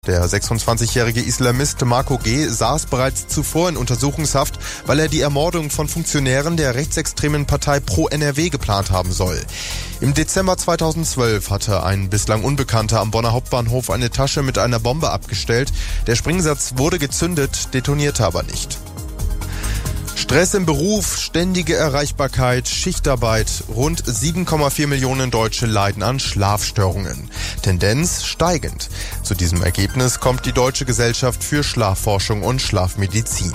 Der 26-jährige Islamist Marco G. saß bereits zuvor in Untersuchungshaft, weil er die Ermordung von Funktionären der rechtsextremen Partei Pro NRW geplant haben soll. Im Dezember 2012 hatte ein bislang Unbekannter am Bonner Hauptbahnhof eine Tasche mit einer Bombe abgestellt. Der Springsatz wurde gezündet, detonierte aber nicht. Stress im Beruf, ständige Erreichbarkeit, Schichtarbeit. Rund 7,4 Millionen Deutsche leiden an Schlafstörungen. Tendenz steigend. Zu diesem Ergebnis kommt die Deutsche Gesellschaft für Schlafforschung und Schlafmedizin.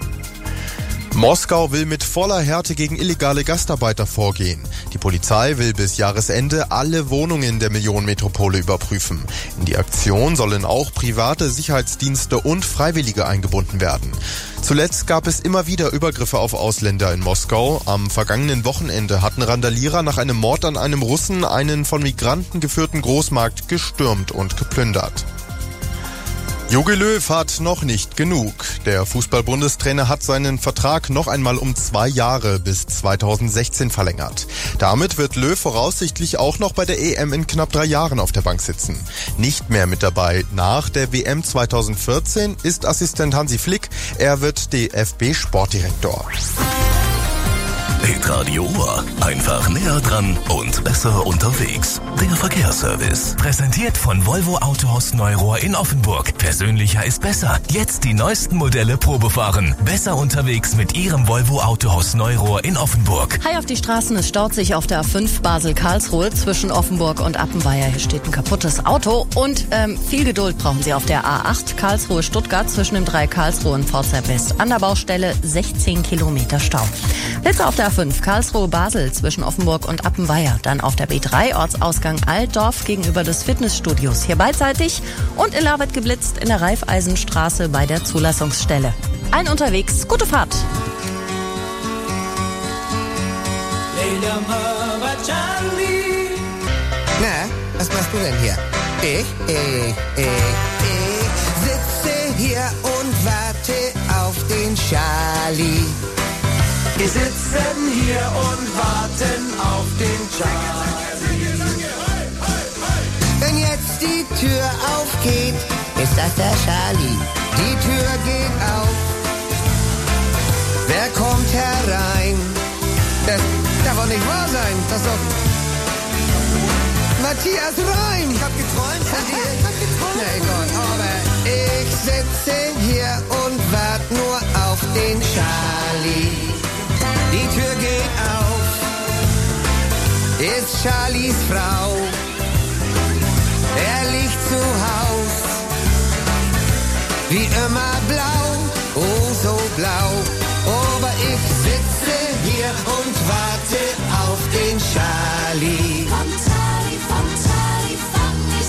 Moskau will mit voller Härte gegen illegale Gastarbeiter vorgehen. Die Polizei will bis Jahresende alle Wohnungen der Millionenmetropole überprüfen. In die Aktion sollen auch private Sicherheitsdienste und Freiwillige eingebunden werden. Zuletzt gab es immer wieder Übergriffe auf Ausländer in Moskau. Am vergangenen Wochenende hatten Randalierer nach einem Mord an einem Russen einen von Migranten geführten Großmarkt gestürmt und geplündert. Jogi Löw hat noch nicht genug. Der Fußball-Bundestrainer hat seinen Vertrag noch einmal um 2 Jahre bis 2016 verlängert. Damit wird Löw voraussichtlich auch noch bei der EM in knapp 3 Jahren auf der Bank sitzen. Nicht mehr mit dabei nach der WM 2014 ist Assistent Hansi Flick. Er wird DFB-Sportdirektor. Hitradio Ohr. Einfach näher dran und besser unterwegs. Der Verkehrsservice. Präsentiert von Volvo Autohaus Neurohr in Offenburg. Persönlicher ist besser. Jetzt die neuesten Modelle Probe fahren. Besser unterwegs mit Ihrem Volvo Autohaus Neurohr in Offenburg. Hi auf die Straßen, es staut sich auf der A5 Basel-Karlsruhe zwischen Offenburg und Appenweier. Hier steht ein kaputtes Auto und viel Geduld brauchen Sie auf der A8 Karlsruhe-Stuttgart zwischen dem 3 Karlsruhe und Pforzheim West. An der Baustelle 16 Kilometer Stau. Blitze auf der A5 Karlsruhe-Basel zwischen Offenburg und Appenweier. Dann auf der B3 Ortsausgang Altdorf gegenüber des Fitnessstudios. Hier beidseitig und in Lahr wird geblitzt in der Raiffeisenstraße bei der Zulassungsstelle. Allen unterwegs, gute Fahrt. Na, was machst du denn hier? Ich sitze hier und warte auf den Charlie. Wir sitzen hier und warten auf den Charlie. Wenn jetzt die Tür aufgeht, ist das der Charlie. Die Tür geht auf. Wer kommt herein? Das darf doch nicht wahr sein. Das ist doch Matthias Reim. Ich hab geträumt von dir. Na Gott, aber ich sitze hier und warte nur auf den Charlie. Die Tür geht auf, ist Charlies Frau. Er liegt zu Haus, wie immer blau, oh so blau. Aber ich sitze hier und warte auf den Charlie. Vom Charlie, fang ich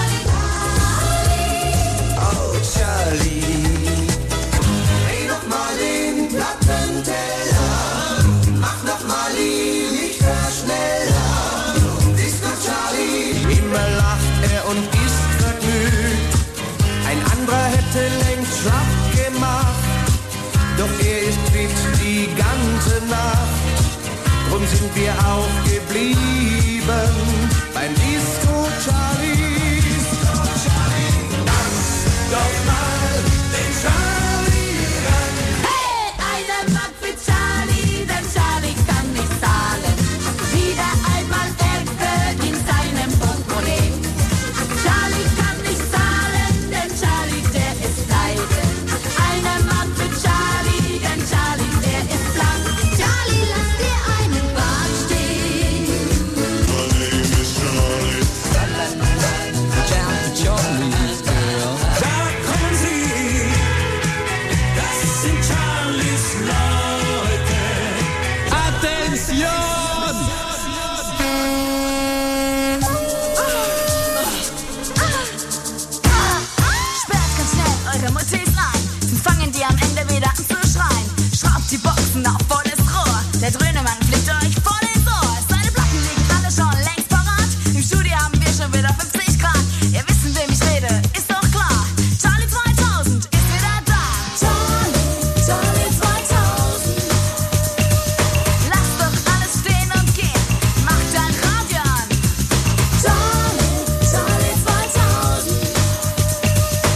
Charlie. Oh Charlie, dreh doch mal den Plattenteller. Mach noch mal die Lichter schneller. Disco Charlie, immer lacht er und ist vergnügt. Ein anderer hätte längst schlapp gemacht. Doch er ist fit die ganze Nacht. Drum sind wir auch geblieben beim Disco Charlie. Disco Charlie, tanz doch mal den Charlie ran. Hey, eine Mark für Charlie, denn Charlie kann nicht zahlen. Wieder einmal Ecke in seinem Portemonnaie. Charlie kann nicht zahlen, denn Charlie, der ist pleite. Eine Mark für Charlie, denn Charlie, der ist blank. Charlie, lass dir einen Bart stehen. My name is Charlie. Charlie's Girl. Da kommen sie, das sind Charlies Leute. Attention! Sperrt ganz schnell eure Mutis rein. Sie fangen die am Ende wieder an zu schreien. Schraubt die Boxen auf volles Rohr. Der Dröhnemann fliegt euch voll ins Ohr. Seine Platten liegen alle schon längst parat. Im Studio haben wir schon wieder 50 Grad. Ihr wisst, wem ich rede, ist doch klar. Charlie 2000 ist wieder da. Charlie 2000. Lass doch alles stehen und gehen. Mach dein Radio an. Charlie 2000.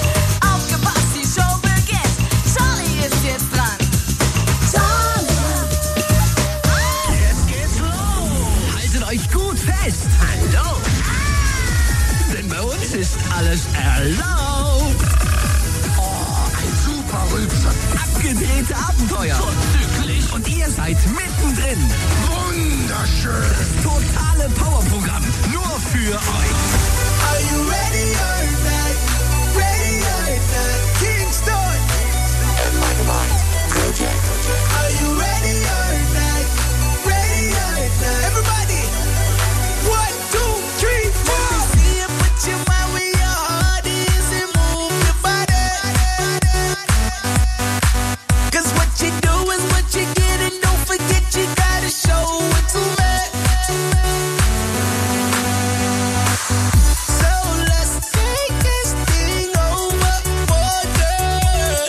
Abgedrehte Abenteuer. Verrücklich. Und ihr seid mittendrin. Wunderschön. Das totale Powerprogramm. Nur für euch. Are you ready or not? Ready or not? Kingston. Are you ready or not? Ready or not? Everybody. 1, 2, 3, 4. Let me see you put your mind where your heart is and move your body. 'Cause what you do is what you get, and don't forget you gotta show it to me. So let's take this thing over for good.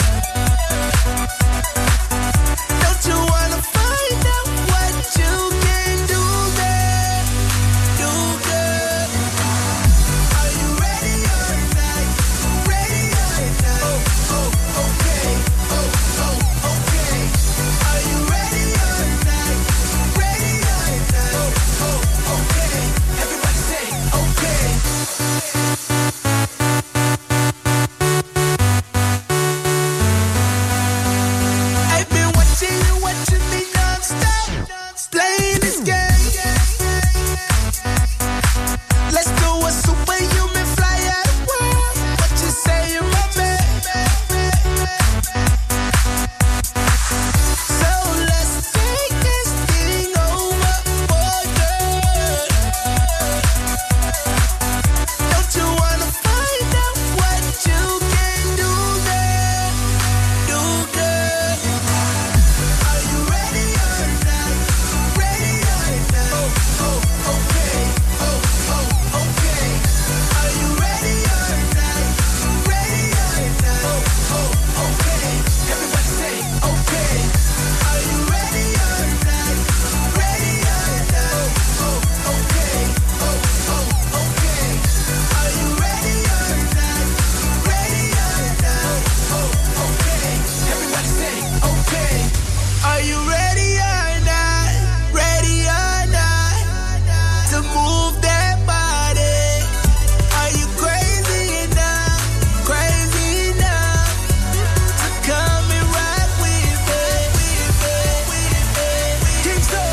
Don't you wanna find out what you can do there? Do good. Are you ready or not? Ready or not? Oh, okay. Oh, okay. Are you ready or not? Ready or not? Oh, okay. Everybody say okay. I've been watching me non-stop, playing this game. Let's do a superhuman fly out of world. What you say, my man? So let's take this thing over for good. Don't you wanna find out what you can do there? Do good. Are you ready or not? Ready or not? Oh, okay. Oh, okay. Are you ready or not? Ready or not? Oh, okay. Everybody say okay. Are you ready or not? Ready or not? Oh, okay. Oh, okay. Are you ready or not? Ready or not? Oh, okay. Everybody say okay. Are you ready or not? Ready or not? To move that body. Are you crazy enough? Crazy enough to come and rock with me? Kingston.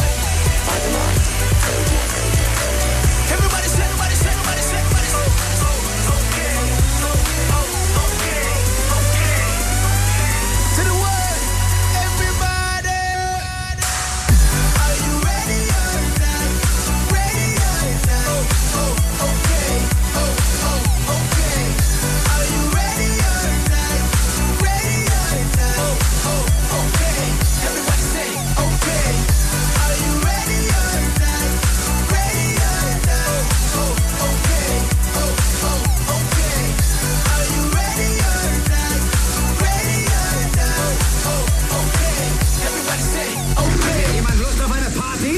Everybody say, everybody say, everybody say, everybody say. Oh, okay. Oh, okay. Okay. To the word, everybody. Are you ready or not? Ready or not? Oh, okay. Oh, okay. Are you ready or not? Ready or not? Oh, okay. Everybody say okay. Are you ready or not? Ready or not? Oh, okay. Oh, okay. Are you ready or not? Ready or not? Oh, okay. Everybody say okay. Jemand Lust auf eine Party?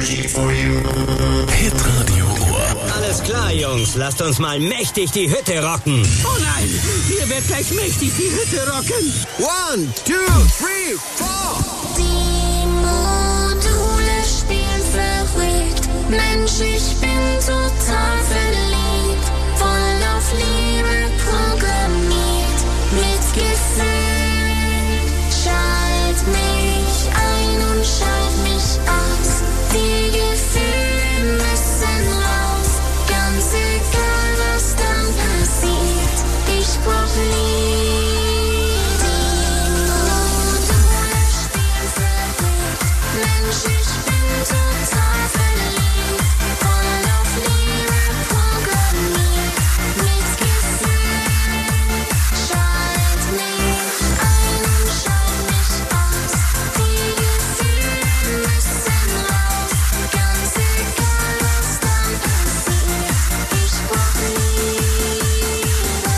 Hitradio Ohr. Alles klar, Jungs. Lasst uns mal mächtig die Hütte rocken. Oh nein, hier wird gleich mächtig die Hütte rocken. 1, 2, 3, 4. Die Module spielen verrückt. Mensch, ich bin total verliebt. Voll auf Liebe programmiert. Mit Gefühl. Schalt mich ein und schalt mich aus. Die Gefühle müssen raus. Ganz egal, was dann passiert. Ich brauch Liebe. Die Module spielen verrückt. Mensch, ich bin total verliebt. Voll auf Liebe programmiert. Mit Gefühl. Schalt mich ein und schalt mich aus. Die Gefühle müssen raus. Ganz egal, was dann passiert. Ich brauch Liebe.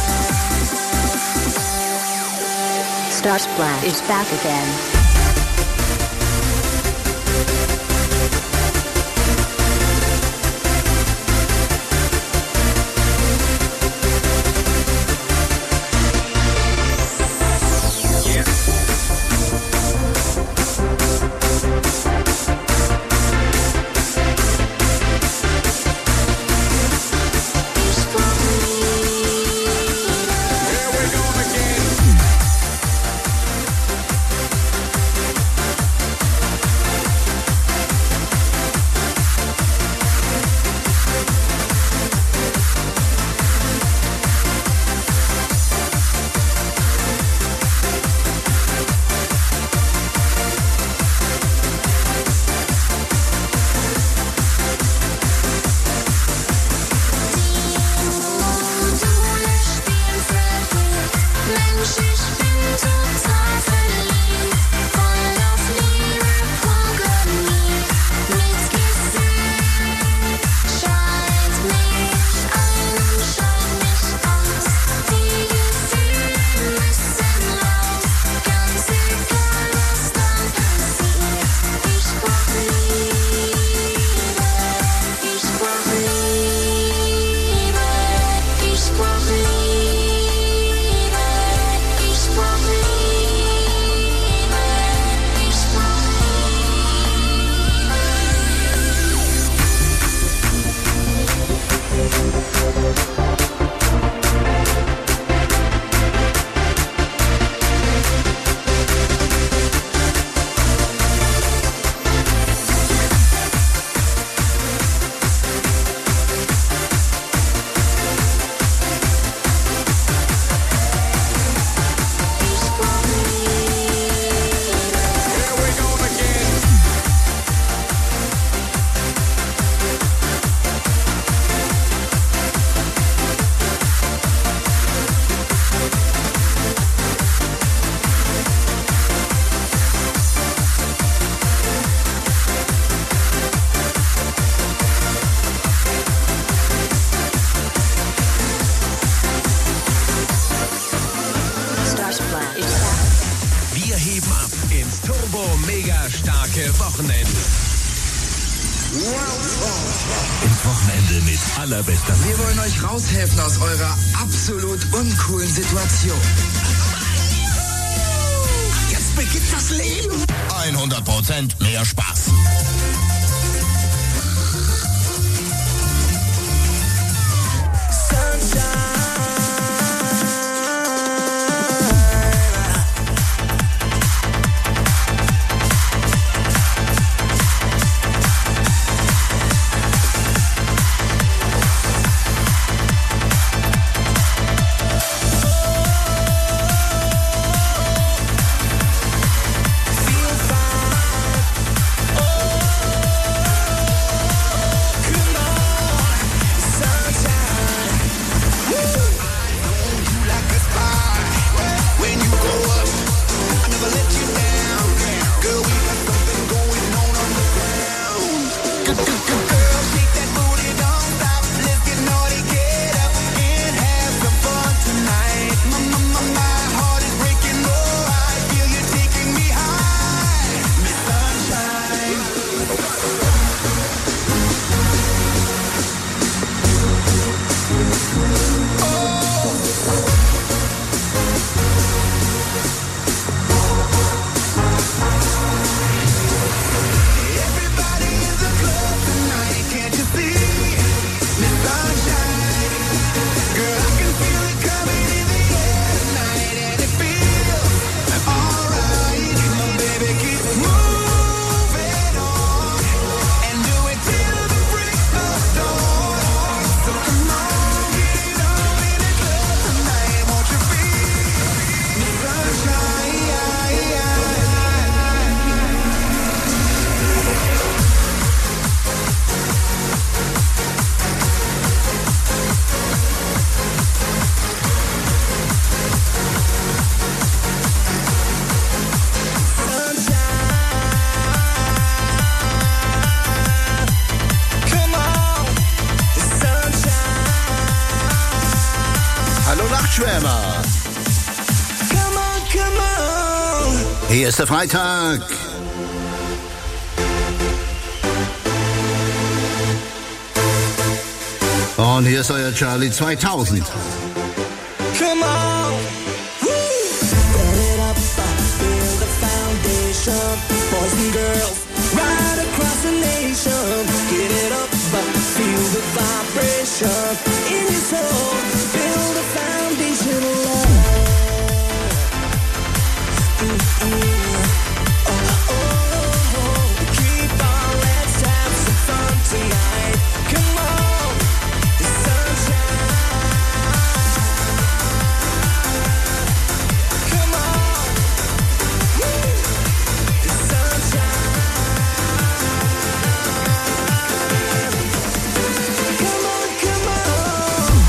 Star Splash is back again. turbo-mega-starke Wochenende. Ins Wochenende mit allerbester Musik. Wir wollen euch raushelfen aus eurer absolut uncoolen Situation. Jetzt beginnt das Leben. 100% mehr Spaß. Hier ist der Freitag. Und hier ist euer Charlie 2000. Come on, set it up, build a foundation. Boys and girls, right across the nation. Get it up, feel the vibration in your soul. Build a foundation of love. Keep on, let's have some fun tonight. Come on, the sunshine. Come on, the sunshine. Come on, come on.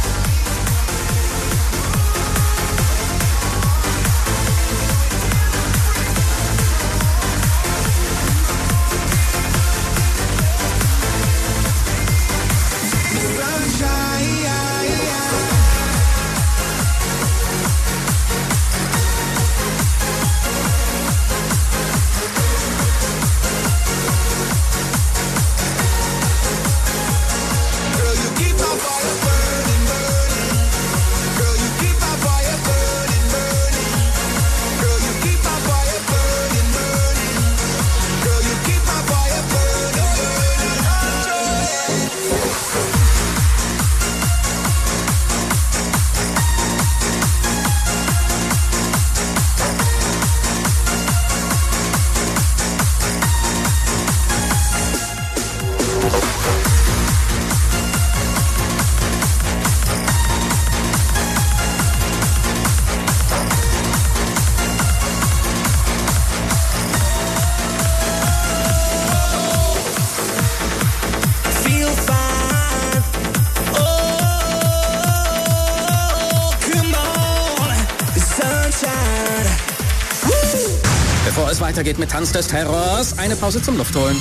Bevor es weitergeht mit Tanz des Terrors, eine Pause zum Luftholen.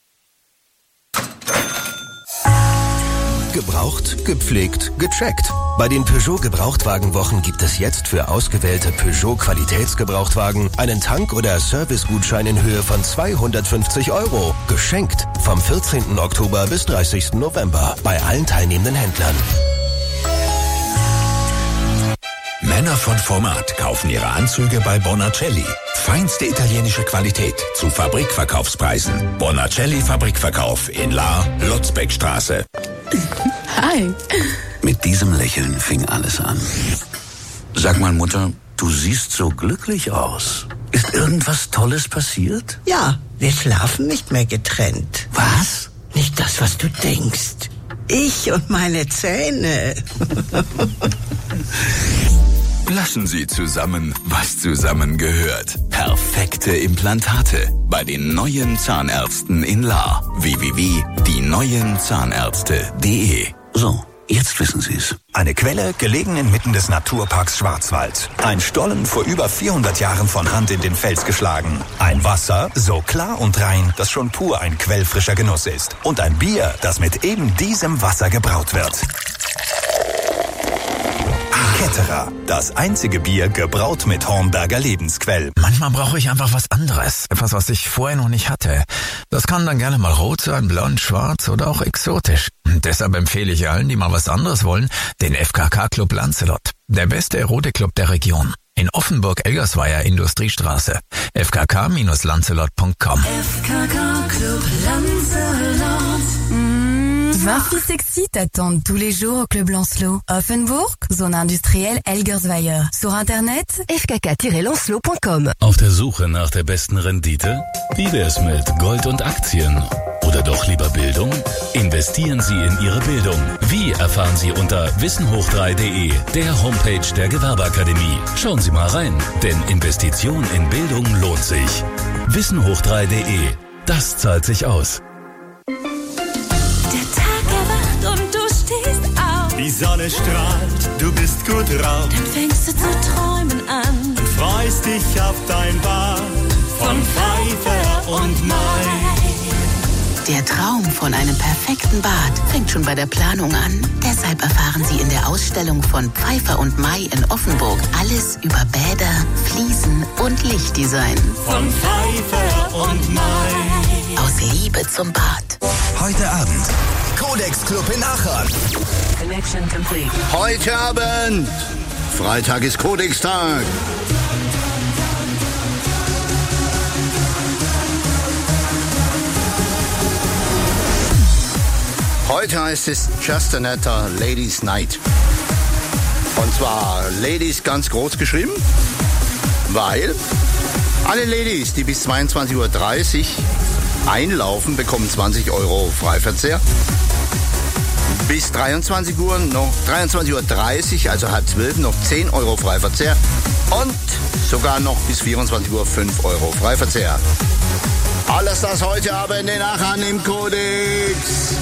Gebraucht, gepflegt, gecheckt. Bei den Peugeot-Gebrauchtwagenwochen gibt es jetzt für ausgewählte Peugeot-Qualitätsgebrauchtwagen einen Tank- oder Servicegutschein in Höhe von 250 €. Geschenkt vom 14. Oktober bis 30. November bei allen teilnehmenden Händlern. Männer von Format kaufen ihre Anzüge bei Bonacelli. Feinste italienische Qualität zu Fabrikverkaufspreisen. Bonacelli Fabrikverkauf in La Lotzbeckstraße. Hi. Mit diesem Lächeln fing alles an. Sag mal, Mutter, du siehst so glücklich aus. Ist irgendwas Tolles passiert? Ja, wir schlafen nicht mehr getrennt. Was? Nicht das, was du denkst. Ich und meine Zähne. Lassen Sie zusammen, was zusammengehört. Perfekte Implantate bei den neuen Zahnärzten in La. www.dieneuenzahnärzte.de. So, jetzt wissen Sie es. Eine Quelle, gelegen inmitten des Naturparks Schwarzwald. Ein Stollen vor über 400 Jahren von Hand in den Fels geschlagen. Ein Wasser, so klar und rein, dass schon pur ein quellfrischer Genuss ist. Und ein Bier, das mit eben diesem Wasser gebraut wird. Ketterer, das einzige Bier gebraut mit Hornberger Lebensquell. Manchmal brauche ich einfach was anderes. Etwas, was ich vorher noch nicht hatte. Das kann dann gerne mal rot sein, blond, schwarz oder auch exotisch. Und deshalb empfehle ich allen, die mal was anderes wollen, den FKK-Club Lancelot. Der beste Erotik-Club der Region. In Offenburg-Elgersweier Industriestraße. fkk-lancelot.com. FKK Club Lancelot. 20 filles sexy t'attendent tous les jours au Club Lancelot. Offenburg, zone industrielle Elgersweier. Sur Internet, fkk-lancelot.com. Auf der Suche nach der besten Rendite? Wie wär's mit Gold und Aktien? Oder doch lieber Bildung? Investieren Sie in Ihre Bildung. Wie erfahren Sie unter wissenhoch3.de, der Homepage der Gewerbeakademie. Schauen Sie mal rein, denn Investition in Bildung lohnt sich. Wissenhoch3.de, das zahlt sich aus. Die Sonne strahlt, du bist gut drauf. Dann fängst du zu träumen an und freust dich auf dein Bad von Pfeiffer und Mai. Der Traum von einem perfekten Bad fängt schon bei der Planung an. Deshalb erfahren Sie in der Ausstellung von Pfeiffer und Mai in Offenburg alles über Bäder, Fliesen und Lichtdesign. Von Pfeiffer und Mai. Aus Liebe zum Bad. Heute Abend. Codex Club in Aachen. Connection complete. Heute Abend. Freitag ist Codex-Tag. Heute heißt es Just Another Ladies Night. Und zwar Ladies ganz groß geschrieben, weil alle Ladies, die bis 22:30 Uhr einlaufen, bekommen 20 € Freiverzehr. Bis 23 Uhr noch 23:30 Uhr, also halb 12, noch 10 € Freiverzehr. Und sogar noch bis 24 Uhr 5 € Freiverzehr. Alles das heute Abend in Aachen im Codex.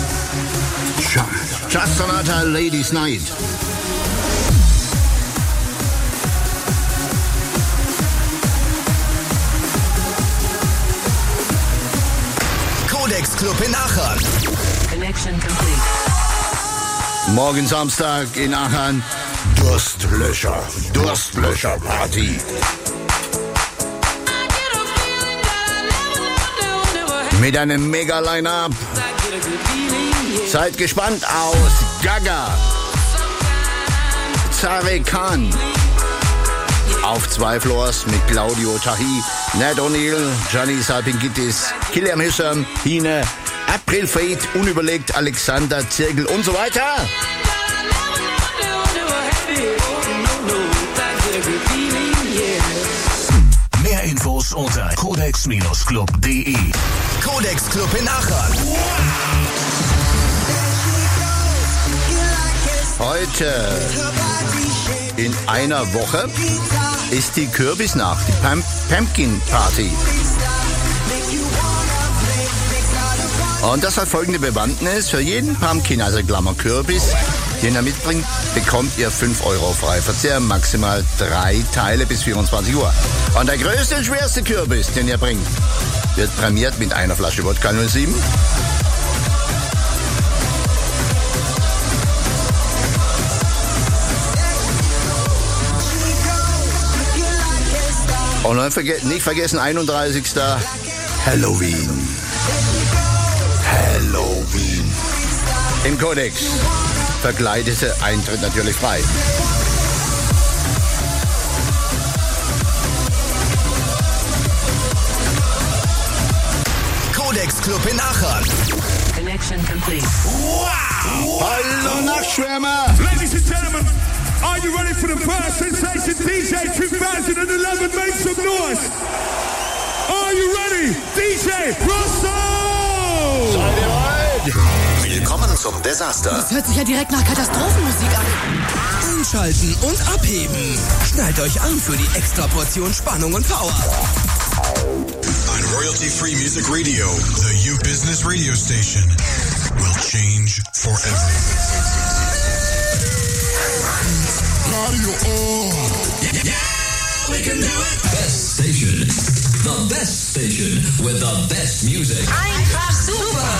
Just Another Ladies Night. Codex Club in Aachen. Connection complete. Morgen Samstag in Aachen. Durstlöcher-Party. Mit einem Mega-Line-Up. Seid gespannt aus Gaga, Zare Khan, auf 2 Floors mit Claudio Tahi, Ned O'Neill, Gianni Salpingitis, Kilian Hüssam, Hine, April Fate, Unüberlegt, Alexander Zirkel und so weiter. Mehr Infos unter codex-club.de. Codex Club in Aachen. Heute in einer Woche ist die Kürbisnacht, die Pumpkin Party. Und das hat folgende Bewandtnis. Für jeden Pumpkin, also Klammer Kürbis, den er mitbringt, bekommt ihr 5 € Freiverzehr, maximal 3 Teile bis 24 Uhr. Und der größte und schwerste Kürbis, den ihr bringt, wird prämiert mit einer Flasche Wodka 07. Und dann nicht vergessen, 31. Halloween. Halloween. Im Kodex. Verkleidete Eintritt natürlich frei. Codex Club in Aachen. Connection complete. Wow! Hallo Nachtschwärmer! Ladies and gentlemen, are you ready for the first sensation DJ 2011? Make some noise! Are you ready? DJ Rosso! Seid ihr bereit? Willkommen zum Desaster. Das hört sich ja direkt nach Katastrophenmusik an. Einschalten und abheben. Schnallt euch an für die Extraportion Spannung und Power. On royalty-free music radio, the U Business radio station will change forever. Radio on! Yeah, we can do it! Best station. The best station with the best music. Einfach super!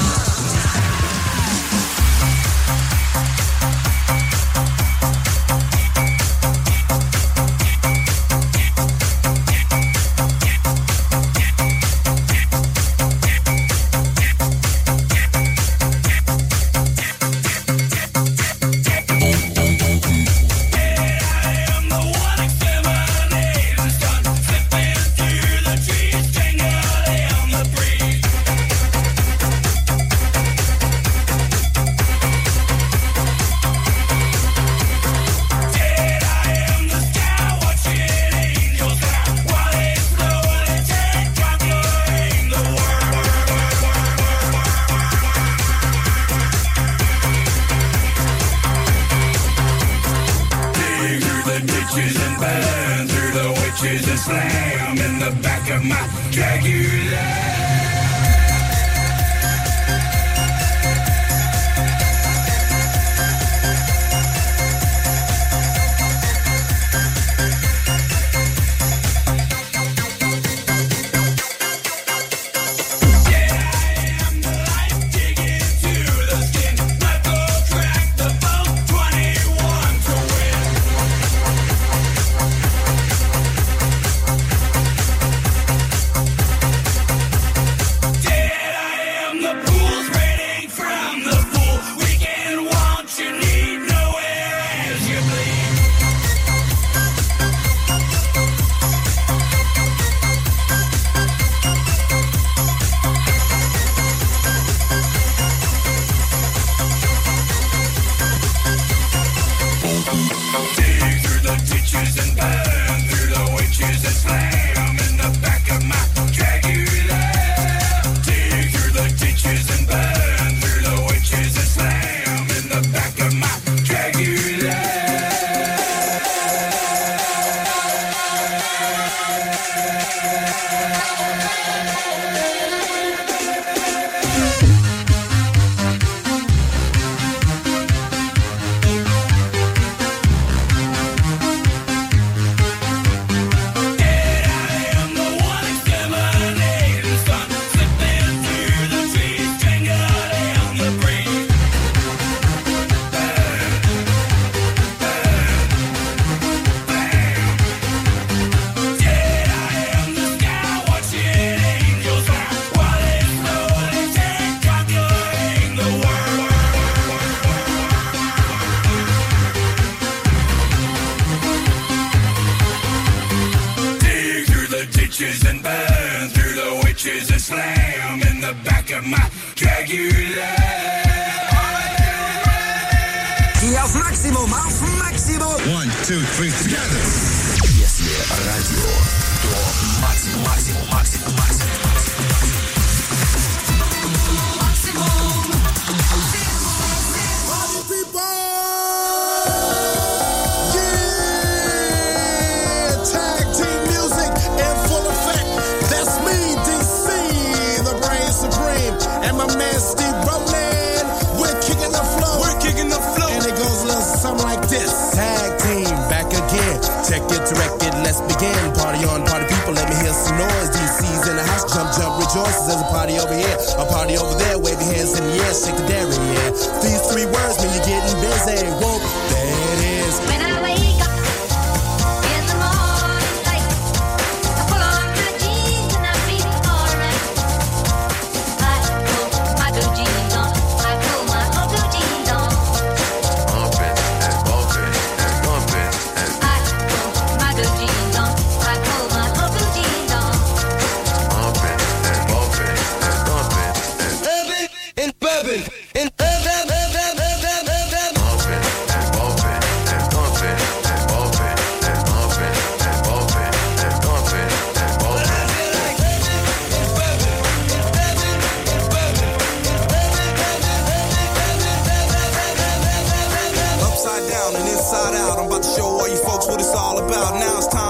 When I wake up in the morning, like, I pull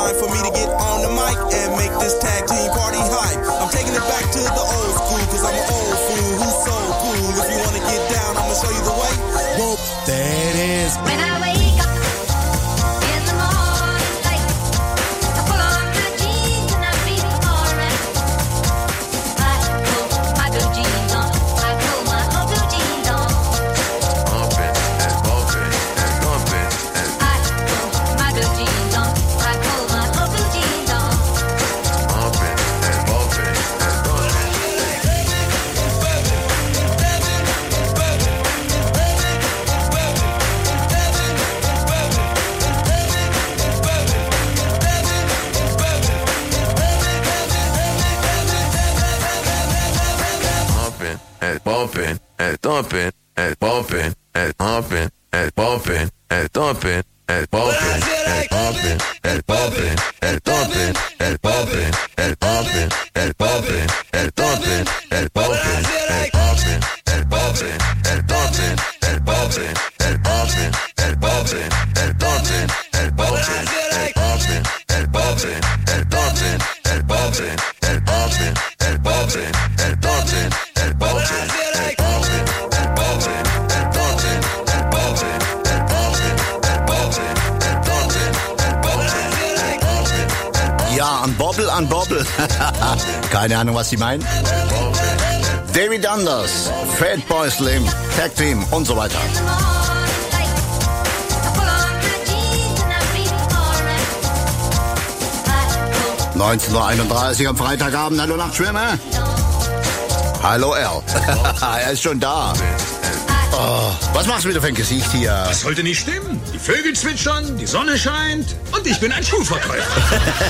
time for me to get on the mic and make this tag team party hype. I'm taking it back to the old school, cause I'm an old fool who's so cool. If you wanna get down, I'ma show you the way. Whoop, there it is. When I wake up in the morning light, I pull on my jeans and I'm feeling alright. I pull my blue jeans on, I pull my old blue jeans on. Bumpin' and bumpin' and bumpin' and I pull my blue jeans on, I pull my old blue jeans on. bumpin' and bumpin' and bumpin'. Bumpin' and thumpin' and bumpin' and humpin' and bumpin' and thumpin' and bumpin' and humpin' and bumpin' and thumpin' and bumpin' and humpin' and bumpin' and thumpin' and bumpin' and humpin' and bumpin' and thumpin' and bumpin' and humpin' and bumpin' and thumpin' and bumpin' and humpin' and bumpin' and thumpin' and bumpin' and humpin' and bumpin' and thumpin' and bumpin'. Ja, an Bobble. Keine Ahnung, was sie meinen. David Anders, Fatboy Slim, Tag Team und so weiter. 19:31 Uhr am Freitagabend. Hallo Nachtschwimmer. Hallo Al. Er ist schon da. Oh, was machst du wieder für ein Gesicht hier? Das sollte nicht stimmen. Die Vögel zwitschern, die Sonne scheint und ich bin ein Schuhverkäufer.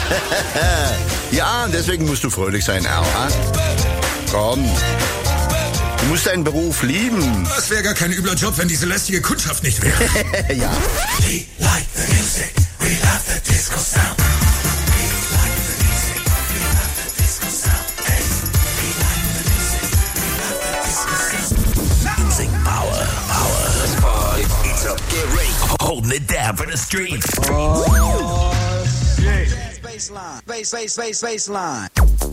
Ja, deswegen musst du fröhlich sein, Al. Komm. Du musst deinen Beruf lieben. Das wäre gar kein übler Job, wenn diese lästige Kundschaft nicht wäre. Ja. We like the music, we love the disco sound. We like the music, we love the disco sound. Hey, we like the music, we love the disco sound. Music power, power. Let's party. Eats up, get ready. Holding it down for the streets. Oh, shit. Baseline, baseline.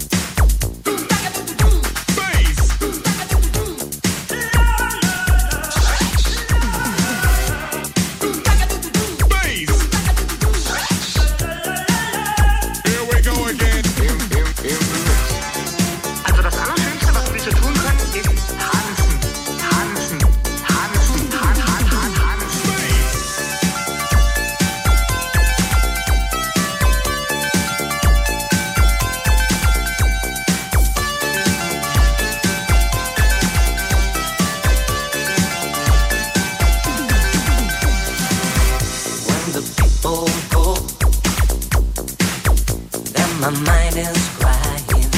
My mind is crying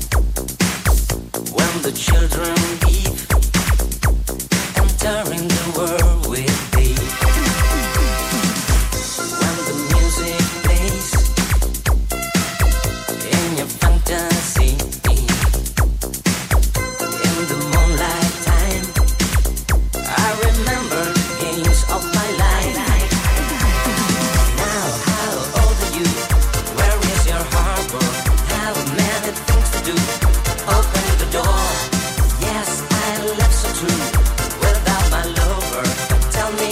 when the children leave, entering the world with me. When the music plays in your fantasy, in the moonlight time, I remember the games of my life. Now, how old are you? Where is your heart? Have many things to do. Open the door. Yes, I love so true. Without my lover, tell me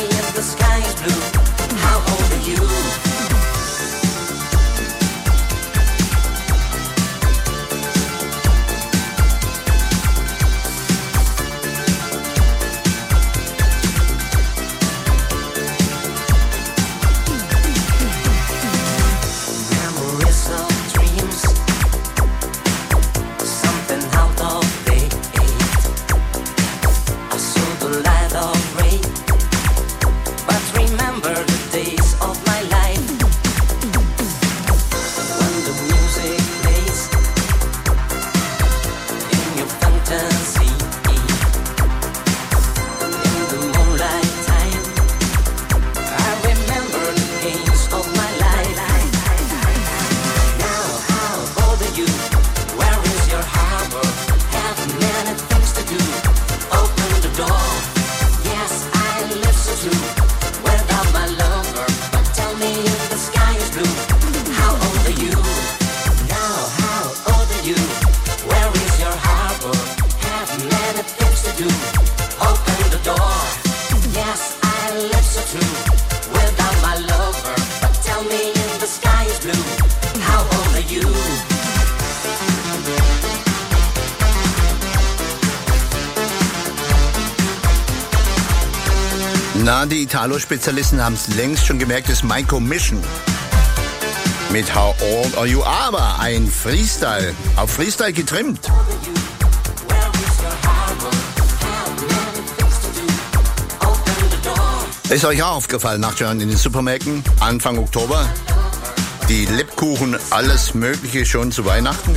Ja, die Italo-Spezialisten haben es längst schon gemerkt, das ist My Commission. Mit How Old Are You? Aber ein Freestyle, auf Freestyle getrimmt. Ist euch auch aufgefallen, nachschauen in den Supermärkten, Anfang Oktober, die Lebkuchen, alles Mögliche schon zu Weihnachten?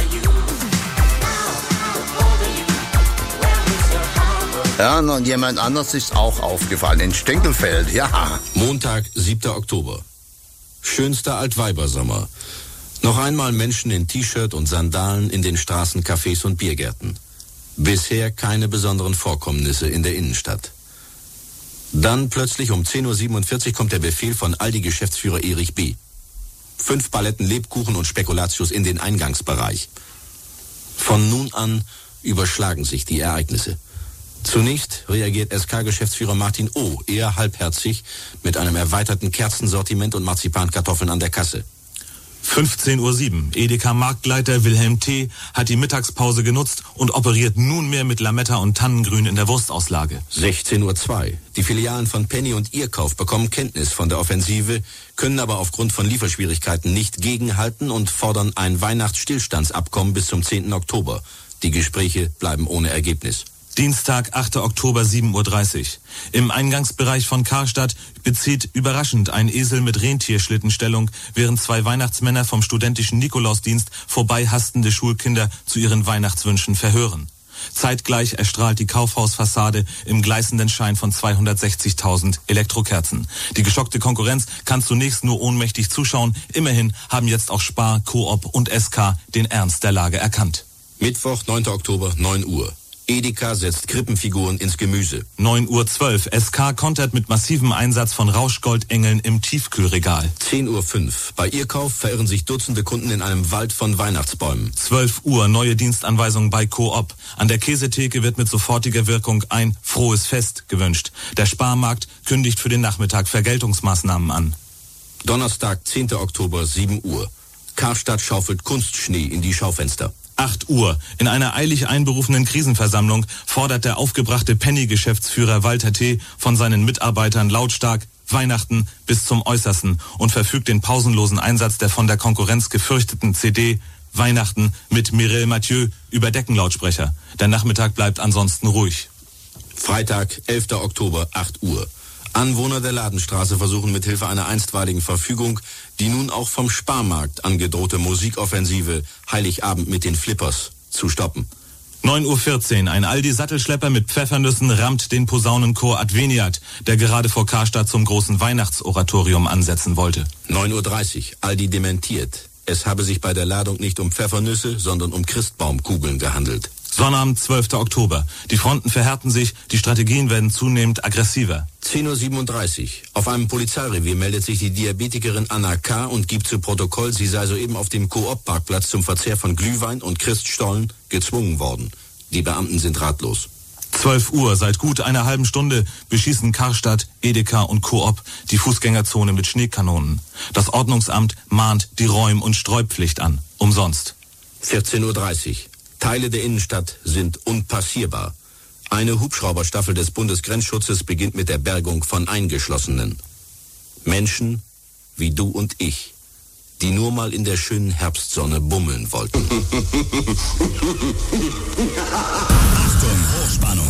Ja, und jemand anders ist auch aufgefallen, in Stenkelfeld, ja. Montag, 7. Oktober. Schönster Altweibersommer. Noch einmal Menschen in T-Shirt und Sandalen in den Straßen, Cafés und Biergärten. Bisher keine besonderen Vorkommnisse in der Innenstadt. Dann plötzlich um 10.47 Uhr kommt der Befehl von Aldi-Geschäftsführer Erich B. 5 Paletten Lebkuchen und Spekulatius in den Eingangsbereich. Von nun an überschlagen sich die Ereignisse. Zunächst reagiert SK-Geschäftsführer Martin O. eher halbherzig mit einem erweiterten Kerzensortiment und Marzipankartoffeln an der Kasse. 15.07 Uhr. Edeka-Marktleiter Wilhelm T. hat die Mittagspause genutzt und operiert nunmehr mit Lametta und Tannengrün in der Wurstauslage. 16.02 Uhr. Die Filialen von Penny und Irrkauf bekommen Kenntnis von der Offensive, können aber aufgrund von Lieferschwierigkeiten nicht gegenhalten und fordern ein Weihnachtsstillstandsabkommen bis zum 10. Oktober. Die Gespräche bleiben ohne Ergebnis. Dienstag, 8. Oktober, 7.30 Uhr. Im Eingangsbereich von Karstadt bezieht überraschend ein Esel mit Rentierschlittenstellung, während 2 Weihnachtsmänner vom studentischen Nikolausdienst vorbeihastende Schulkinder zu ihren Weihnachtswünschen verhören. Zeitgleich erstrahlt die Kaufhausfassade im gleißenden Schein von 260.000 Elektrokerzen. Die geschockte Konkurrenz kann zunächst nur ohnmächtig zuschauen. Immerhin haben jetzt auch Spar, Coop und SK den Ernst der Lage erkannt. Mittwoch, 9. Oktober, 9 Uhr. Edeka setzt Krippenfiguren ins Gemüse. 9.12 Uhr. SK kontert mit massivem Einsatz von Rauschgoldengeln im Tiefkühlregal. 10.05 Uhr. Bei Irrkauf verirren sich Dutzende Kunden in einem Wald von Weihnachtsbäumen. 12 Uhr. Neue Dienstanweisung bei Coop. An der Käsetheke wird mit sofortiger Wirkung ein frohes Fest gewünscht. Der Sparmarkt kündigt für den Nachmittag Vergeltungsmaßnahmen an. Donnerstag, 10. Oktober, 7 Uhr. Karstadt schaufelt Kunstschnee in die Schaufenster. 8 Uhr. In einer eilig einberufenen Krisenversammlung fordert der aufgebrachte Penny-Geschäftsführer Walter T. von seinen Mitarbeitern lautstark Weihnachten bis zum Äußersten und verfügt den pausenlosen Einsatz der von der Konkurrenz gefürchteten CD Weihnachten mit Mireille Mathieu über Deckenlautsprecher. Der Nachmittag bleibt ansonsten ruhig. Freitag, 11. Oktober, 8 Uhr. Anwohner der Ladenstraße versuchen mithilfe einer einstweiligen Verfügung die nun auch vom Sparmarkt angedrohte Musikoffensive Heiligabend mit den Flippers zu stoppen. 9.14 Uhr. Ein Aldi-Sattelschlepper mit Pfeffernüssen rammt den Posaunenchor Adveniat, der gerade vor Karstadt zum großen Weihnachtsoratorium ansetzen wollte. 9.30 Uhr. Aldi dementiert. Es habe sich bei der Ladung nicht um Pfeffernüsse, sondern um Christbaumkugeln gehandelt. Sonnabend, 12. Oktober. Die Fronten verhärten sich, die Strategien werden zunehmend aggressiver. 10.37 Uhr. Auf einem Polizeirevier meldet sich die Diabetikerin Anna K. und gibt zu Protokoll, sie sei soeben auf dem Coop-Parkplatz zum Verzehr von Glühwein und Christstollen gezwungen worden. Die Beamten sind ratlos. 12 Uhr. Seit gut einer halben Stunde beschießen Karstadt, Edeka und Coop die Fußgängerzone mit Schneekanonen. Das Ordnungsamt mahnt die Räum- und Streupflicht an. Umsonst. 14.30 Uhr. Teile der Innenstadt sind unpassierbar. Eine Hubschrauberstaffel des Bundesgrenzschutzes beginnt mit der Bergung von Eingeschlossenen. Menschen wie du und ich, die nur mal in der schönen Herbstsonne bummeln wollten. Achtung, Hochspannung.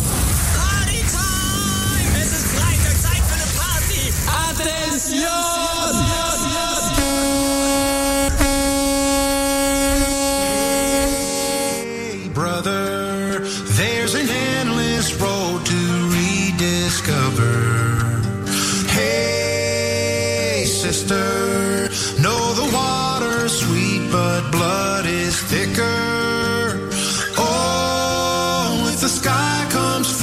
Es ist Freitag, Zeit für eine Party. Attention! Brother, there's an endless road to rediscover. Hey, sister, know the water's sweet, but blood is thicker. Oh, if the sky comes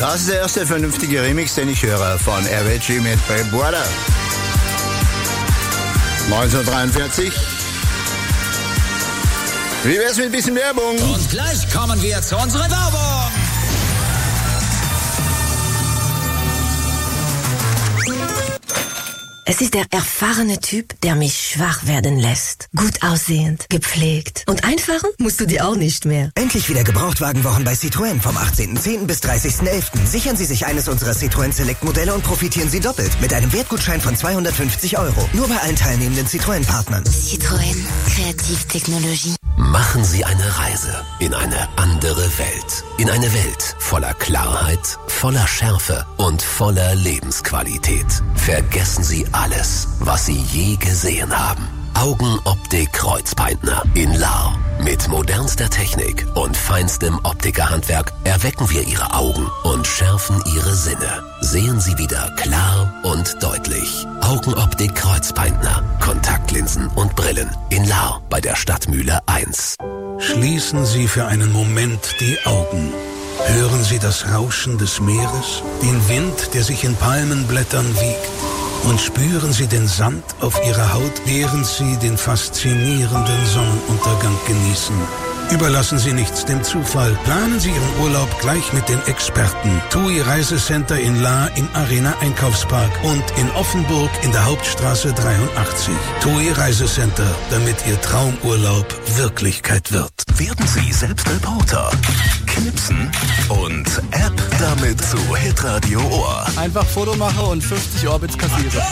Das ist der erste vernünftige Remix, den ich höre von Avicii mit Babe Water. 1943. Wie wär's mit ein bisschen Werbung? Und gleich kommen wir zu unserer Werbung. Es ist der erfahrene Typ, der mich schwach werden lässt. Gut aussehend, gepflegt. Und einfahren musst du dir auch nicht mehr. Endlich wieder Gebrauchtwagenwochen bei Citroën vom 18.10. bis 30.11. Sichern Sie sich eines unserer Citroën Select-Modelle und profitieren Sie doppelt mit einem Wertgutschein von 250 €. Nur bei allen teilnehmenden Citroën-Partnern. Citroën. Kreativtechnologie. Machen Sie eine Reise in eine andere Welt. In eine Welt voller Klarheit, voller Schärfe und voller Lebensqualität. Vergessen Sie alles, was Sie je gesehen haben. Augenoptik Kreuzpeitner in Lahr. Mit modernster Technik und feinstem Optikerhandwerk erwecken wir Ihre Augen und schärfen Ihre Sinne. Sehen Sie wieder klar und deutlich. Augenoptik Kreuzpeitner. Kontaktlinsen und Brillen in Lahr bei der Stadtmühle 1. Schließen Sie für einen Moment die Augen. Hören Sie das Rauschen des Meeres, den Wind, der sich in Palmenblättern wiegt. Und spüren Sie den Sand auf Ihrer Haut, während Sie den faszinierenden Sonnenuntergang genießen. Überlassen Sie nichts dem Zufall. Planen Sie Ihren Urlaub gleich mit den Experten. TUI Reisecenter in Lahr im Arena Einkaufspark und in Offenburg in der Hauptstraße 83. TUI Reisecenter, damit Ihr Traumurlaub Wirklichkeit wird. Werden Sie selbst Reporter, knipsen und App damit zu Hitradio Ohr. Einfach Foto mache und 50 Orbits kassiere.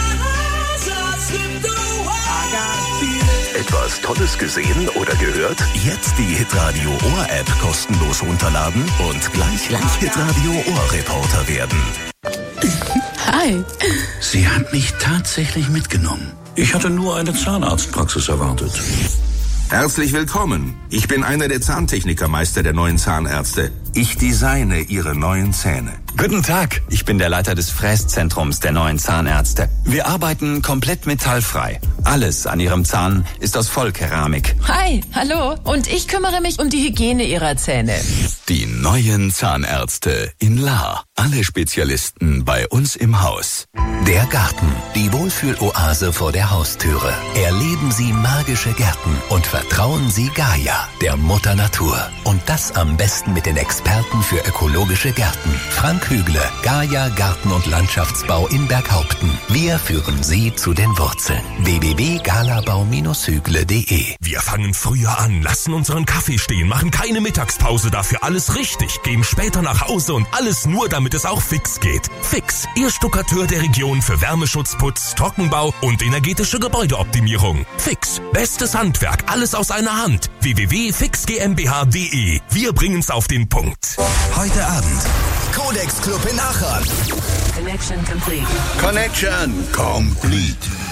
Etwas Tolles gesehen oder gehört? Jetzt die Hitradio Ohr App kostenlos runterladen und gleich Hitradio Ohr Reporter werden. Hi. Sie hat mich tatsächlich mitgenommen. Ich hatte nur eine Zahnarztpraxis erwartet. Herzlich willkommen. Ich bin einer der Zahntechnikermeister der neuen Zahnärzte. Ich designe Ihre neuen Zähne. Guten Tag, ich bin der Leiter des Fräszentrums der neuen Zahnärzte. Wir arbeiten komplett metallfrei. Alles an Ihrem Zahn ist aus Vollkeramik. Hi, hallo. Und ich kümmere mich um die Hygiene Ihrer Zähne. Die neuen Zahnärzte in Lahr. Alle Spezialisten bei uns im Haus. Der Garten, die Wohlfühloase vor der Haustüre. Erleben Sie magische Gärten und vertrauen Sie Gaia, der Mutter Natur. Und das am besten mit den Experten für ökologische Gärten. Frank Hügle, Gaia Garten- und Landschaftsbau in Berghaupten. Wir führen Sie zu den Wurzeln. www.galabau-hügle.de. Wir fangen früher an, lassen unseren Kaffee stehen, machen keine Mittagspause, dafür alles richtig, gehen später nach Hause und alles nur, damit es auch fix geht. Fix, Ihr Stuckateur der Region für Wärmeschutzputz, Trockenbau und energetische Gebäudeoptimierung. Fix, bestes Handwerk, alles aus einer Hand. www.fixgmbh.de. Wir bringen's auf den Punkt. Heute Abend Codex Club in Aachen. Connection complete. Connection complete.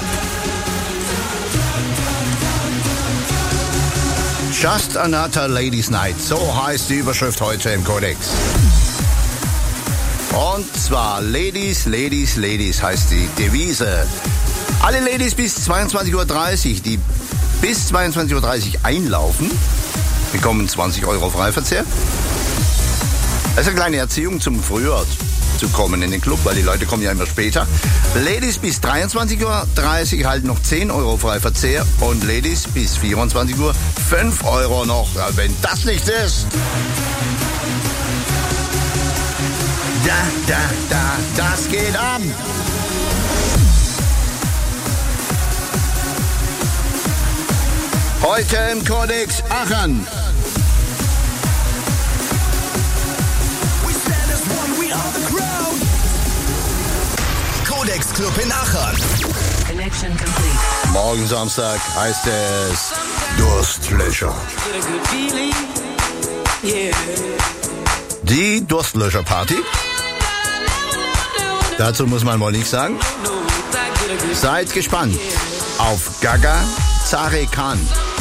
Just Another Ladies Night, so heißt die Überschrift heute im Codex. Und zwar Ladies, Ladies, Ladies heißt die Devise. Alle Ladies bis 22.30 Uhr, die bis 22.30 Uhr einlaufen, bekommen 20 € Freiverzehr. Das ist eine kleine Erziehung zum früher zu kommen in den Club, weil die Leute kommen ja immer später. Ladies bis 23.30 Uhr erhalten noch 10 € Freiverzehr und Ladies bis 24 Uhr 5 € noch. Ja, wenn das nicht ist. Das geht an. Heute im Codex Aachen. Codex Club in Aachen. Connection complete. Morgen Samstag heißt es Durstlöscher. Die Durstlöscher-Party. Dazu muss man wohl nichts sagen. Seid gespannt auf Gaga Zare Khan,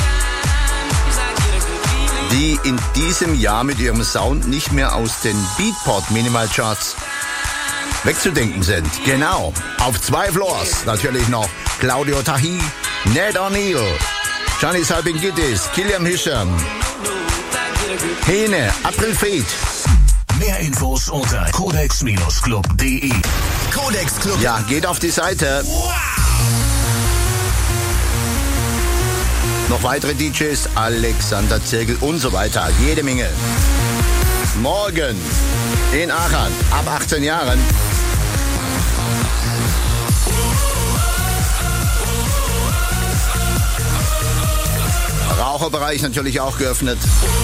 die in diesem Jahr mit ihrem Sound nicht mehr aus den Beatport Minimal Charts wegzudenken sind. Genau, auf 2 Floors natürlich noch Claudio Tahi, Ned O'Neill, Gianni Salpingitis, Kilian Hisham, Hene, April Fate, Mehr Infos unter codex-club.de. Codex Club. Ja, geht auf die Seite. Noch weitere DJs, Alexander Zirkel und so weiter. Jede Menge. Morgen in Aachen, ab 18 Jahren. Raucherbereich natürlich auch geöffnet.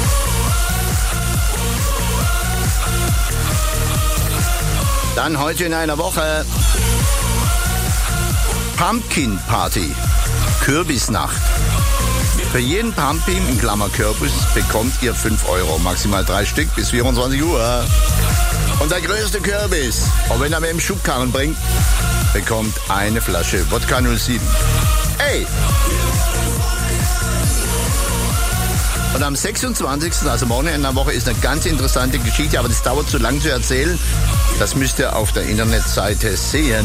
Dann heute in einer Woche Pumpkin Party, Kürbisnacht. Für jeden Pumpkin in Klammer Kürbis bekommt ihr 5 €, maximal 3 Stück bis 24 Uhr. Und der größte Kürbis, auch wenn er mit dem Schubkarren bringt, bekommt eine Flasche Wodka 07. Ey! Und am 26., also morgen in der Woche, ist eine ganz interessante Geschichte, aber das dauert zu lang zu erzählen. Das müsst ihr auf der Internetseite sehen.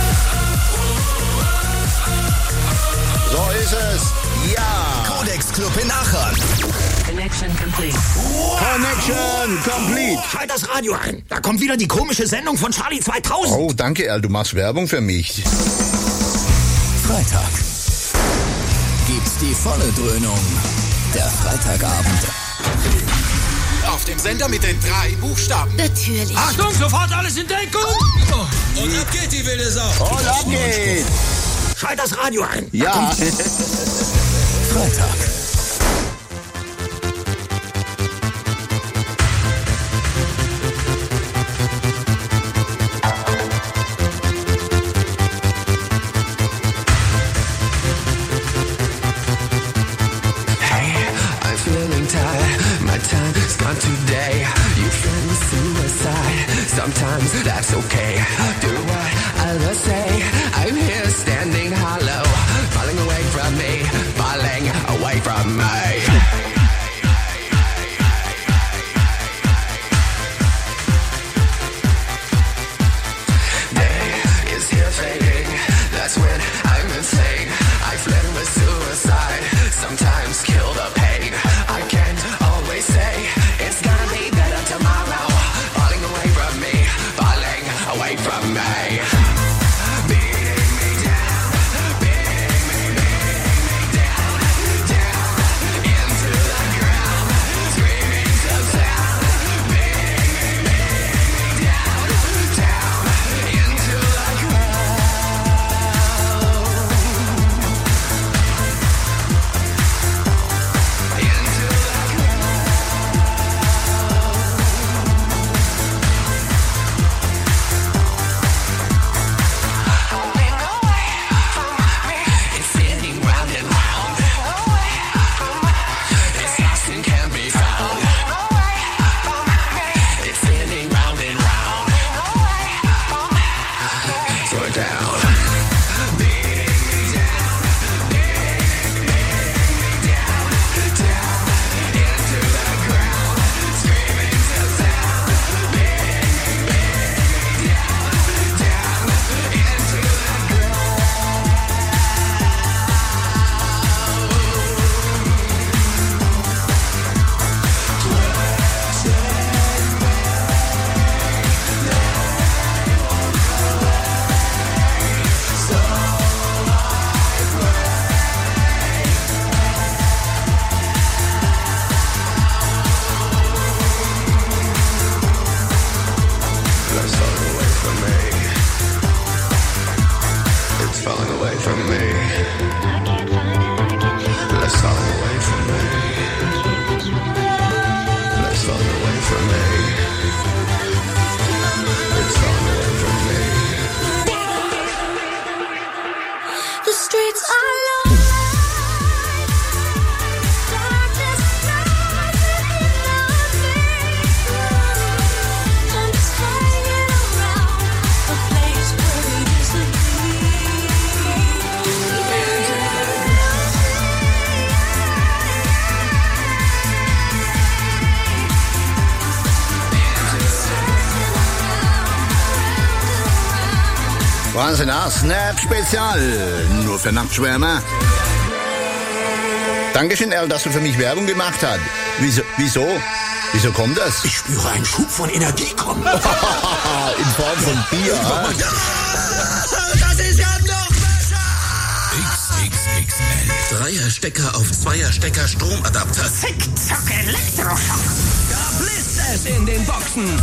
So ist es. Ja. Codex Club in Aachen. Connection complete. Connection complete. Schalt das Radio ein. Da kommt wieder die komische Sendung von Charlie 2000. Oh, danke, Al. Du machst Werbung für mich. Freitag. Gibt's die volle Dröhnung. Der Freitagabend. Auf dem Sender mit den 3 Buchstaben. Natürlich. Achtung, sofort alles in Deckung. Und ab geht die wilde Sau. Und ab geht. Schalt das Radio ein. Ja. Freitag. Today, you threaten suicide. Sometimes that's okay. Do what others say. I'm here standing hollow, falling away from me, falling away from me. Day is here fading. That's when I'm insane. I fled with suicide. Sometimes kill the pain. I can't always say. It's gonna be better tomorrow. Falling away from me, falling away from me. Beating me down, beating me down, down into the ground. Screaming so sound, beating me down, down into the ground. Into the ground. It's spinning round and round. It's lost and can't be found. It's spinning round and round. Slow it down. Beating me down, beating me down, down into the ground. Screaming so sound. Beating me down, down into the ground. It's falling away from me. It's falling away from me. It's falling away from me. It's falling away from me. It's falling away from me. The streets are low. Darkness rising in I'm just hanging around a place where we used to Wahnsinn, Snap Spezial. Nur für Nachtschwärmer. Dankeschön, Al, dass du für mich Werbung gemacht hast. Wieso? Wieso kommt das? Ich spüre einen Schub von Energie kommen. In Form von Bier. Das ist ja noch besser! XXXL. 3er-Stecker auf 2er-Stecker Stromadapter. Zick-Zack Elektroschock. Da blisst es in den Boxen.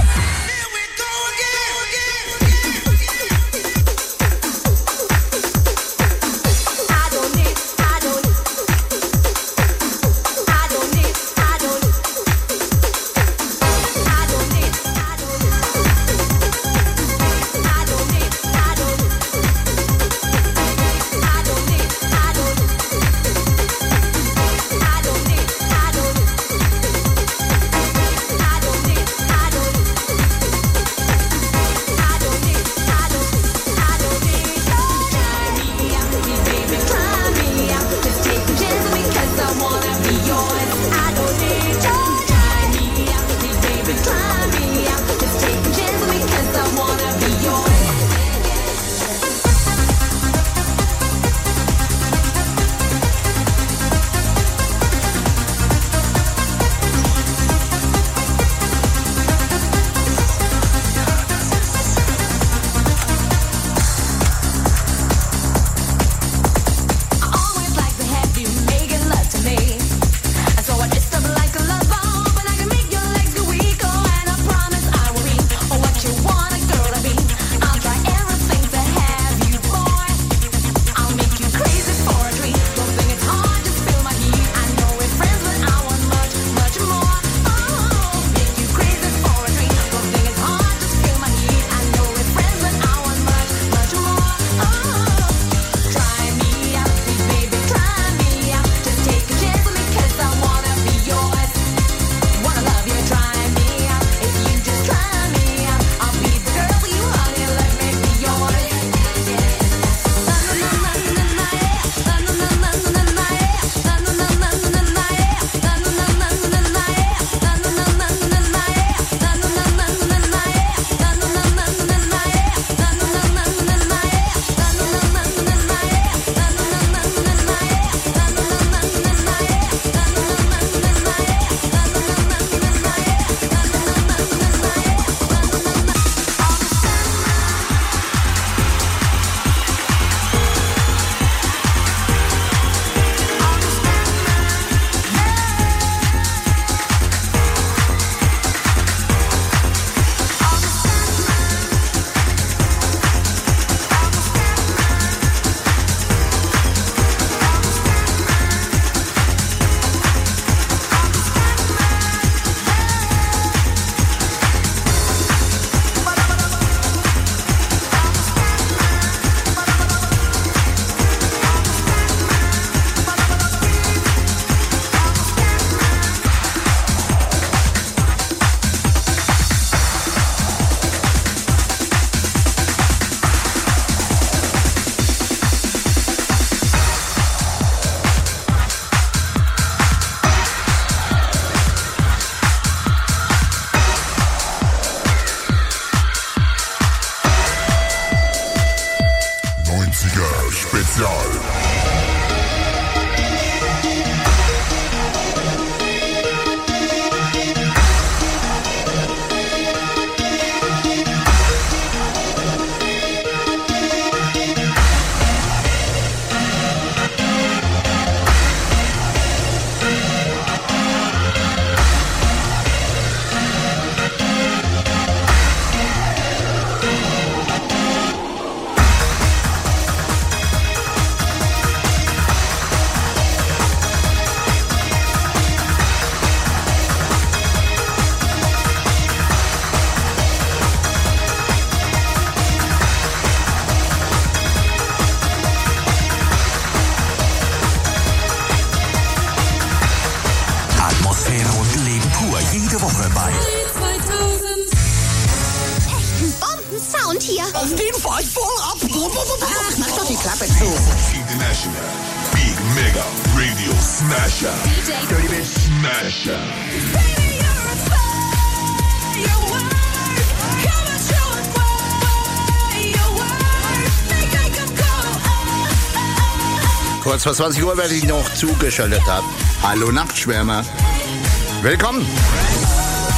Ach, mach doch die Klappe zu. International. Big Mega Radio Smasher. DJ Dirty Bitch Smasher. Kurz vor 20 Uhr werde ich noch zugeschaltet haben. Hallo Nachtschwärmer. Willkommen.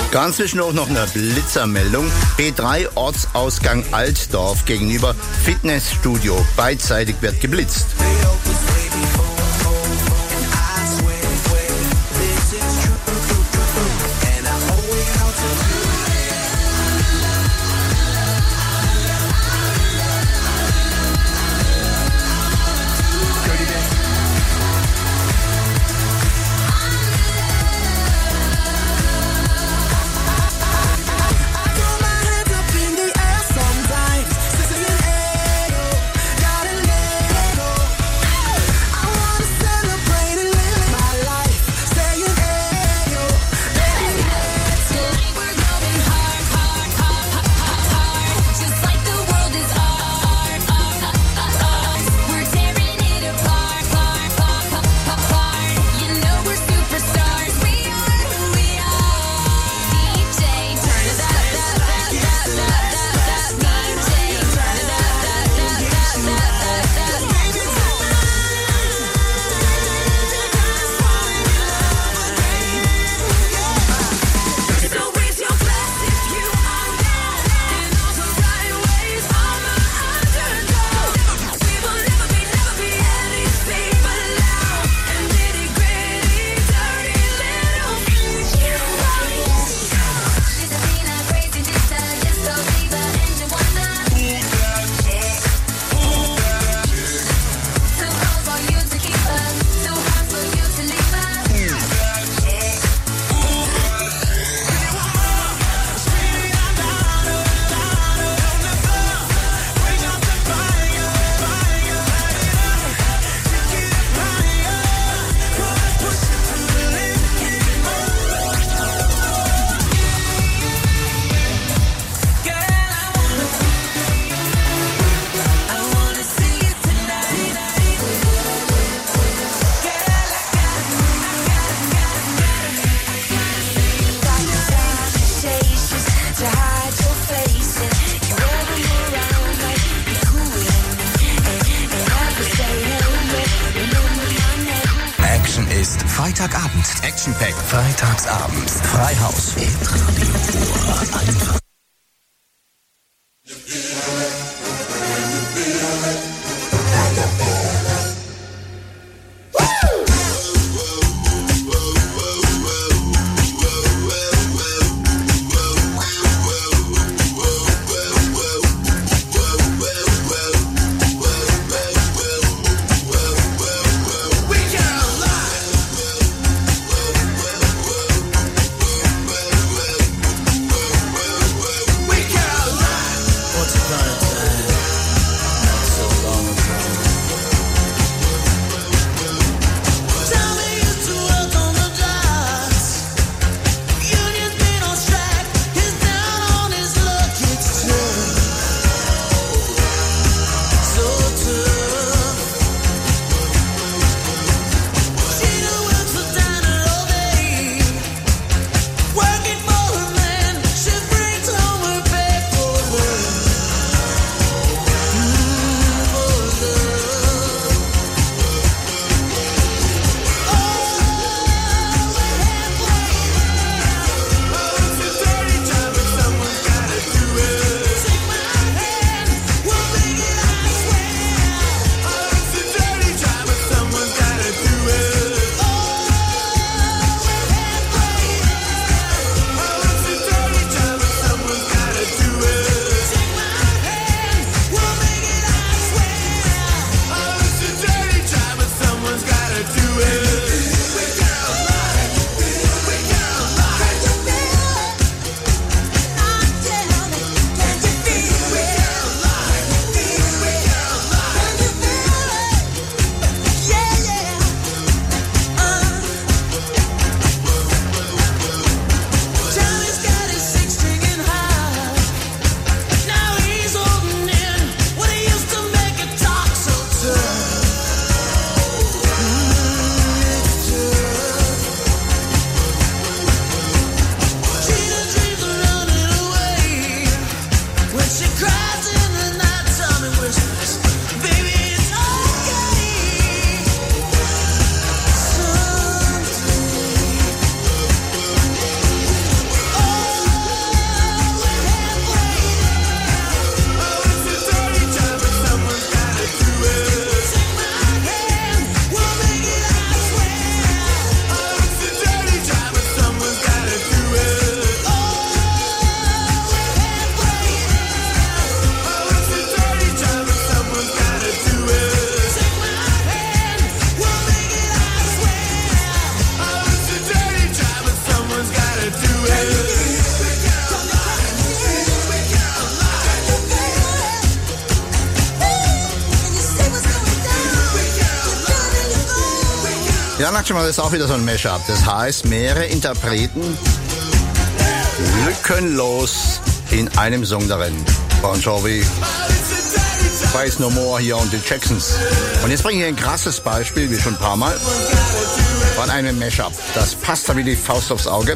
Ganz zwischendurch noch eine Blitzermeldung. B3 Ortsausgang Altdorf gegenüber Fitnessstudio. Beidseitig wird geblitzt. Freitagabend. Action Pack. Freitagsabends. Freihaus. Hitradio Ruhr. Einfach. Ja, das ist auch wieder so ein Mashup. Das heißt, mehrere Interpreten lückenlos in einem Song darin. Bon Jovi, Faith No More hier und die Jacksons. Und jetzt bringe ich ein krasses Beispiel, wie schon ein paar Mal, von einem Mashup. Das passt da wie die Faust aufs Auge.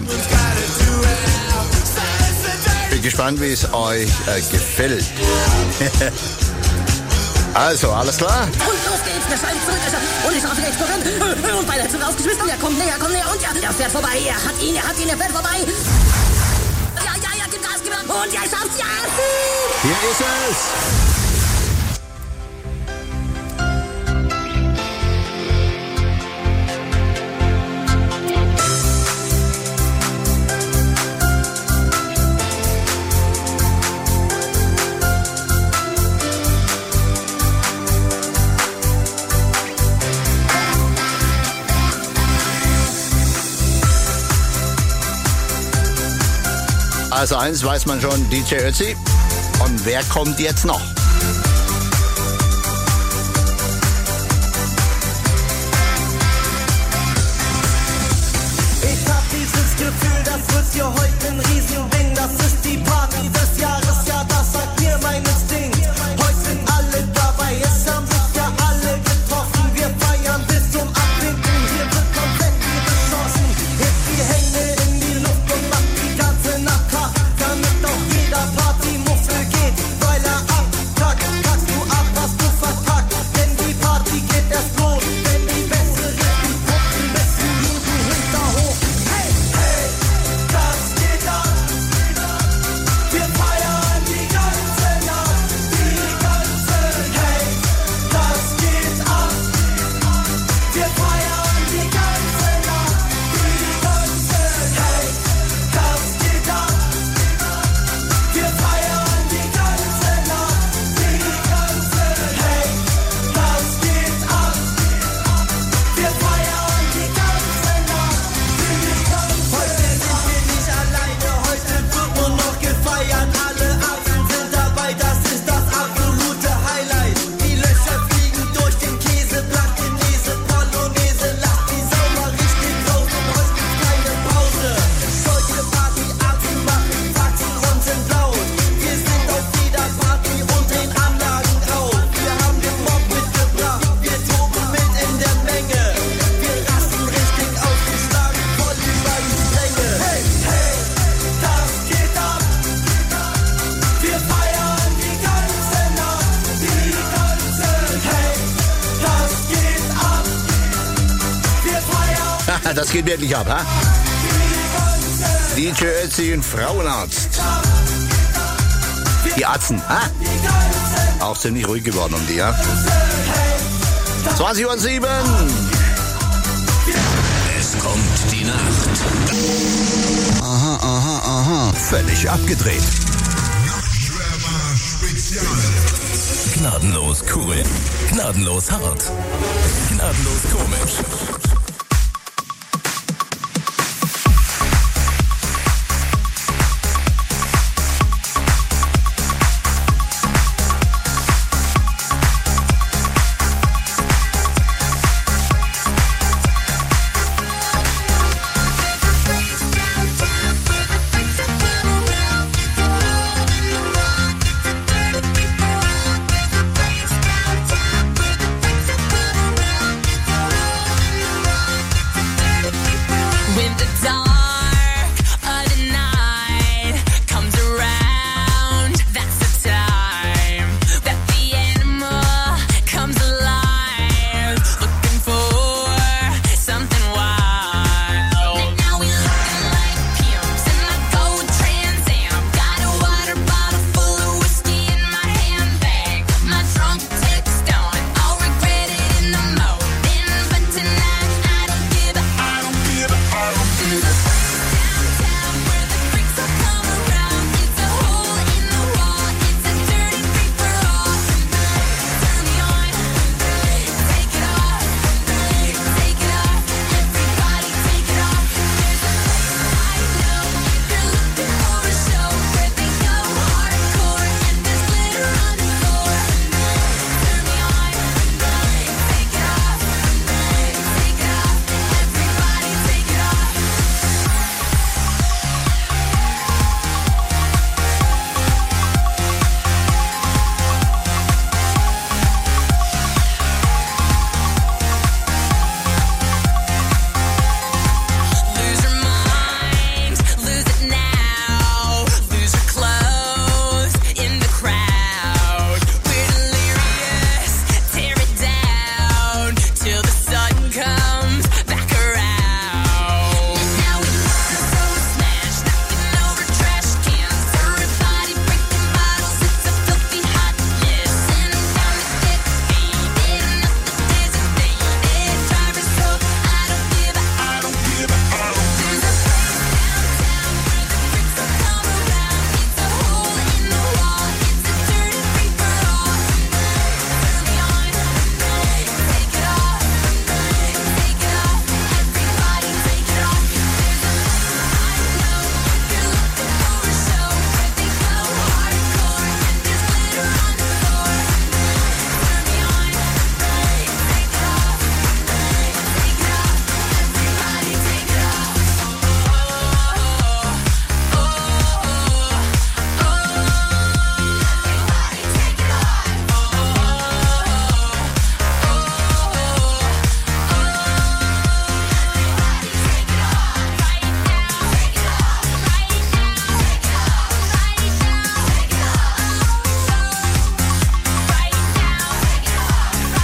Bin gespannt, wie es euch gefällt. Also, alles klar? Und los geht's, der Schein zurück, und ist auf die Explosion. Und beide sind rausgeschmissen, er kommt näher, und ja, er fährt vorbei, er hat ihn, er fährt vorbei. Ja, gibt Gas, und er schafft's, ja! Hier ist es! Also eins weiß man schon, DJ Ötzi. Und wer kommt jetzt noch? Ich hab dieses Gefühl, das wird hier heute ein Riesending. Das ist die Party des Jahres, ja, das sagt mir mein Instinkt. Heute sind alle dabei, es haben sich ja alle getroffen. Wir feiern bis zum Abwinken, hier wird komplett geschossen. Hebt die Hände in die Luft und macht die ganze Nacht hart, damit auch jeder Partymuffel geht, weil er abkackt. Kackst du ab, hast du verpackt, denn die Party geht erst los, wenn die Bässe richtig putzen, besten Juden hinter hoch. Hey, hey, das geht ab. Wir feiern die ganze Nacht, hey, das geht ab. Wir feiern die ganze Nacht, hey, das geht ab. Wir feiern die ganze Nacht, hey, das geht ab. Wir feiern die ganze Nacht, Heute sind wir nicht alleine, heute wird nur noch gefeiert. Alle Affen sind dabei, das ist das absolute Highlight. Die Löcher fliegen durch den Käse, Blankenese, Polonaise. Lasst die Sau mal richtig raus und heute gibt's keine Pause. Solche Partyaffen machen Faxen und sind laut. Wir sind auf jeder Party und den Anlagen auf. Wir haben den Mob mitgebracht, wir toben mit in der Menge. Wir rasten richtig aufgeschlagen, voll über die Stränge. Hey, hey, das geht ab. Wir feiern die ganze Nacht, hey, das geht ab. Wir feiern Das geht wirklich ab, ha? DJ Ötzi und Frauenarzt. Die Atzen, ha? Auch ziemlich ruhig geworden um die, ja? 20:07 Uhr. Es kommt die Nacht. Aha. Völlig abgedreht. Gnadenlos cool. Gnadenlos hart. Gnadenlos komisch.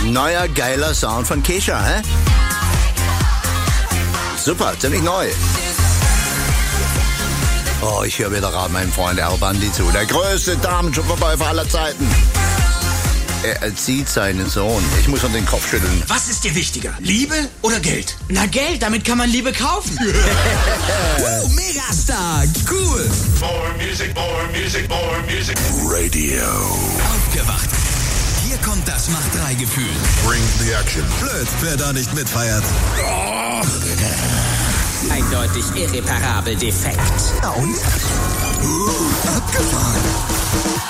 Neuer geiler Sound von Kesha, hä? Super, ziemlich neu. Oh, ich höre wieder gerade meinem Freund Al Bundy zu. Der größte Damenverkäufer aller Zeiten. Er erzieht seinen Sohn. Ich muss an den Kopf schütteln. Was ist dir wichtiger? Liebe oder Geld? Na, Geld, damit kann man Liebe kaufen. Megastar, cool. More music, more music, more music. Radio. Aufgewacht. Hier kommt das Mach-3-Gefühl. Bring the action. Blöd, wer da nicht mitfeiert. Eindeutig irreparabel defekt. Na und? Abgefahren.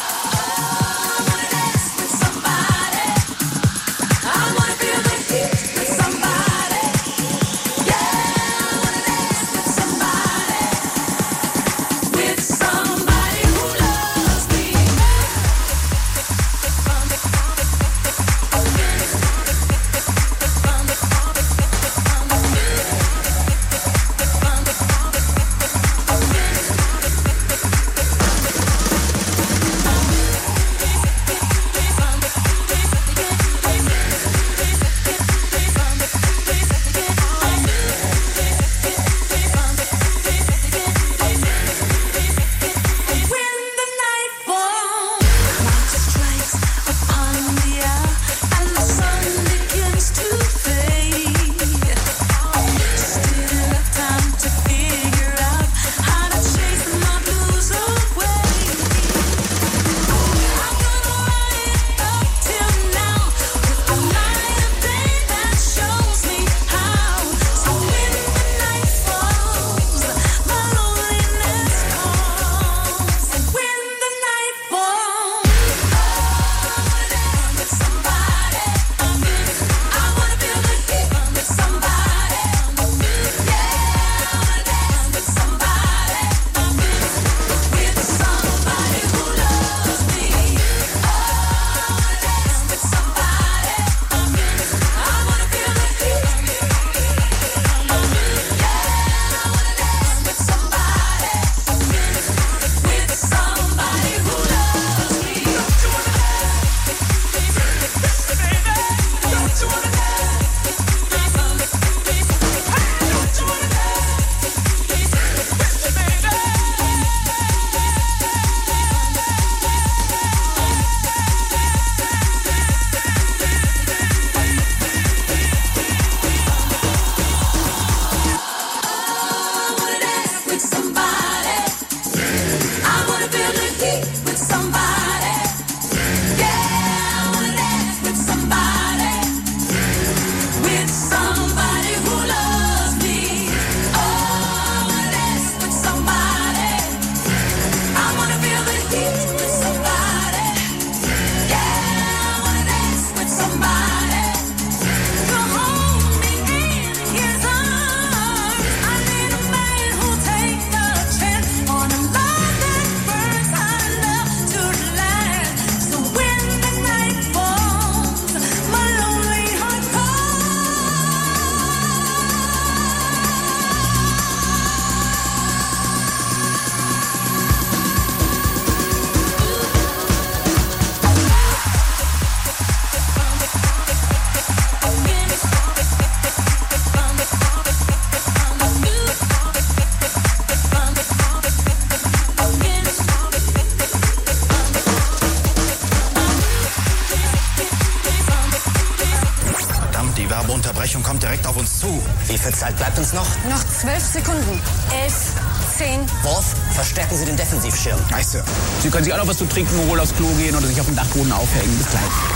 Unterbrechung kommt direkt auf uns zu. Wie viel Zeit bleibt uns noch? Noch 12 Sekunden. 11, 10. Worf, verstärken Sie den Defensivschirm. Aye, Sir. Sie können sich auch noch was zu trinken, wohl aufs Klo gehen oder sich auf dem Dachboden aufhängen. Bis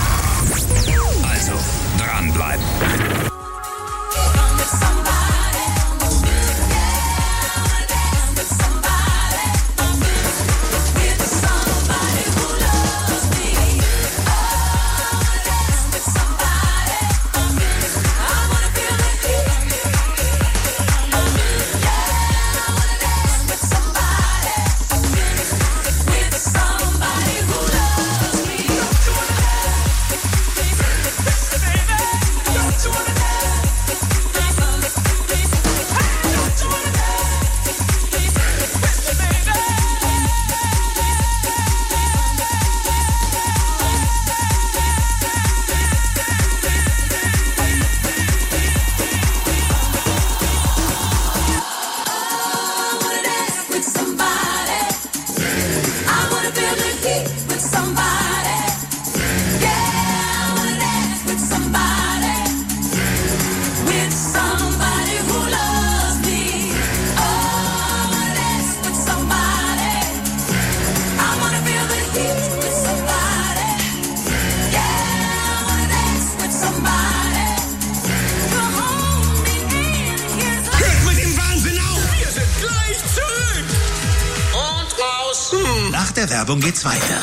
gleich. Also, dranbleiben. der Werbung geht's weiter.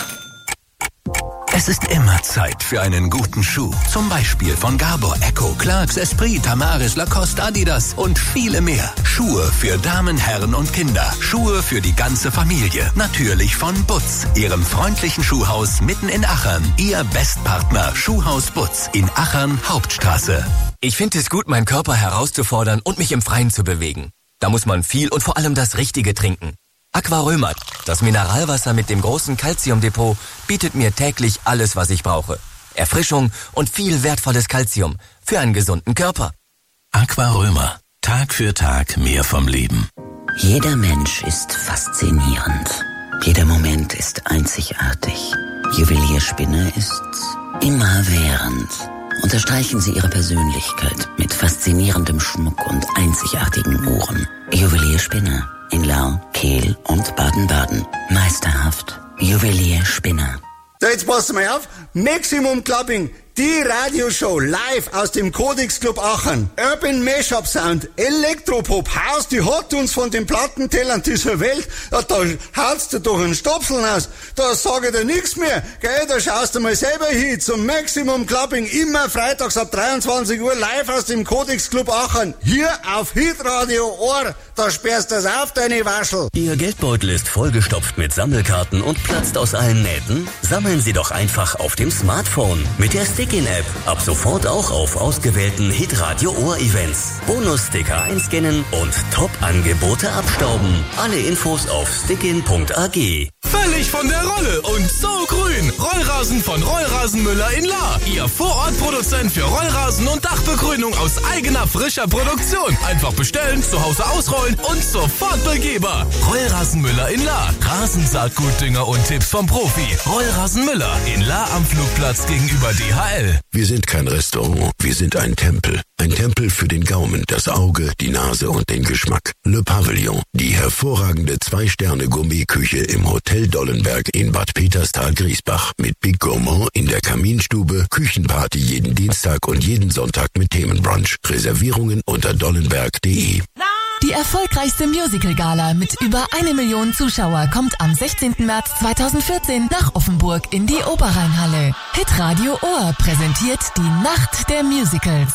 Es ist immer Zeit für einen guten Schuh. Zum Beispiel von Gabor, Echo, Clarks, Esprit, Tamaris, Lacoste, Adidas und viele mehr. Schuhe für Damen, Herren und Kinder. Schuhe für die ganze Familie. Natürlich von Butz, Ihrem freundlichen Schuhhaus mitten in Achern. Ihr Bestpartner Schuhhaus Butz in Achern Hauptstraße. Ich finde es gut, meinen Körper herauszufordern und mich im Freien zu bewegen. Da muss man viel und vor allem das Richtige trinken. Aquarömer, das Mineralwasser mit dem großen Calciumdepot, bietet mir täglich alles, was ich brauche. Erfrischung und viel wertvolles Calcium für einen gesunden Körper. Aquarömer. Tag für Tag mehr vom Leben. Jeder Mensch ist faszinierend. Jeder Moment ist einzigartig. Juwelierspinne ist immerwährend. Unterstreichen Sie Ihre Persönlichkeit mit faszinierendem Schmuck und einzigartigen Uhren. Juwelierspinne. In Lau, Kehl und Baden-Baden. Meisterhaft. Juwelierspinne. So, jetzt passt mal auf. Maximum Clubbing. Die Radioshow live aus dem Codex Club Aachen. Urban Mashup Sound, Elektropop, House, die hat uns von den Plattentellern dieser Welt. Ja, da hautst du doch einen Stopseln aus. Da sage ich dir nichts mehr. Gell, da schaust du mal selber hin zum Maximum Clubbing. Immer freitags ab 23 Uhr live aus dem Codex Club Aachen. Hier auf Hitradio Ohr. Da sperrst du das auf, deine Waschel. Ihr Geldbeutel ist vollgestopft mit Sammelkarten und platzt aus allen Nähten? Sammeln Sie doch einfach auf dem Smartphone mit der Stickin-App. Ab sofort auch auf ausgewählten Hitradio-Ohr-Events. Bonussticker einscannen und Top-Angebote abstauben. Alle Infos auf stickin.ag. Völlig von der Rolle und so grün. Rollrasen von Rollrasenmüller in Lahr. Ihr Vorortproduzent für Rollrasen und Dachbegrünung aus eigener frischer Produktion. Einfach bestellen, zu Hause ausrollen und sofort begehbar. Rollrasenmüller in Lahr. Rasensaatgutdünger und Tipps vom Profi. Rollrasenmüller in Lahr am Flugplatz gegenüber DHL. Wir sind kein Restaurant, wir sind ein Tempel. Ein Tempel für den Gaumen, das Auge, die Nase und den Geschmack. Le Pavillon, die hervorragende 2-Sterne-Gourmetküche im Hotel Dollenberg in Bad Peterstal-Griesbach. Mit Big Gourmand in der Kaminstube, Küchenparty jeden Dienstag und jeden Sonntag mit Themenbrunch. Reservierungen unter dollenberg.de. Die erfolgreichste Musical-Gala mit über 1 Million Zuschauer kommt am 16. März 2014 nach Offenburg in die Oberrheinhalle. Hitradio Ohr präsentiert die Nacht der Musicals.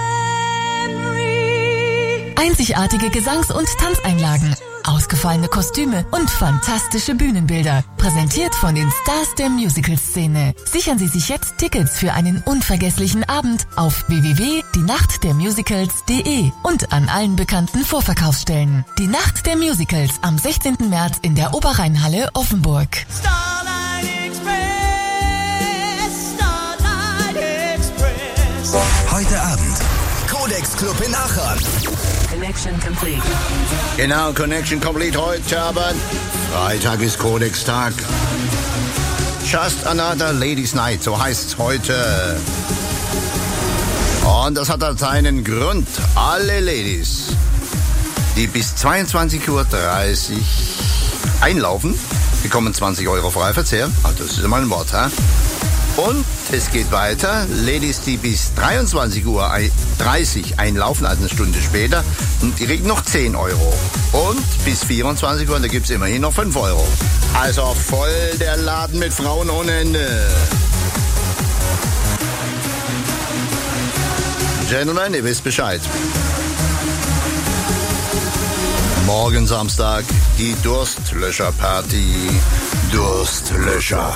Einzigartige Gesangs- und Tanzeinlagen, ausgefallene Kostüme und fantastische Bühnenbilder. Präsentiert von den Stars der Musical-Szene. Sichern Sie sich jetzt Tickets für einen unvergesslichen Abend auf www.dienachtdermusicals.de und an allen bekannten Vorverkaufsstellen. Die Nacht der Musicals am 16. März in der Oberrheinhalle Offenburg. Starlight Express. Heute Abend. Codex Club in Aachen. Connection complete. Genau, Connection complete heute Abend. Freitag ist Codex-Tag. Just Another Ladies Night, so heißt's heute. Und das hat seinen Grund. Alle Ladies, die bis 22:30 Uhr einlaufen, bekommen 20 € Freiverzehr. Also das ist immer ein Wort, ha? Und es geht weiter. Ladies, die bis 23:30 Uhr einlaufen, also eine Stunde später, die kriegen noch 10 €. Und bis 24 Uhr, da gibt's immerhin noch 5 €. Also voll der Laden mit Frauen ohne Ende. Gentlemen, ihr wisst Bescheid. Morgen Samstag die Durstlöscher-Party. Durstlöscher.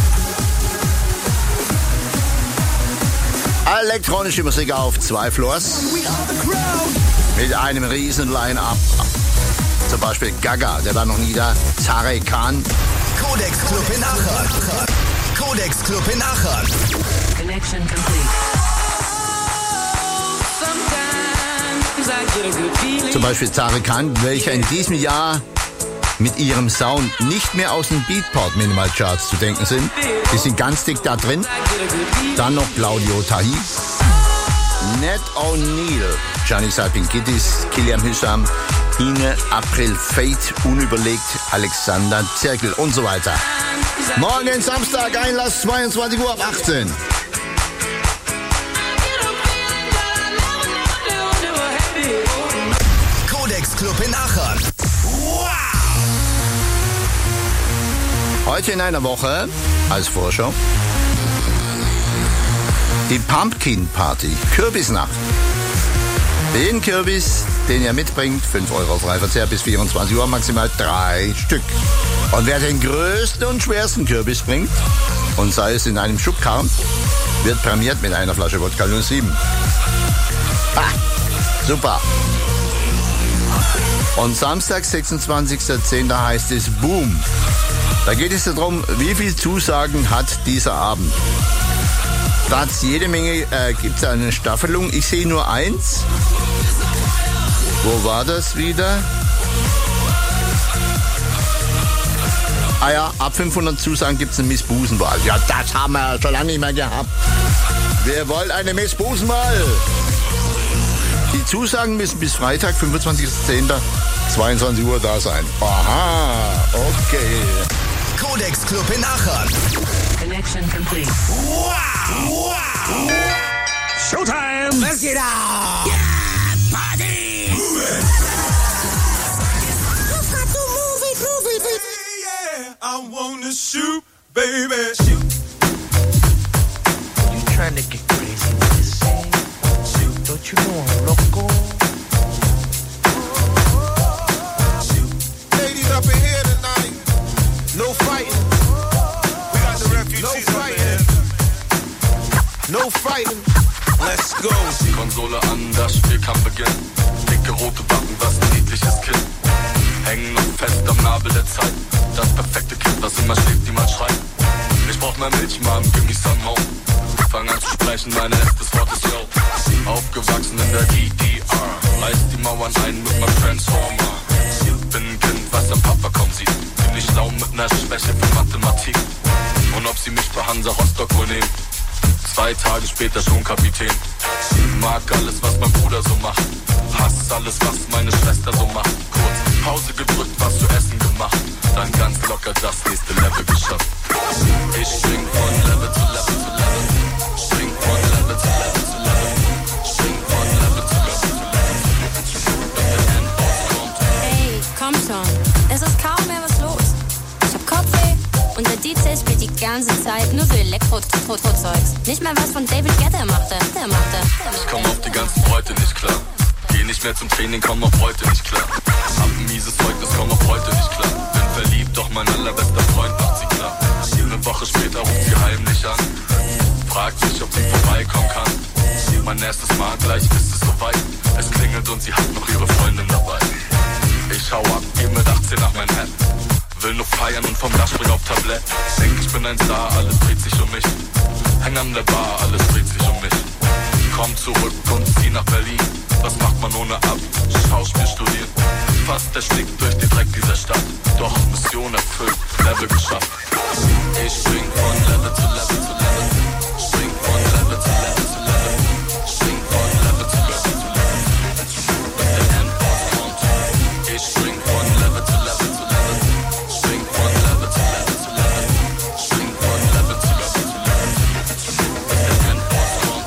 Elektronische Musik auf 2 Floors. Mit einem riesen Line-Up. Zum Beispiel Gaga, der war noch nie da. Tarek Khan. Codex Club in Aachen. Codex Club in Aachen. Connection complete. Zum Beispiel Tarek Khan, welcher in diesem Jahr mit ihrem Sound nicht mehr aus den Beatport Minimal Charts zu denken sind. Die sind ganz dick da drin. Dann noch Claudio Tahi, Ned O'Neill, Gianni Salpinkitis, Kilian Hüsam, Ine April Fate, Unüberlegt, Alexander Zirkel und so weiter. Morgen Samstag, Einlass 22 Uhr ab 18. Codex Club in Aachen. Wow! Heute in einer Woche, als Vorschau, die Pumpkin Party, Kürbisnacht. Den Kürbis, den ihr mitbringt, 5 € Freiverzehr bis 24 Uhr, maximal 3 Stück. Und wer den größten und schwersten Kürbis bringt, und sei es in einem Schubkarren, wird prämiert mit einer Flasche Wodka 07. Super. Und Samstag, 26.10. heißt es Boom. Da geht es darum, wie viel Zusagen hat dieser Abend. Da hat es jede Menge, gibt es eine Staffelung. Ich sehe nur eins. Wo war das wieder? Ah ja, ab 500 Zusagen gibt es eine Miss Busenwahl. Ja, das haben wir schon lange nicht mehr gehabt. Wir wollen eine Miss Busenwahl. Die Zusagen müssen bis Freitag, 25.10., 22 Uhr da sein. Aha, okay. Codex Club in Aachen. Connection complete. Wow! Wow! Showtime! Let's get out! Yeah! Party! Move it! You've got to move it, move it! Yeah, I wanna shoot, baby, shoot. You trying to get crazy with this thing? Shoot. Don't you know I'm loco? Ladies up in here tonight. No fighting. We got the refugees. No fighting. No fighting. Let's go. Konsole an, das Spiel kann beginnen. Dicke rote Backen, was ein niedliches Kind. Hängen noch fest am Nabel der Zeit. Das perfekte Kind, was immer schläft, niemand schreit. Ich brauch mehr Milch, Mann, give me some more. Fang an zu sprechen, mein erstes Wort ist yo. Aufgewachsen in der DDR. Reiß die Mauern ein mit meinem Transformer. Bin ein Kind, was am Papa kaum sieht. Ziemlich schlau mit ner Schwäche für Mathematik. Und ob sie mich bei Hansa Rostock wohl nehmen. 2 Tage später schon Kapitän. Mag alles, was mein Bruder so macht. Hass alles, was meine Schwester so macht. Kurz Pause gedrückt, was zu essen gemacht. Dann ganz locker das nächste Level geschafft. Ich spring von Level zu Level zu Level. Spring von Level zu Level zu Level. Spring von Level zu Level zu Level. Hey, komm schon. Es ist kaum mehr was los. Ich hab Kopfweh und der DJ spielt die ganze Zeit nur so Elektro-Zeugs. Nicht mal was von David Guetta machte. Ich komm auf die ganzen Bräute nicht klar. Geh nicht mehr zum Training, komm auf heute nicht klar. Hab ein mieses Zeugnis, komm auf heute nicht klar. Bin verliebt, doch mein allerbester Freund macht sie klar. Eine Woche später ruft sie heimlich an. Fragt sich, ob sie vorbeikommen kann. Mein erstes Mal, gleich ist es soweit. Es klingelt und sie hat noch ihre Freundin dabei. Ich hau ab, geh mit 18 nach Manhattan. Will nur feiern und vom Dach spring auf Tablett. Denk, ich bin ein Star, alles dreht sich um mich. Häng an der Bar, alles dreht sich um mich. Komm zurück und zieh nach Berlin. Was macht man ohne ab? Schauspiel studieren. Fast erstickt durch den Dreck dieser Stadt. Doch Mission erfüllt, Level geschafft. Ich spring von Level zu Level zu Level. Spring von Level zu Level zu Level. Spring von Level zu Level zu Level. Bis der Endboss kommt. Ich spring von Level zu Level zu Level. Spring von Level zu Level zu Level. Spring von Level zu Level zu Level. Bis der Endboss kommt.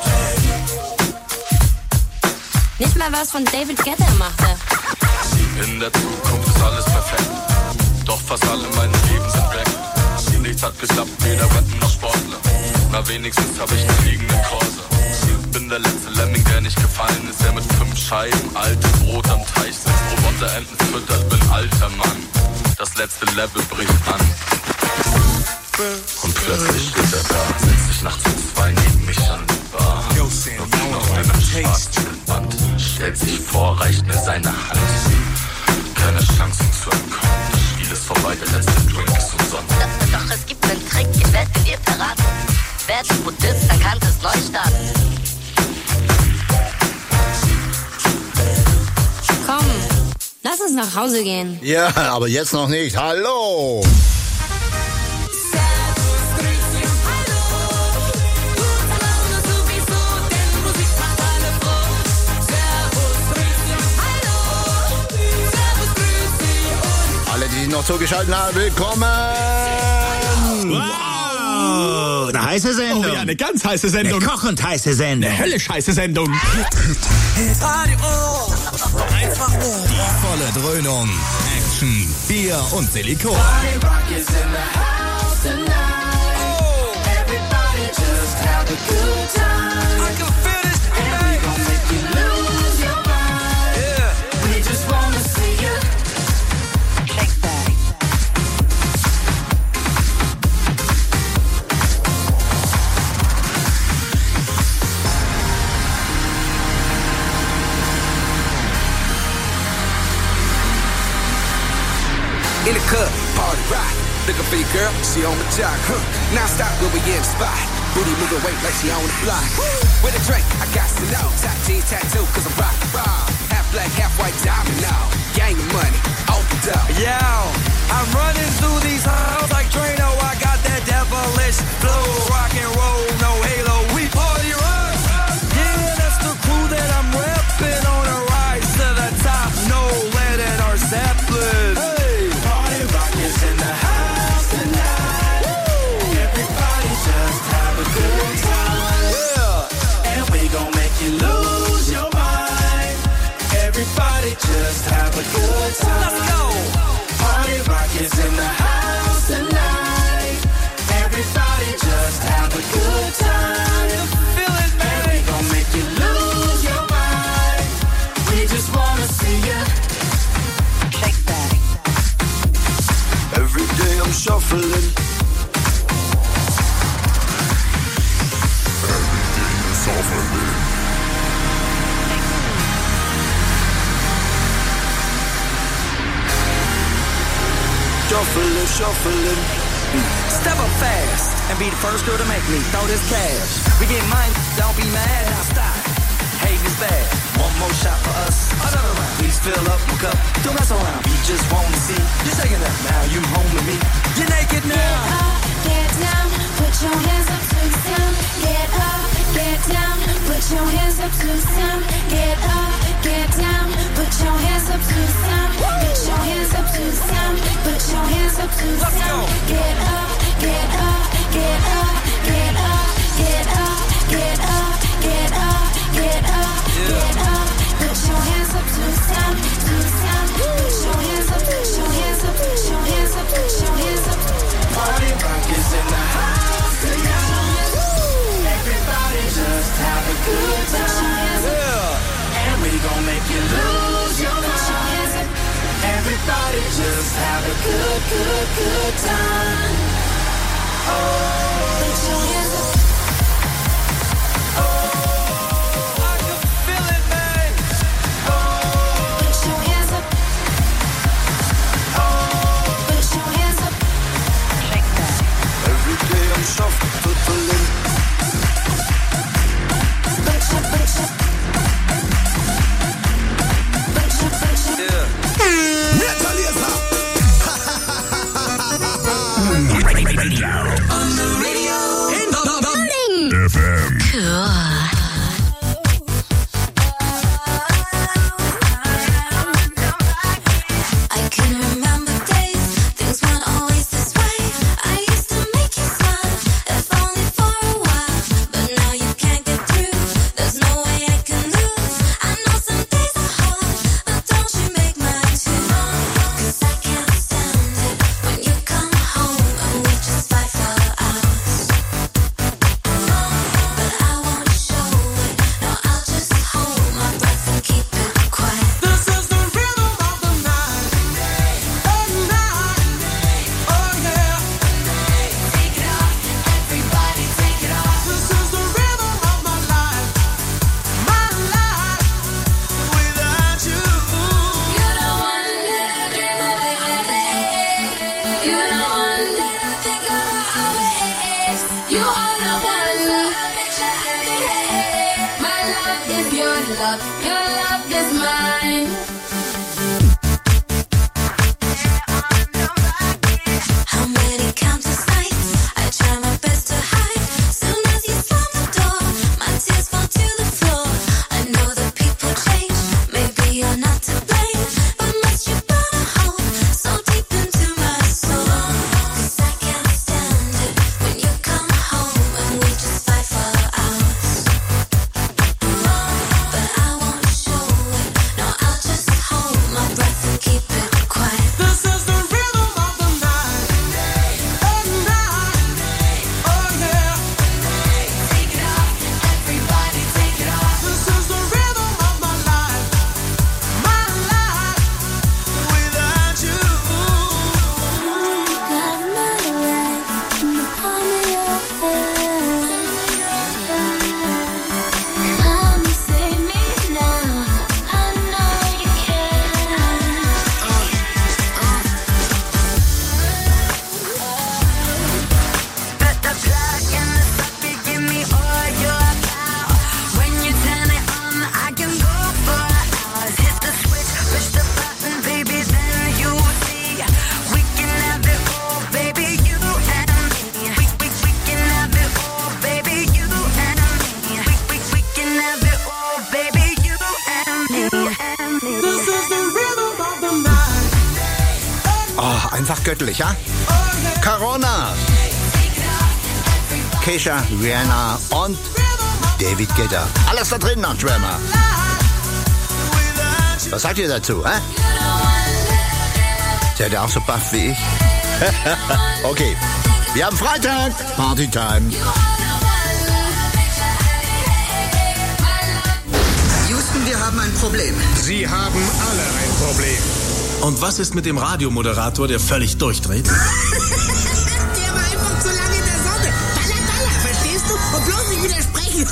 Nicht mal was von David Guetta machte. In der Zukunft ist alles perfekt. Doch fast alle meine Leben sind weg. Nichts hat geklappt, weder Rappen noch Sportler. Na wenigstens hab ich einen fliegenden Corsa. Bin der letzte Lemming, der nicht gefallen ist. Der mit 5 Scheiben altes Brot am Teich sitzt. Roboterenten füttert, bin alter Mann. Das letzte Level bricht an. Und plötzlich steht er da. Setzt sich nachts um 2 neben mich an die Bar. Und noch einem schwarzen Band. Stellt sich vor, reicht mir seine Hand. Keine Chancen zu entkommen. Das Spiel ist vorbei, der letzte Drink ist umsonst. Doch es gibt einen Trick, ich werde dir verraten. Werd Buddhist, dann kannst du es neu starten. Komm, lass uns nach Hause gehen. Ja, aber jetzt noch nicht. Hallo! Alle, die sich noch zugeschaltet haben, willkommen! Wow! Eine heiße Sendung. Oh ja, eine ganz heiße Sendung. Eine kochend heiße Sendung. Eine höllisch heiße Sendung. Einfach die volle Dröhnung. Action, Bier und Silikon. tonight. Everybody just have a good time. I can feel this tonight. And we gon' make you lose your mind. Yeah. We just wanna see you shake that. In the club, party rock. Looking for your girl, she on my jock. Now stop when we in the spot. Booty moving weight like she on the block. With a drink, I got to know. Top jeans tattoo, cause I'm rock raw. Half black, half white diamond now. Gang of money, opened up. Yo, I'm running through these halls like Drano. I got that devilish flow. Rock and roll, no halo. We party rock. Yeah, that's the crew that I'm repping. On a rise to the top. No lead in our Zeppelin. Hey, party rock is in the house tonight. Woo. Everybody just have a good time. Yeah. And we gon' make you lose your mind. Everybody just have a good time. Let's go. Party rock is in the house tonight. Everybody just have a good time. Feel it, man. And we gon' make you lose your mind. We just wanna see you shake that. Every day I'm shuffling. Shuffling. Step up fast and be the first girl to make me throw this cash. We get mine, don't be mad, now stop. Hate is bad. One more shot for us, another round. Please fill up my cup, don't mess around. We just wanna see you shaking up. Now you home with me. You're naked now. Get up, get down, put your hands up to the sound. Get up, get down, put your hands up to the sound. Get up, get down, put your hands up to the sound. Put your hands up to the sound. Put your hands up to the sound. Get up, get up, get up, get up, get up, get up, get up, get up, get up. Put your hands up to the sound, to the sound. Put your hands up, put your hands up, put your hands up, put your hands up. Party rock is in the house tonight. Everybody just have a good time. Yeah. And we gon' make you lose your mind. Everybody just have a good time. Oh, put your hands up. Oh, I can feel it, man. Oh, Put your hands up. Put your hands up. shake that. Every day I'm shuffling. Radio. On the radio. In the morning. FM. Cool. I can remember days, things weren't always this way. I used to make you smile, if only for a while. But now you can't get through, there's no way I can lose. I know some days are hard, but don't you make mine too. 'Cause I can't stand it when you come home and we just fight for hours. But I won't show it, no, I'll just hold my breath and keep it quiet. This is the rhythm of the night. Oh, night. Oh, yeah. Take it off, everybody take it off. This is the rhythm of my life. My life without you. You don't wanna let her dream away. You don't wanna let her think about always. You are the one that makes you happy. My love is your love is mine. How many countless nights I try my best to hide. Soon as you slam the door, my tears fall to the floor. I know that people change, maybe you're not to blame, but must you burn a hole so deep into my soul? 'Cause I can't stand it when you come home and we just fight for hours. But I won't einfach göttlich, ja? Corona. Kesha, Rihanna und David Guetta. Alles da drin nach Drama. Was sagt ihr dazu, hä? Seid ihr auch so baff wie ich? Okay, wir haben Freitag, Partytime. Houston, wir haben ein Problem. Sie haben alle ein Problem. Und was ist mit dem Radiomoderator, der völlig durchdreht? Der war einfach zu lange in der Sonne. Baller, verstehst du? Und bloß nicht widersprechen.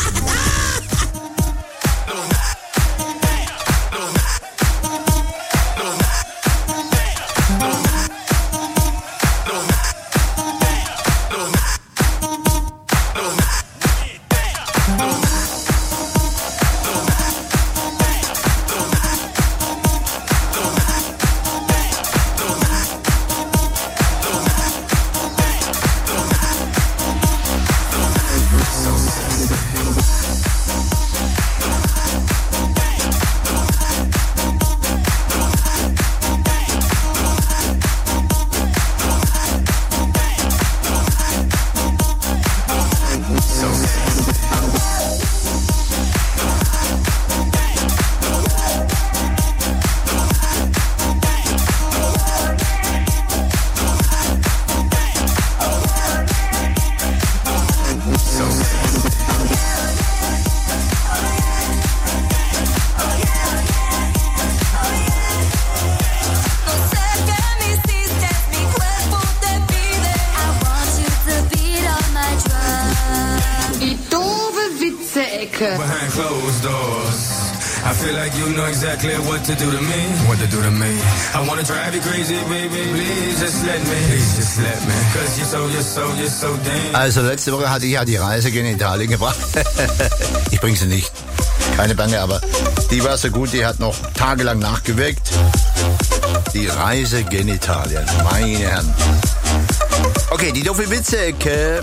Behind closed doors, I feel like you know exactly what to do to me. What to do to me? I wanna drive you crazy, baby. Please just let me. Please just let me. 'Cause you're so damn. Also letzte Woche hatte ich ja die Reise in Italien gebracht. Ich bringe sie nicht. Keine Bange, aber die war so gut, die hat noch tagelang nachgewirkt. Die Reise in Italien, meine Herren. Okay, die doofe Witze-Ecke.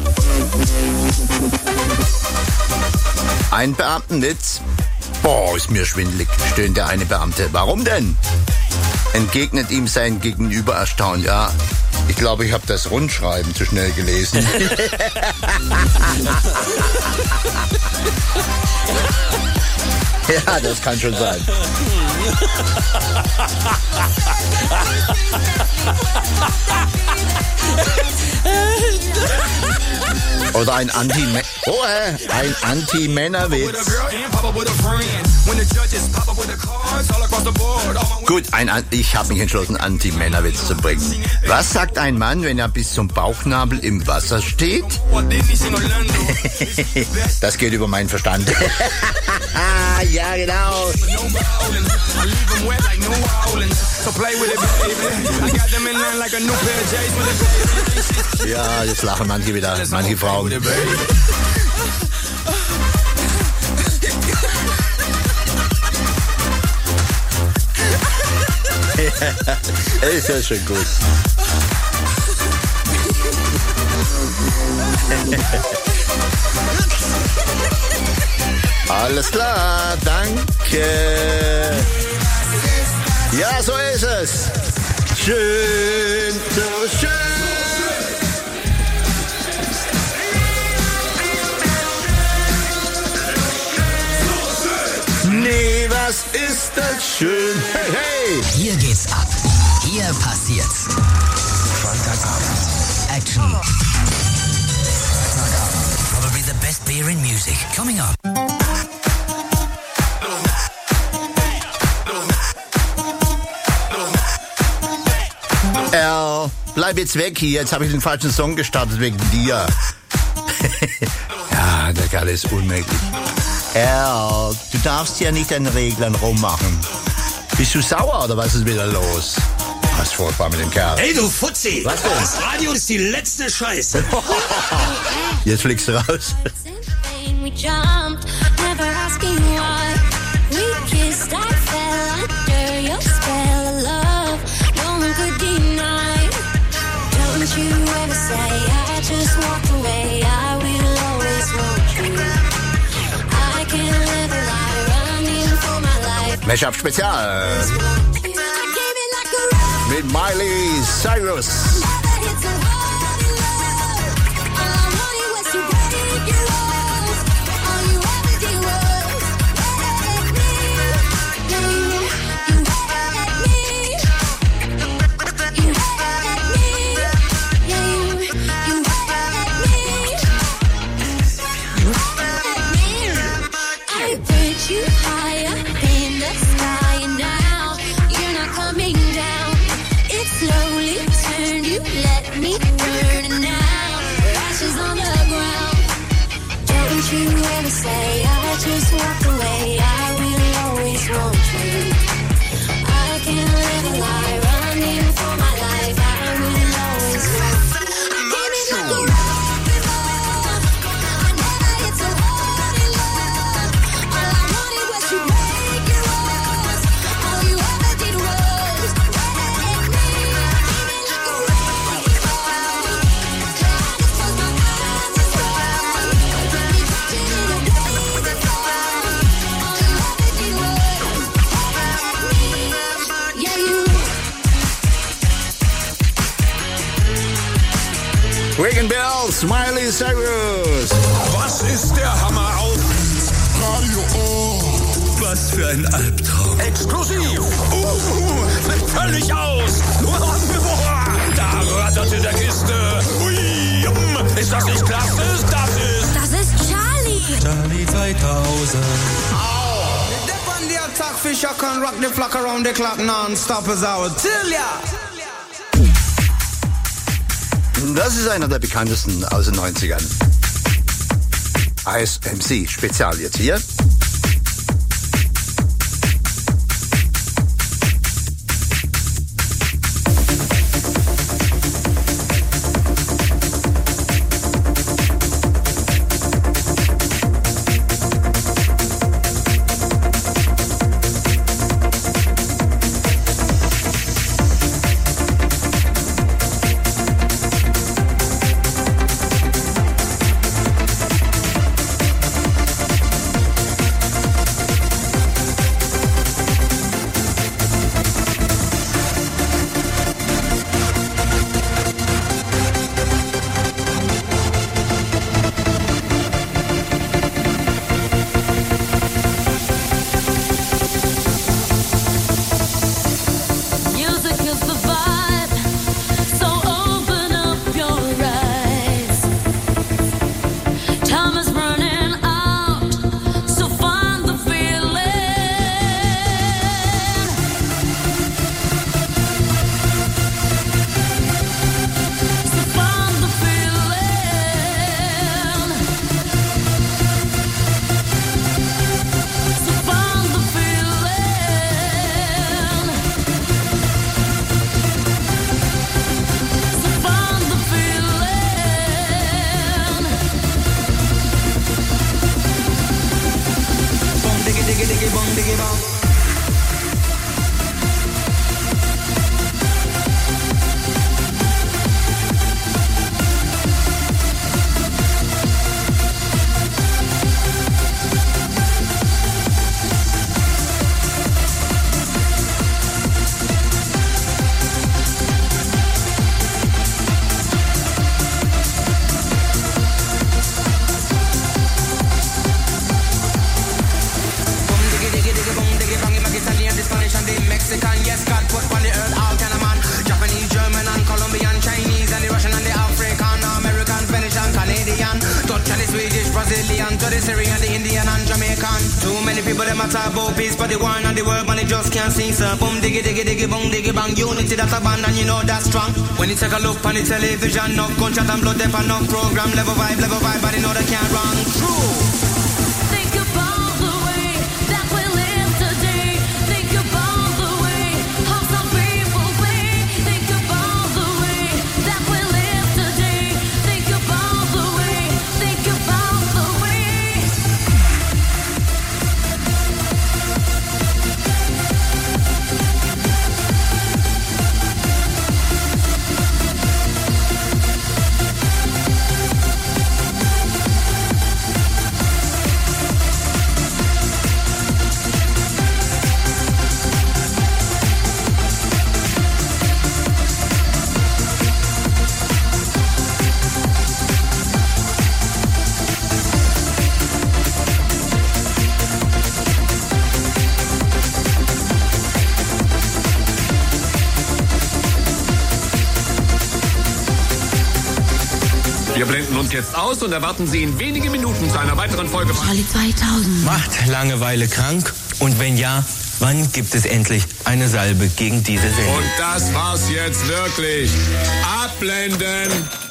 Ein Beamtenwitz. Boah, ist mir schwindelig, stöhnt der eine Beamte. Warum denn? Entgegnet ihm sein Gegenüber erstaunt. Ja, ich glaube, ich habe das Rundschreiben zu schnell gelesen. Ja, das kann schon sein. Oder ein Anti-Männer-Witz. Gut, ich habe mich entschlossen, Anti-Männer-Witz zu bringen. Was sagt ein Mann, wenn er bis zum Bauchnabel im Wasser steht? Das geht über meinen Verstand. Ja, genau. Ja, jetzt lachen manche wieder, manche Frauen. Ist ja schon gut. Alles klar, danke. Ja, so ist es. Schön, so schön. Nee, was ist das schön. Hey, hey. Hier geht's ab. Hier passiert's. Freitagabend. Action. Freitagabend. Probably the best beer in music. Coming up. Bleib jetzt weg hier. Jetzt habe ich den falschen Song gestartet wegen dir. Ja, der Kerl ist unmöglich. Du darfst ja nicht an Reglern rummachen. Bist du sauer oder was ist wieder los? Was ist furchtbar mit dem Kerl? Hey du Fuzzi! Was denn? Das Radio ist die letzte Scheiße. Jetzt fliegst du raus. We jumped, never asking why. We kissed, I fell under your spell of love. No one could deny. Don't you ever say I just walked away. I will always want you. I can't live a lie running for my life. Mashup Spezial. mit Miley Cyrus. Regan Bells, Miley Cyrus. Was ist der Hammer auf Radio O? Was für ein Albtraum. Exklusiv. Flippt völlig aus. Da rattert in der Kiste. Ui, ist das nicht klasse? Das ist Charlie. Charlie 2000. On the attack, fish, I can rock the flock around the clock non-stop as I would tell ya. Das ist einer der bekanntesten aus den 90ern. Ice MC Spezial jetzt hier. When you take a look on the television, no gunshot and blood, there no program, level vibe, but they know they can't run through. Think about the way that we live today. Think about the way how some people play. Think about the way that we live today. Think about the way. Think about the way. kommt jetzt aus und erwarten Sie in wenigen Minuten zu einer weiteren Folge von Charlie 2000. Macht Langeweile krank? Und wenn ja, wann gibt es endlich eine Salbe gegen diese Sendung? Und das war's jetzt wirklich. Abblenden!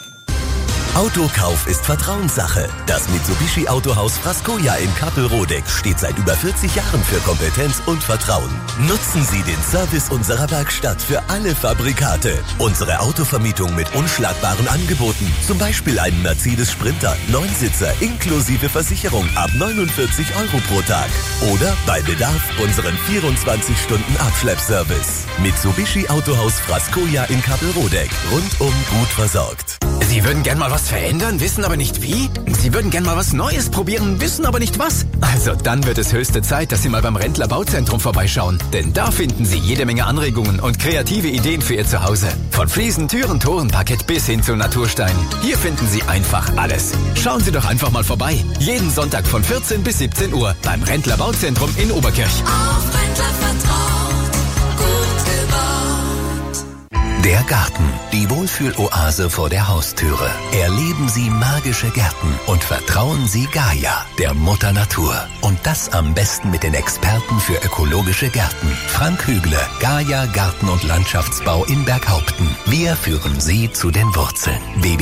Autokauf ist Vertrauenssache. Das Mitsubishi Autohaus Frascoja in Kappel-Rodeck steht seit über 40 Jahren für Kompetenz und Vertrauen. Nutzen Sie den Service unserer Werkstatt für alle Fabrikate. Unsere Autovermietung mit unschlagbaren Angeboten. Zum Beispiel einen Mercedes Sprinter, 9-Sitzer inklusive Versicherung ab 49 € pro Tag. Oder bei Bedarf unseren 24-Stunden-Abschleppservice. Mitsubishi Autohaus Frascoja in Kappel-Rodeck. Rundum gut versorgt. Sie würden gern mal was verändern, wissen aber nicht wie? Sie würden gern mal was Neues probieren, wissen aber nicht was? Also dann wird es höchste Zeit, dass Sie mal beim Rendler Bauzentrum vorbeischauen. Denn da finden Sie jede Menge Anregungen und kreative Ideen für Ihr Zuhause. Von Fliesen, Türen, Toren, Parkett bis hin zu Natursteinen. Hier finden Sie einfach alles. Schauen Sie doch einfach mal vorbei. Jeden Sonntag von 14 bis 17 Uhr beim Rendler Bauzentrum in Oberkirch. Auf Rendler vertraut, gut gebaut. Der Garten, die Wohlfühloase vor der Haustüre. Erleben Sie magische Gärten und vertrauen Sie Gaia, der Mutter Natur. Und das am besten mit den Experten für ökologische Gärten. Frank Hügle, Gaia Garten- und Landschaftsbau in Berghaupten. Wir führen Sie zu den Wurzeln.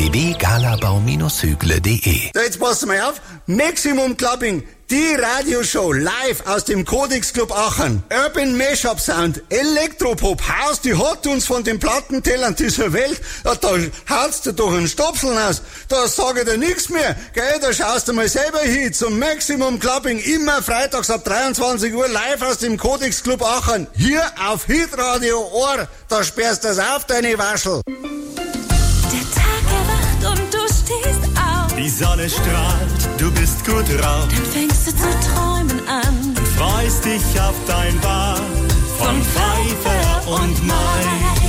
www.galabau-hügle.de. So, jetzt passen wir auf. Maximum Clubbing. Die Radioshow live aus dem Codex Club Aachen. Urban Mashup Sound, Elektropop, House, die hat uns von den Plattentellern dieser Welt. Ja, da haut's dir doch einen Stopseln aus. Da sage ich dir nichts mehr. Gell, da schaust du mal selber hin zum Maximum Clubbing. Immer freitags ab 23 Uhr live aus dem Codex Club Aachen. Hier auf Hitradio Ohr. Da sperrst du's auf, deine Waschel. Der Tag erwacht und du stehst auf. Die Sonne strahlt, du bist gut drauf. Dann fängst du zu träumen an. Und freust dich auf dein Bad von Pfeiffer und Mai.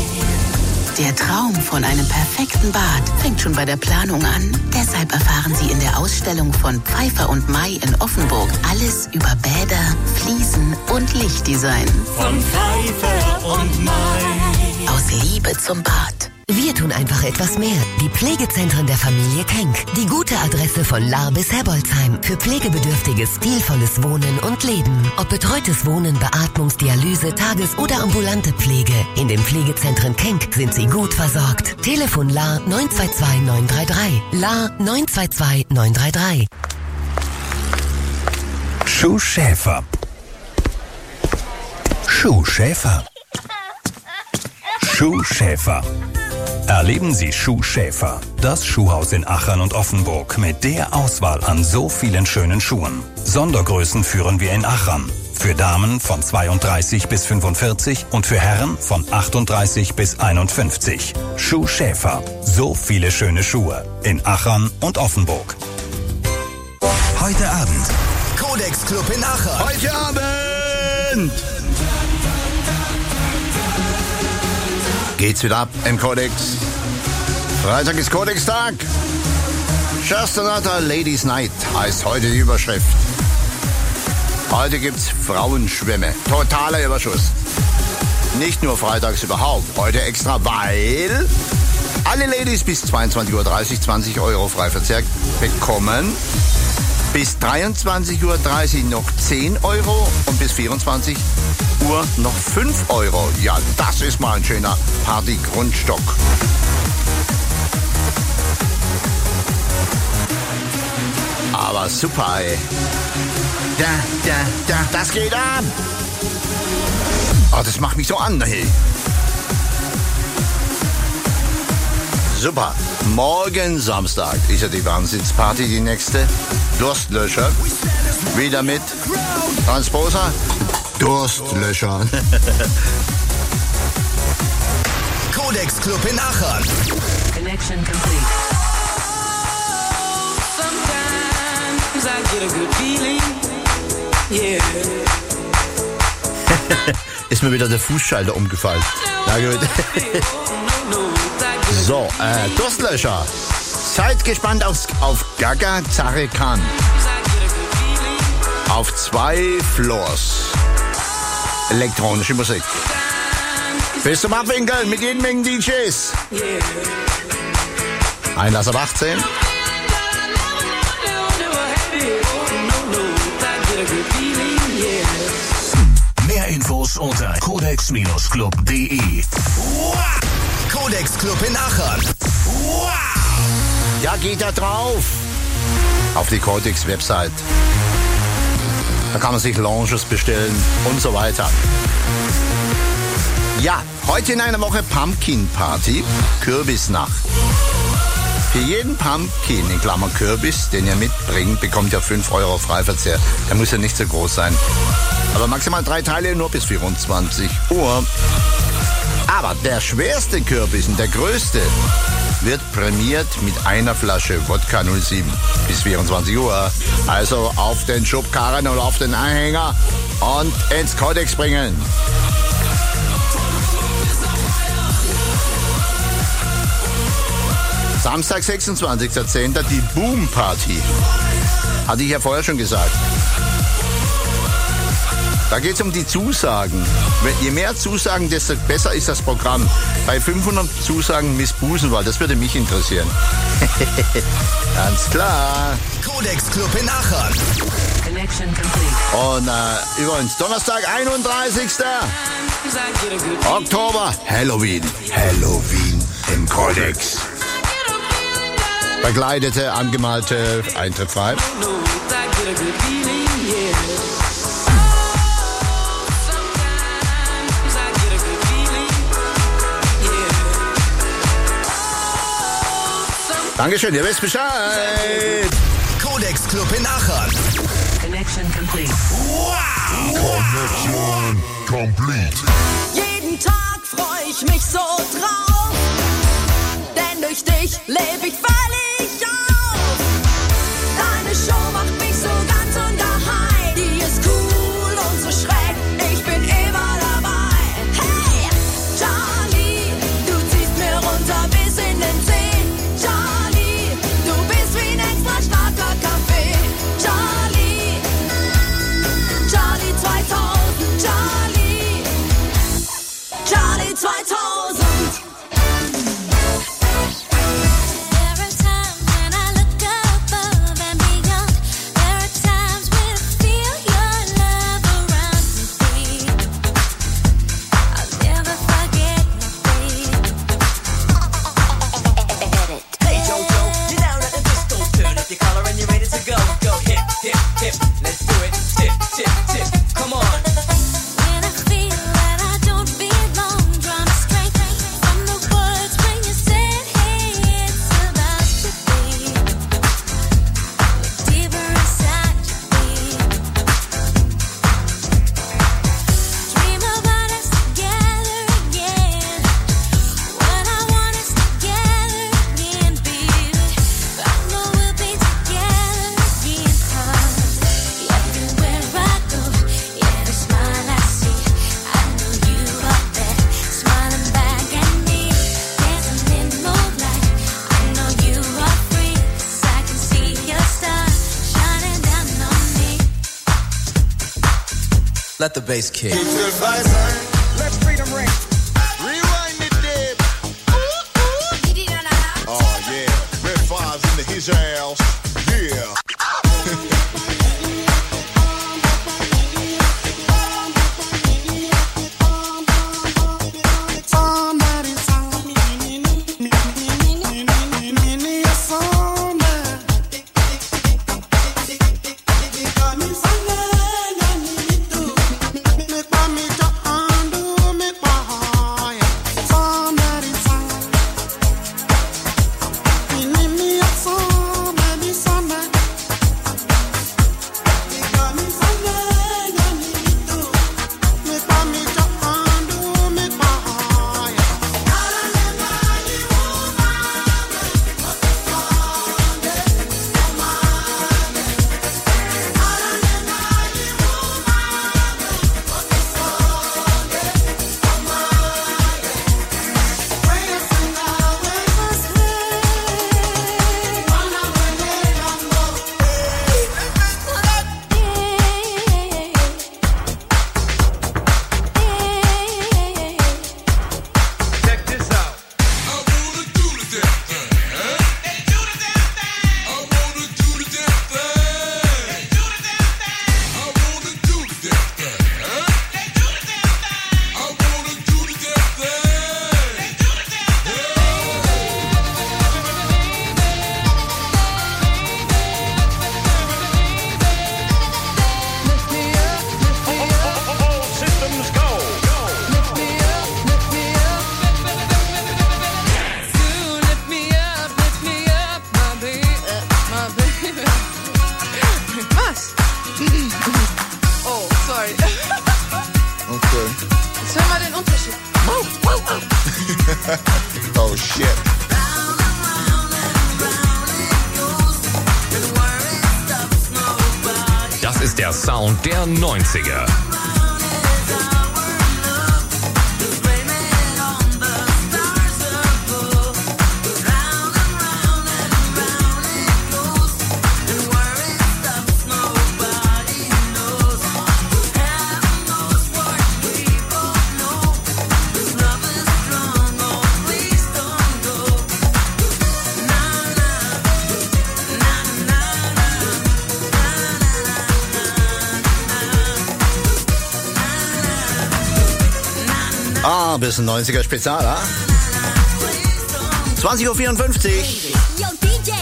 Der Traum von einem perfekten Bad fängt schon bei der Planung an. Deshalb erfahren Sie in der Ausstellung von Pfeiffer und Mai in Offenburg alles über Bäder, Fliesen und Lichtdesign. Von Pfeiffer und Mai. Aus Liebe zum Bad. Wir tun einfach etwas mehr. Die Pflegezentren der Familie Kenk. Die gute Adresse von Lahr bis Herbolzheim. Für pflegebedürftiges, stilvolles Wohnen und Leben. Ob betreutes Wohnen, Beatmungsdialyse, Tages- oder ambulante Pflege. In den Pflegezentren Kenk sind Sie gut versorgt. Telefon Lahr 922 933. Lahr 922 933. Schuh Schäfer. Schuh Schäfer. Schuh Schäfer. Erleben Sie Schuh Schäfer, das Schuhhaus in Aachen und Offenburg mit der Auswahl an so vielen schönen Schuhen. Sondergrößen führen wir in Aachen. Für Damen von 32 bis 45 und für Herren von 38 bis 51. Schuh Schäfer, so viele schöne Schuhe in Aachen und Offenburg. Heute Abend. Codex Club in Aachen. Heute Abend geht's wieder ab im Codex. Freitag ist Codex-Tag. Just another Ladies Night heißt heute die Überschrift. Heute gibt's Frauenschwämme. Totaler Überschuss. Nicht nur freitags überhaupt. Heute extra, weil alle Ladies bis 22.30 Uhr 20 € Freiverzehr bekommen. Bis 23.30 Uhr noch 10 € und bis 24 Uhr noch 5 €. Ja, das ist mal ein schöner Party-Grundstock. Aber super, ey. Das geht ab. Oh, das macht mich so an, hey. Super. Morgen Samstag ist ja die Wahnsinnsparty, die nächste. Durstlöscher. Wieder mit Transposer. Durstlöscher. Codex Club in Aachen. Connection complete. Sometimes I get a good feeling. Yeah. Ist mir wieder der Fußschalter umgefallen. Na gut. So, Durstlöscher. Seid gespannt auf Gaga Zare Khan. Auf 2 Floors. Elektronische Musik. Bis zum Abwinkeln mit jeden Mengen DJs. Einlass ab 18. unter codex-club.de. Codex Club in Aachen. Ja, geht da drauf. Auf die Codex-Website. Da kann man sich Lounges bestellen und so weiter. Ja, heute in einer Woche Pumpkin Party, Kürbisnacht. Für jeden Pumpkin, in Klammern Kürbis, den ihr mitbringt, bekommt ihr 5 Euro Freiverzehr. Der muss ja nicht so groß sein. Aber maximal 3 Teile, nur bis 24 Uhr. Aber der schwerste Kürbis und der größte wird prämiert mit einer Flasche Wodka 07 bis 24 Uhr. Also auf den Schubkarren oder auf den Anhänger und ins Codex bringen. Samstag, 26.10. die Boom Party. Hatte ich ja vorher schon gesagt. Da geht es um die Zusagen. Je mehr Zusagen, desto besser ist das Programm. Bei 500 Zusagen Miss Busenwald, das würde mich interessieren. Ganz klar. Codex Club in Aachen. Connection complete. Und übrigens, Donnerstag, 31. Oktober, Halloween. Halloween im Codex. Begleitete, angemalte, Eintritt frei. Dankeschön, ihr wisst Bescheid. Codex Club in Aachen. Connection complete. Wow! Connection complete. Jeden Tag freu ich mich so drauf, denn durch dich lebe ich völlig auf. Deine Show macht mich so ganz ungeheim. Die ist cool und so schräg, ich bin immer dabei. Hey, Charlie, du ziehst mir runter bis in den Zeh. Charlie, du bist wie ein extra starker Kaffee. Charlie, Charlie 2000, Charlie, Charlie 2000. Let the bass kick. Let freedom ring. Rewind it, Deb. Oh yeah, Red 5's in his house. Yeah. Baby, Der Sound der 90er. Ah, bisschen 90er Spezial, ha? 20.54 Uhr. Yo, DJ.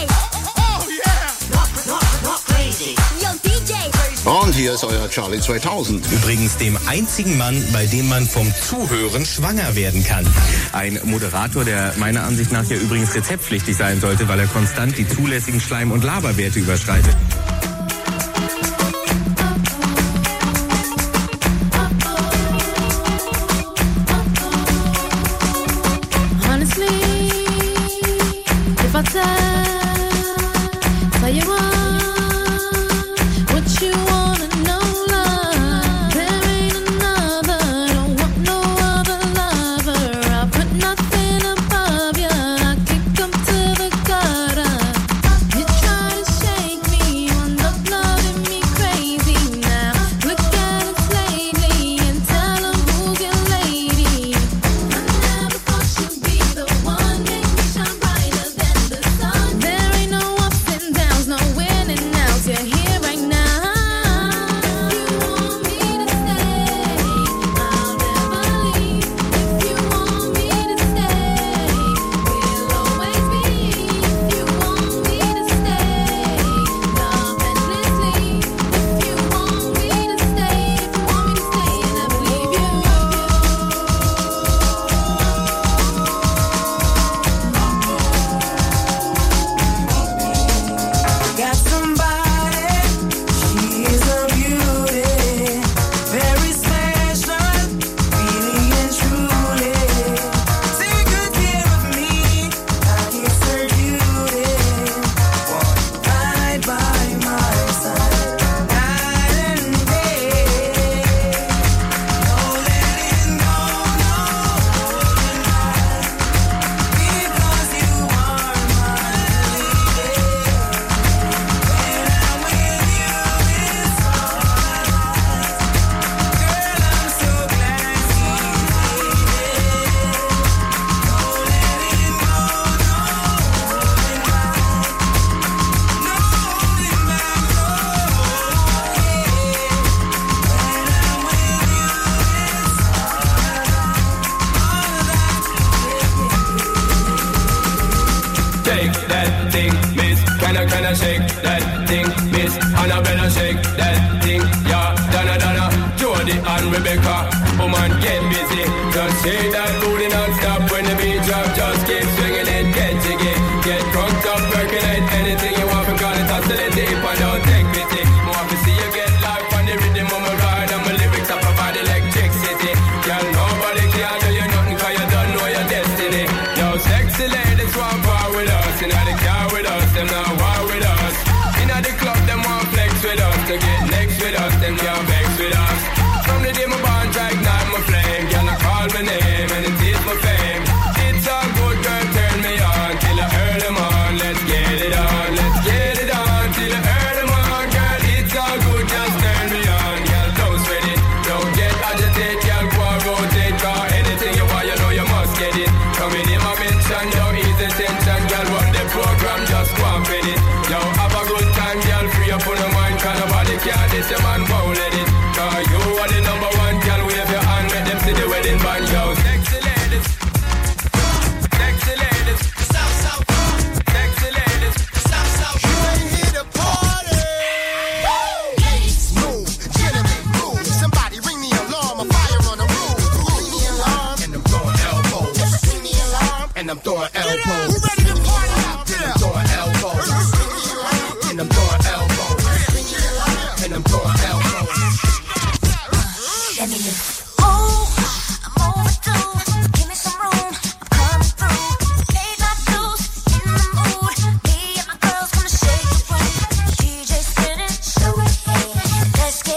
Und hier ist euer Charlie 2000. Übrigens dem einzigen Mann, bei dem man vom Zuhören schwanger werden kann. Ein Moderator, der meiner Ansicht nach ja übrigens rezeptpflichtig sein sollte, weil er konstant die zulässigen Schleim- und Laberwerte überschreitet. Let's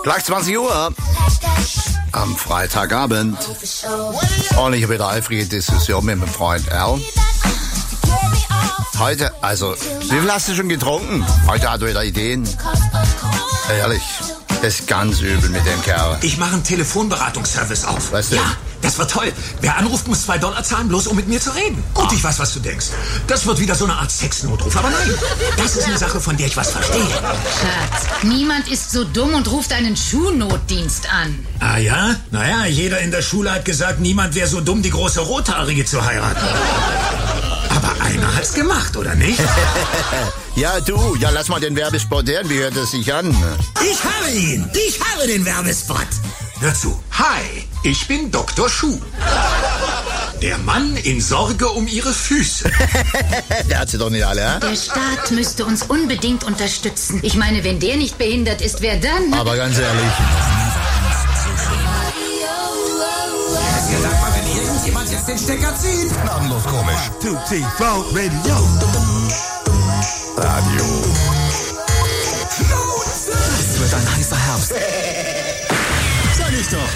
Gleich 20 Uhr am Freitagabend. Und ich habe wieder eifrige Diskussion mit meinem Freund Al. Heute, also, wie viel hast du schon getrunken? Heute hat er wieder Ideen. Ehrlich, das ist ganz übel mit dem Kerl. Ich mache einen Telefonberatungsservice auf. Was denn? Ja, das wird toll. Wer anruft, muss $2 zahlen, bloß um mit mir zu reden. Und ich weiß, was du denkst. Das wird wieder so eine Art Sexnotruf. Aber nein, das ist eine Sache, von der ich was verstehe. Schatz, niemand ist so dumm und ruft einen Schuhnotdienst an. Ah ja? Naja, jeder in der Schule hat gesagt, niemand wäre so dumm, die große Rothaarige zu heiraten. Aber einer hat's gemacht, oder nicht? Ja, du, ja, lass mal den Werbespot hören. Wie hört es sich an? Ich habe ihn. Ich habe den Werbespot. Hör zu. Hi, ich bin Dr. Schuh. Der Mann in Sorge um ihre Füße. Der hat sie doch nicht alle, ja? Der Staat müsste uns unbedingt unterstützen. Ich meine, wenn der nicht behindert ist, wer dann? Aber ganz ehrlich. Sag mal, wenn irgendjemand jetzt den Stecker zieht. Namenlos komisch. 2TV Radio. Radio. Es wird ein heißer Herbst. Sag ich doch.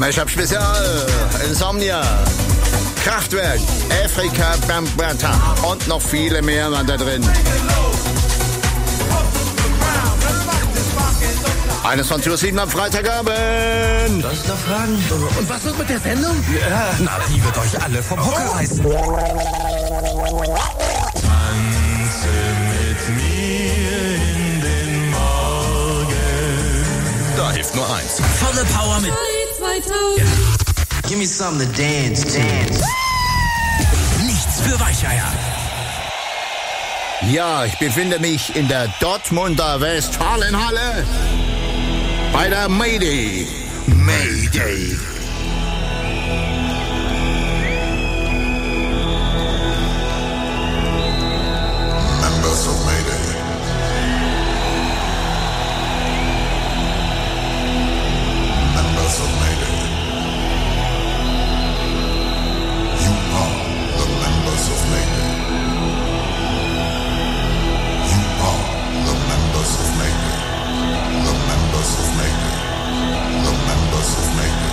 Mashup Spezial, Insomnia, Kraftwerk, Afrika, Bambata und noch viele mehr waren da drin. Eines von 7 am Freitagabend. Darf ich noch fragen? Und was ist mit der Sendung? Ja, na, die wird euch alle vom Hocker reißen. Tanze mit mir in den Morgen. Da hilft nur eins. Volle Power mit. Give me something to dance, dance. Nichts für Weicheier. Ja, ich befinde mich in der Dortmunder Westfalenhalle bei der Mayday. Mayday. Members of Mayday. Members of Mayday. You are the members of Mayday. You are the members of Mayday. The members of Mayday. The members of Mayday.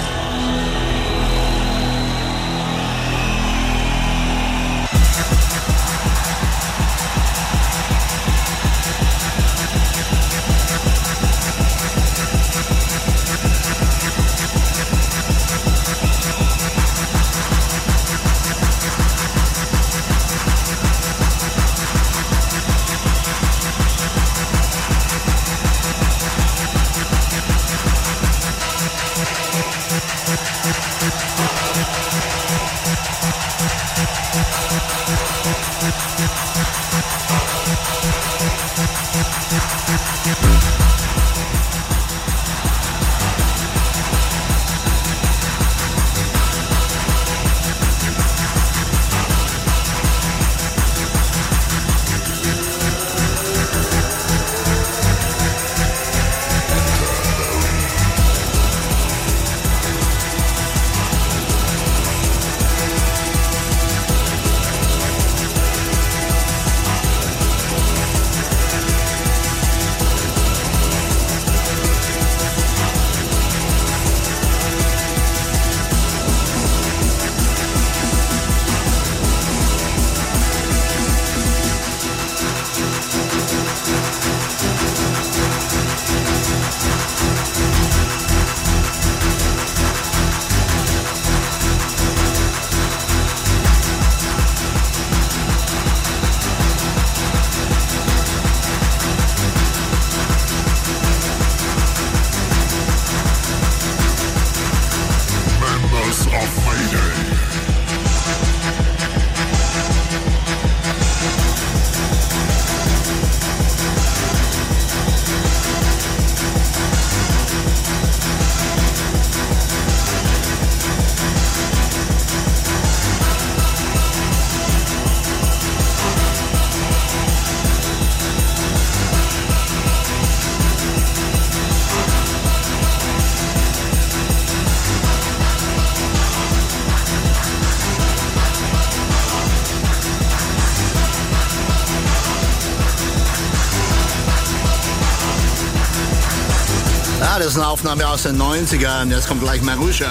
Das ist eine Aufnahme aus den 90ern. Jetzt kommt gleich Marusha.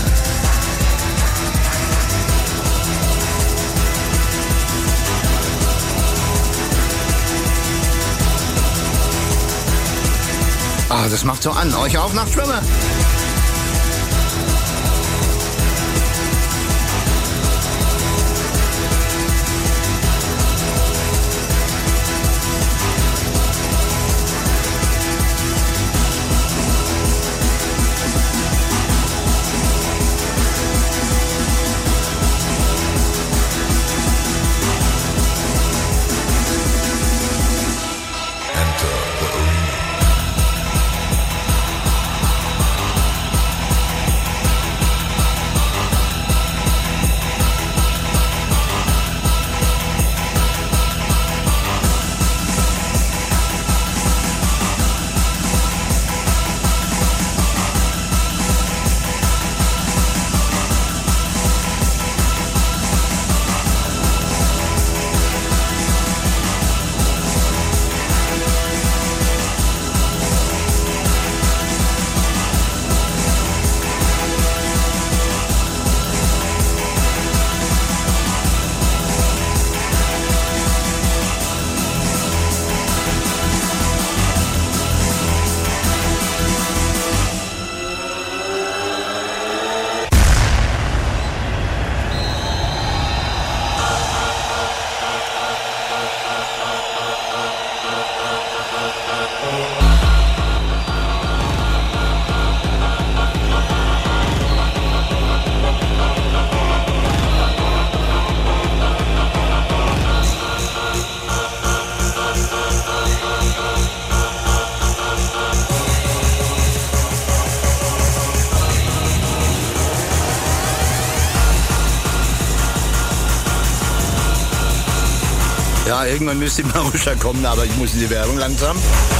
Ah, das macht so an. Euch auch nach Trümmer. Enter the arena. Ja, irgendwann müsste die Maruscha kommen, aber ich muss in die Werbung langsam.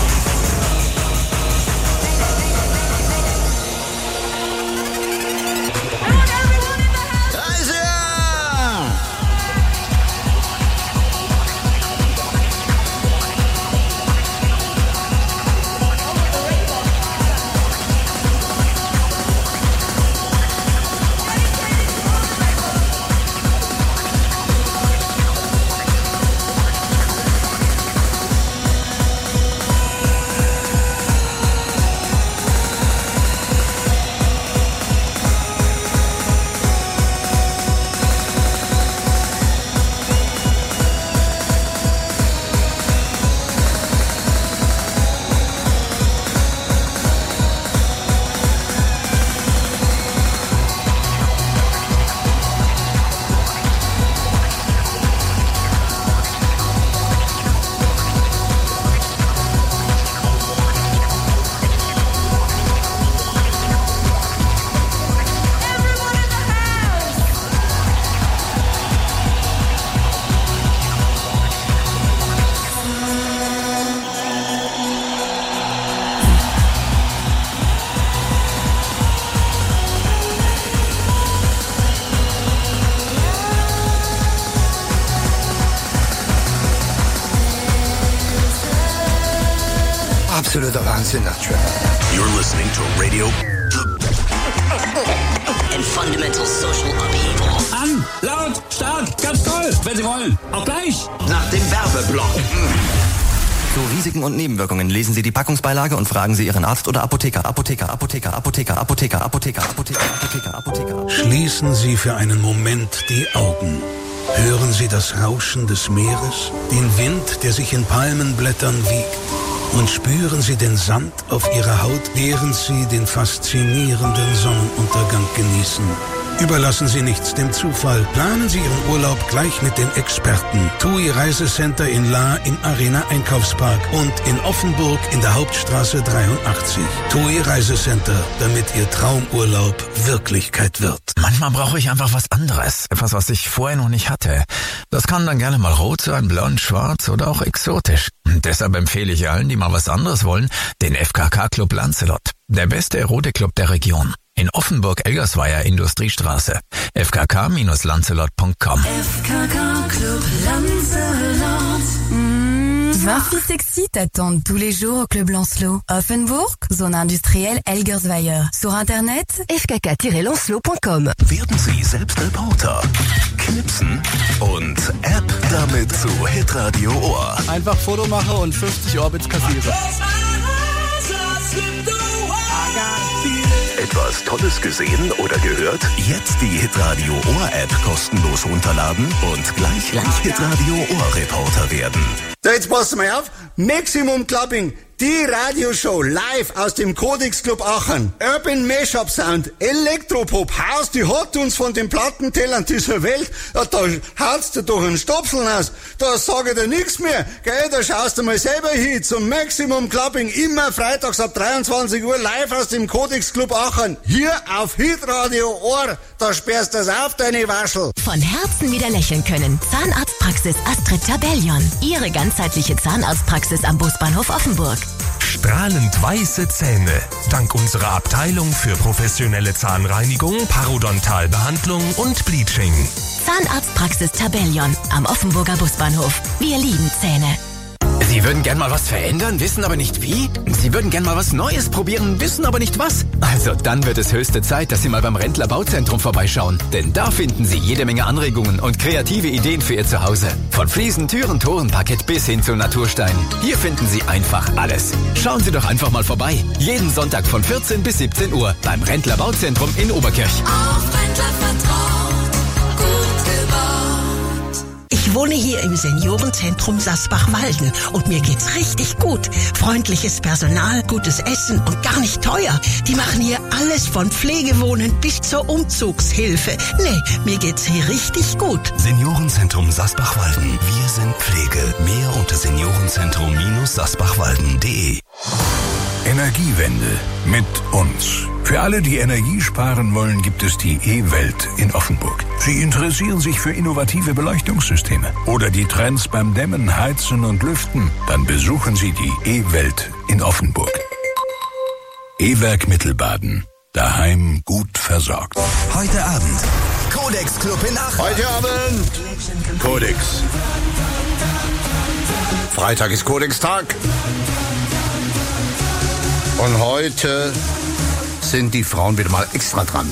Absoluter Wahnsinn, das Trevor. You're listening to Radio and fundamental social upheaval. An, laut, stark, ganz toll, wenn Sie wollen. Auch gleich. Nach dem Werbeblock. Zu Risiken und Nebenwirkungen lesen Sie die Packungsbeilage und fragen Sie Ihren Arzt oder Apotheker. Apotheker. Schließen Sie für einen Moment die Augen. Hören Sie das Rauschen des Meeres, den Wind, der sich in Palmenblättern wiegt. Und spüren Sie den Sand auf Ihrer Haut, während Sie den faszinierenden Sonnenuntergang genießen. Überlassen Sie nichts dem Zufall. Planen Sie Ihren Urlaub gleich mit den Experten. TUI Reisecenter in La im Arena Einkaufspark und in Offenburg in der Hauptstraße 83. TUI Reisecenter, damit Ihr Traumurlaub Wirklichkeit wird. Manchmal brauche ich einfach was anderes. Etwas, was ich vorher noch nicht hatte. Das kann dann gerne mal rot sein, blond, schwarz oder auch exotisch. Und deshalb empfehle ich allen, die mal was anderes wollen, den FKK Club Lancelot. Der beste Erotik-Club der Region. In Offenburg-Elgersweier Industriestraße. fkk-lancelot.com. FKK Club Lancelot. 20 filles sexy t'attendent tous les jours au Club Lancelot. Offenburg, zone industrielle Elgersweier. Sur Internet, fkk-lancelot.com. Werden Sie selbst Reporter, knipsen und App damit zu Hitradio Ohr. Einfach Foto mache und 50 Orbits kassiere. Etwas Tolles gesehen oder gehört? Jetzt die Hitradio Ohr App kostenlos runterladen und gleich Hitradio Ohr Reporter werden. So, jetzt pass mal auf. Maximum Clubbing, die Radioshow live aus dem Codex Club Aachen. Urban Mashup Sound, Elektropop, Haus, die hat uns von den Plattentellern dieser Welt. Ja, da hautst du doch einen Stopseln aus. Da sage ich dir nichts mehr. Gell, da schaust du mal selber hin zum Maximum Clubbing. Immer freitags ab 23 Uhr live aus dem Codex Club Aachen. Hier auf Hitradio Ohr. Da sperrst du's auf, deine Waschel. Von Herzen wieder lächeln können. Zahnarztpraxis Astrid Tabellion. Ihre ganzheitliche Zahnarztpraxis am Busbahnhof Offenburg. Strahlend weiße Zähne. Dank unserer Abteilung für professionelle Zahnreinigung, Parodontalbehandlung und Bleaching. Zahnarztpraxis Tabellion am Offenburger Busbahnhof. Wir lieben Zähne. Sie würden gern mal was verändern, wissen aber nicht wie? Sie würden gern mal was Neues probieren, wissen aber nicht was? Also dann wird es höchste Zeit, dass Sie mal beim Rendler Bauzentrum vorbeischauen. Denn da finden Sie jede Menge Anregungen und kreative Ideen für Ihr Zuhause. Von Fliesen, Türen, Toren, Parkett bis hin zu Natursteinen. Hier finden Sie einfach alles. Schauen Sie doch einfach mal vorbei. Jeden Sonntag von 14 bis 17 Uhr beim Rendler Bauzentrum in Oberkirch. Auf Rendler vertraut, gut gebaut. Ich wohne hier im Seniorenzentrum Sasbach-Walden und mir geht's richtig gut. Freundliches Personal, gutes Essen und gar nicht teuer. Die machen hier alles von Pflegewohnen bis zur Umzugshilfe. Nee, mir geht's hier richtig gut. Seniorenzentrum Sasbach-Walden. Wir sind Pflege. Mehr unter seniorenzentrum-sasbachwalden.de. Energiewende mit uns. Für alle, die Energie sparen wollen, gibt es die E-Welt in Offenburg. Sie interessieren sich für innovative Beleuchtungssysteme oder die Trends beim Dämmen, Heizen und Lüften? Dann besuchen Sie die E-Welt in Offenburg. E-Werk Mittelbaden. Daheim gut versorgt. Heute Abend. Codex Club in Aachen. Heute Abend. Codex. Freitag ist Codex-Tag. Und heute sind die Frauen wieder mal extra dran.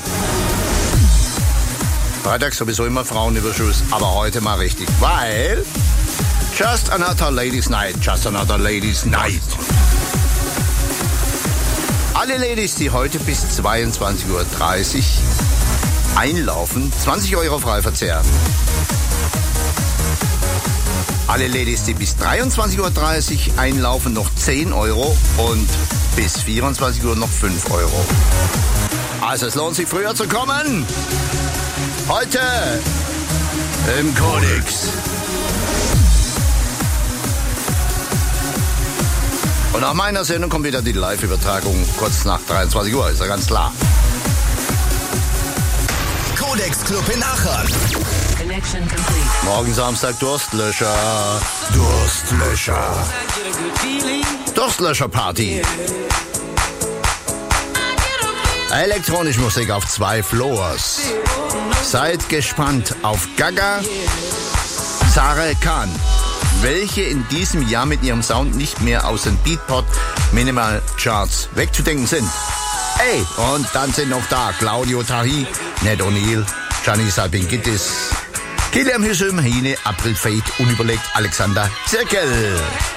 Freitag sowieso immer Frauenüberschuss, aber heute mal richtig, weil Just Another Ladies Night, Just Another Ladies Night. Alle Ladies, die heute bis 22.30 Uhr einlaufen, 20 Euro Freiverzehr. Alle Ladies, die bis 23.30 Uhr einlaufen, noch 10 Euro und bis 24 Uhr noch 5 Euro. Also es lohnt sich früher zu kommen. Heute im Codex. Und nach meiner Sendung kommt wieder die Live-Übertragung kurz nach 23 Uhr, ist ja ganz klar. Codex Club in Aachen. Connection complete. Morgen Samstag Durstlöscher. Durstlöscher. Durstlöscher-Party. Elektronische Musik auf 2 Floors. Seid gespannt auf Gaga, Sarah Khan, welche in diesem Jahr mit ihrem Sound nicht mehr aus den Beatport Minimal Charts wegzudenken sind. Ey, und dann sind noch da Claudio Tahi, Ned O'Neill, Gianni Salpingitis, Kilian Hüsüm, Hine, April Fate, unüberlegt Alexander Zirkel.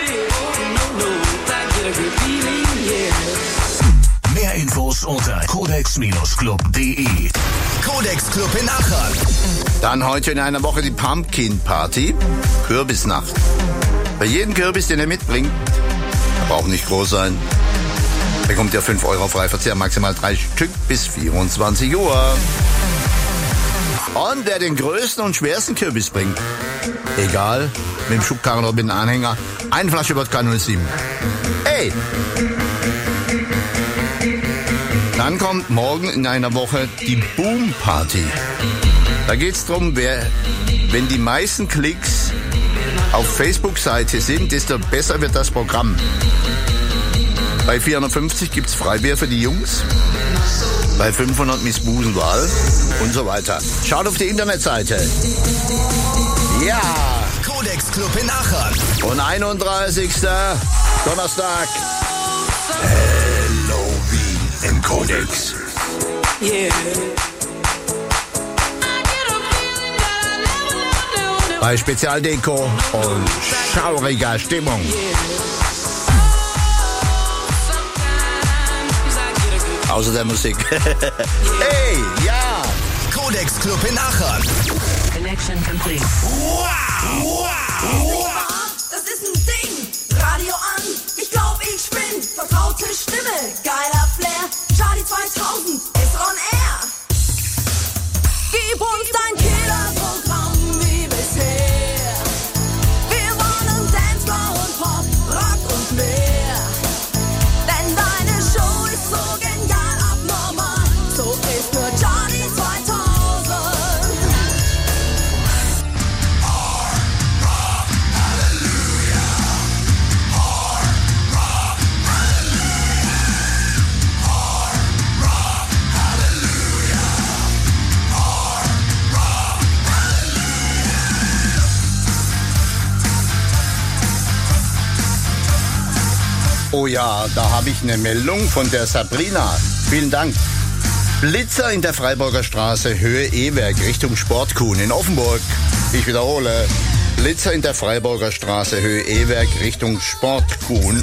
Mehr Infos unter codex-club.de. Codex Club in Aachen. Dann heute in einer Woche die Pumpkin Party, Kürbisnacht. Bei jedem Kürbis, den ihr mitbringt, braucht nicht groß sein, bekommt ihr 5 Euro Freiverzehr, maximal 3 Stück bis 24 Uhr. Und wer den größten und schwersten Kürbis bringt, egal, mit dem Schubkarren oder mit dem Anhänger, eine Flasche Wodka 07. Ey! Dann kommt morgen in einer Woche die Boom Party. Da geht's drum, wenn die meisten Klicks auf Facebook-Seite sind, desto besser wird das Programm. Bei 450 gibt's Freibier für die Jungs, bei 500 Miss Busenwahl und so weiter. Schaut auf die Internetseite. Ja! Codex Club in Aachen. Und 31. Donnerstag. Halloween im Codex. Yeah. Bei Spezialdeko und schauriger Stimmung. Außer der Musik. Hey, ja! Codex Club in Aachen. Connection complete. Wow! Wow! Das ist ein Ding. Radio an. Ich glaub, ich spinn. Vertraute Stimme. Geiler Flair. Charlie 2000 ist on air. Gib uns dein Killerprogramm wie bisher. Wir wollen Dancefloor und Pop, Rock und mehr. Denn deine Show ist so genial abnormal. So ist nur Charlie 2000. Oh ja, da habe ich eine Meldung von der Sabrina. Vielen Dank. Blitzer in der Freiburger Straße, Höhe E-Werk, Richtung Sportkuhn in Offenburg. Ich wiederhole. Blitzer in der Freiburger Straße, Höhe E-Werk, Richtung Sportkuhn.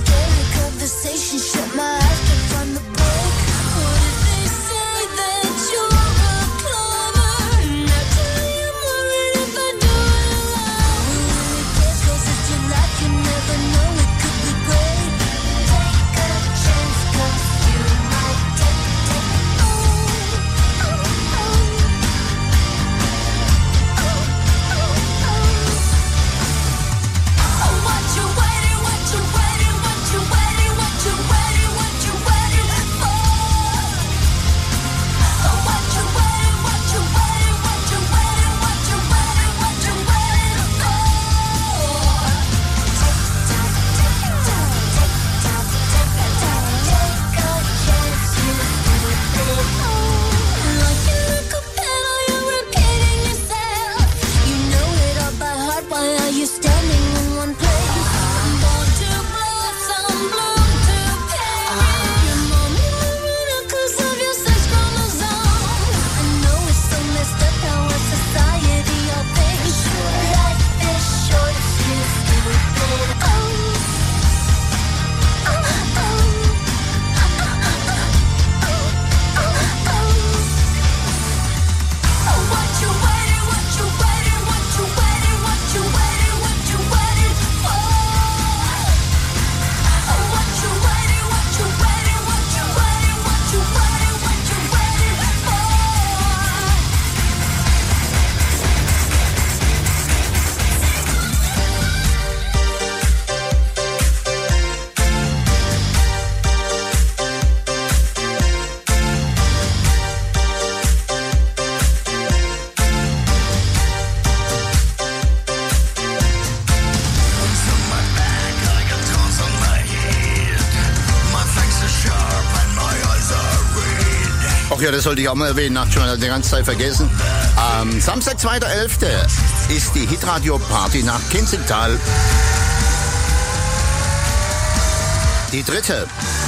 ja, das sollte ich auch mal erwähnen, hab schon die ganze Zeit vergessen. Am Samstag, 2.11. ist die Hitradio-Party nach Kinzigtal. Die dritte.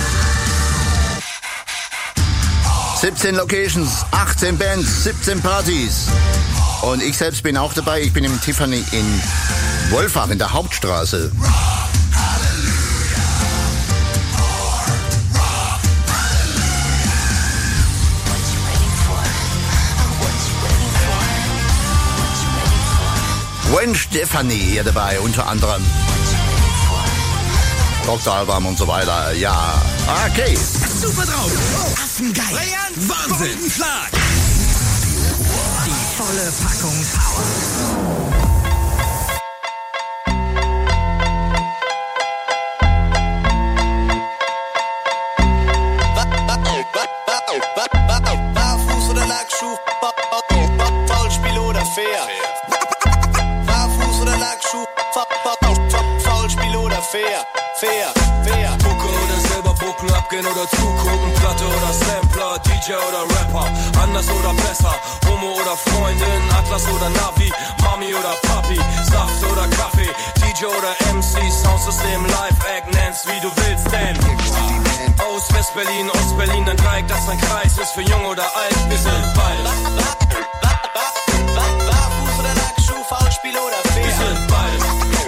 17 Locations, 18 Bands, 17 Partys. Und ich selbst bin auch dabei. Ich bin im Tiffany in Wolfach in der Hauptstraße. Gwen Stefani hier dabei, unter anderem. Dr. Alban und so weiter, ja. Okay. Super drauf. Affengeil. Brillant. Wahnsinn. Schlag. Die volle Packung Power. Barfuß oder Lackschuh, Foulspiel oder fair. Barfuß oder Lackschuh, Foulspiel oder fair. Fair. Bucke oder selber bucken, abgehen oder zugucken, Platte oder Sampler, DJ oder Rapper, anders oder besser, Homo oder Freundin, Atlas oder Navi, Mami oder Papi, Saft oder Kaffee, DJ oder MC, Soundsystem, Live-Act, nenn's wie du willst, denn aus West-Berlin, Ost-Berlin, ein Dreieck, das ein Kreis ist, für jung oder alt, wir sind beides. Barfuß oder Lackschuh, Foulspiel oder fair. Wir sind beides.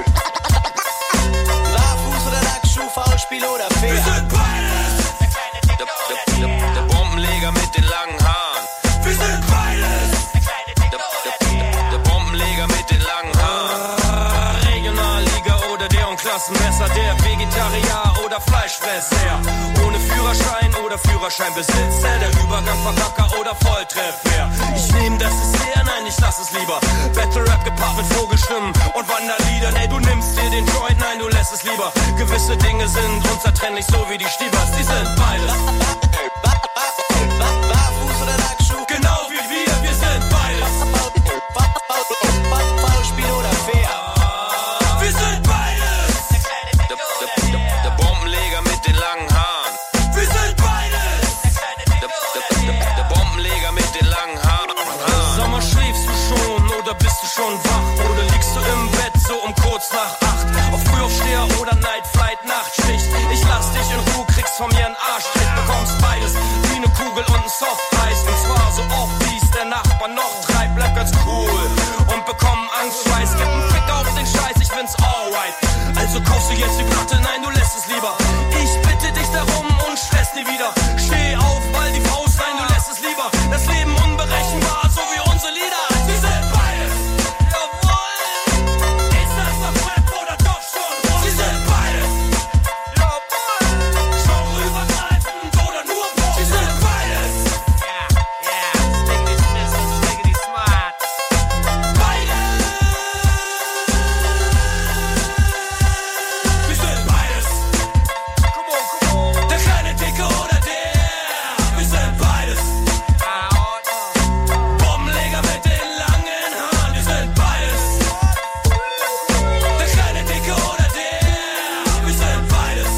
Foulspiel oder fair. Wir sind beides. Der Bombenleger mit den langen Haaren. Wir sind beides. Der Bombenleger mit den langen Haaren. Regionalliga oder der Klassenmesser, der Vegetarier oder Fleischfresser. Ohne Führerschein oder Führerscheinbesitzer, der Übergang Verkacker oder Volltreffer. Ich nehm das ist leer, nein, ich lass es lieber. Battle Rap gepaart mit Vogelstimmen und Wanderliedern. Ey, du nimmst dir den Joint, nein, du lässt es lieber. Gewisse Dinge sind unzertrennlich, so wie die Stiebers, die sind beides. Barfuß oder Lackschuh, genau wie wir sind beides. Foulspiel oder fair. Wir sind beides. Der Bombenleger mit den langen Haaren. Wir sind beides. Der Bombenleger mit den langen Haaren. Sommer, schläfst du schon oder bist du schon wach? Oder liegst du im Bett so um kurz nach 8? Auf Frühaufsteher oder Night Flight, Nachtschicht. Ich lass dich in Ruhe, kriegst von mir einen Arschtritt. Bekommst beides, wie eine Kugel und ein Softeis. Und zwar so oft, wie es der Nachbar noch treibt. Bleib ganz cool und bekomm Angstschweiß. Gib einen Fick auf den Scheiß, ich find's alright. Also kaufst du jetzt die Platte, nein, du lässt es lieber. Ich bitte dich darum und stress nie wieder. Steh auf, weil die Faust, nein, du lässt es lieber. Das Leben unberechenbar, so wie unsere Lieder. Wir sind beides. Jawohl. Ist das noch Rap oder doch schon? Wir sind beides. Jawohl. Genreübergreifend oder nur Pop? Wir sind beides. Stickity smart. Beides. Wir sind beides. Come on. Der kleine Dicke oder der? Wir sind beides. Bombenleger mit den langen Haaren, wir sind beides. Der kleine Dicke oder der? Wir sind beides.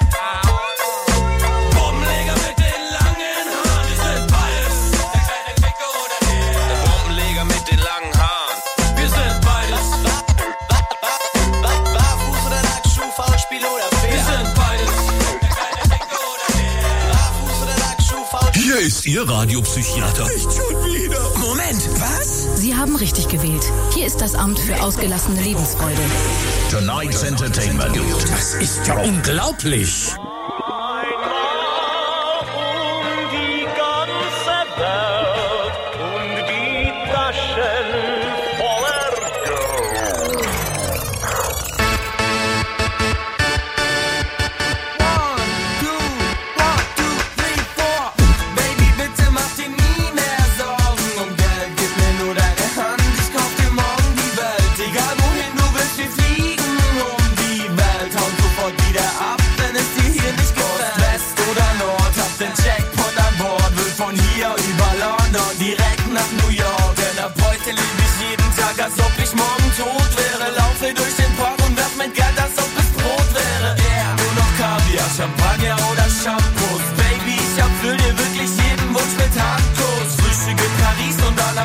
Bombenleger mit den langen Haaren, wir sind beides. Der kleine Dicke oder der? Der Bombenleger mit den langen Haaren, wir sind beides. Barfuß oder Lackschuh, Foulspiel oder fair. Wir sind beides. Der kleine Dicke oder der? Barfuß oder Lackschuh, Foulspiel. Hier ist Ihr Radiopsychiater. Nicht schon wieder. Moment, was? Sie haben richtig gewählt. Hier ist das Amt für ausgelassene Lebensfreude. Tonight's Entertainment. Das ist ja unglaublich. Die ganze Welt und die Taschen voller Gold. 1, 2, 3, 4. Baby, bitte mach dir nie mehr Sorgen um Geld. Gib mir nur deine Hand, ich kauf dir morgen die Welt. Egal wohin du willst, wir fliegen um die Welt. Hauen sofort wieder ab, wenn es dir hier nicht gefällt. West oder Nord, hab den Jackpot an Bord. Will von hier über London direkt nach New York. Denn ab heute lebe ich jeden Tag, als ob ich morgen tot wäre. Laufe durch den Park und werf mein Geld, als ob es Brot wäre. Nur noch Kaviar, Champagner oder Shampoos. Baby, ich erfüll dir wirklich jeden Wunsch mit Hand.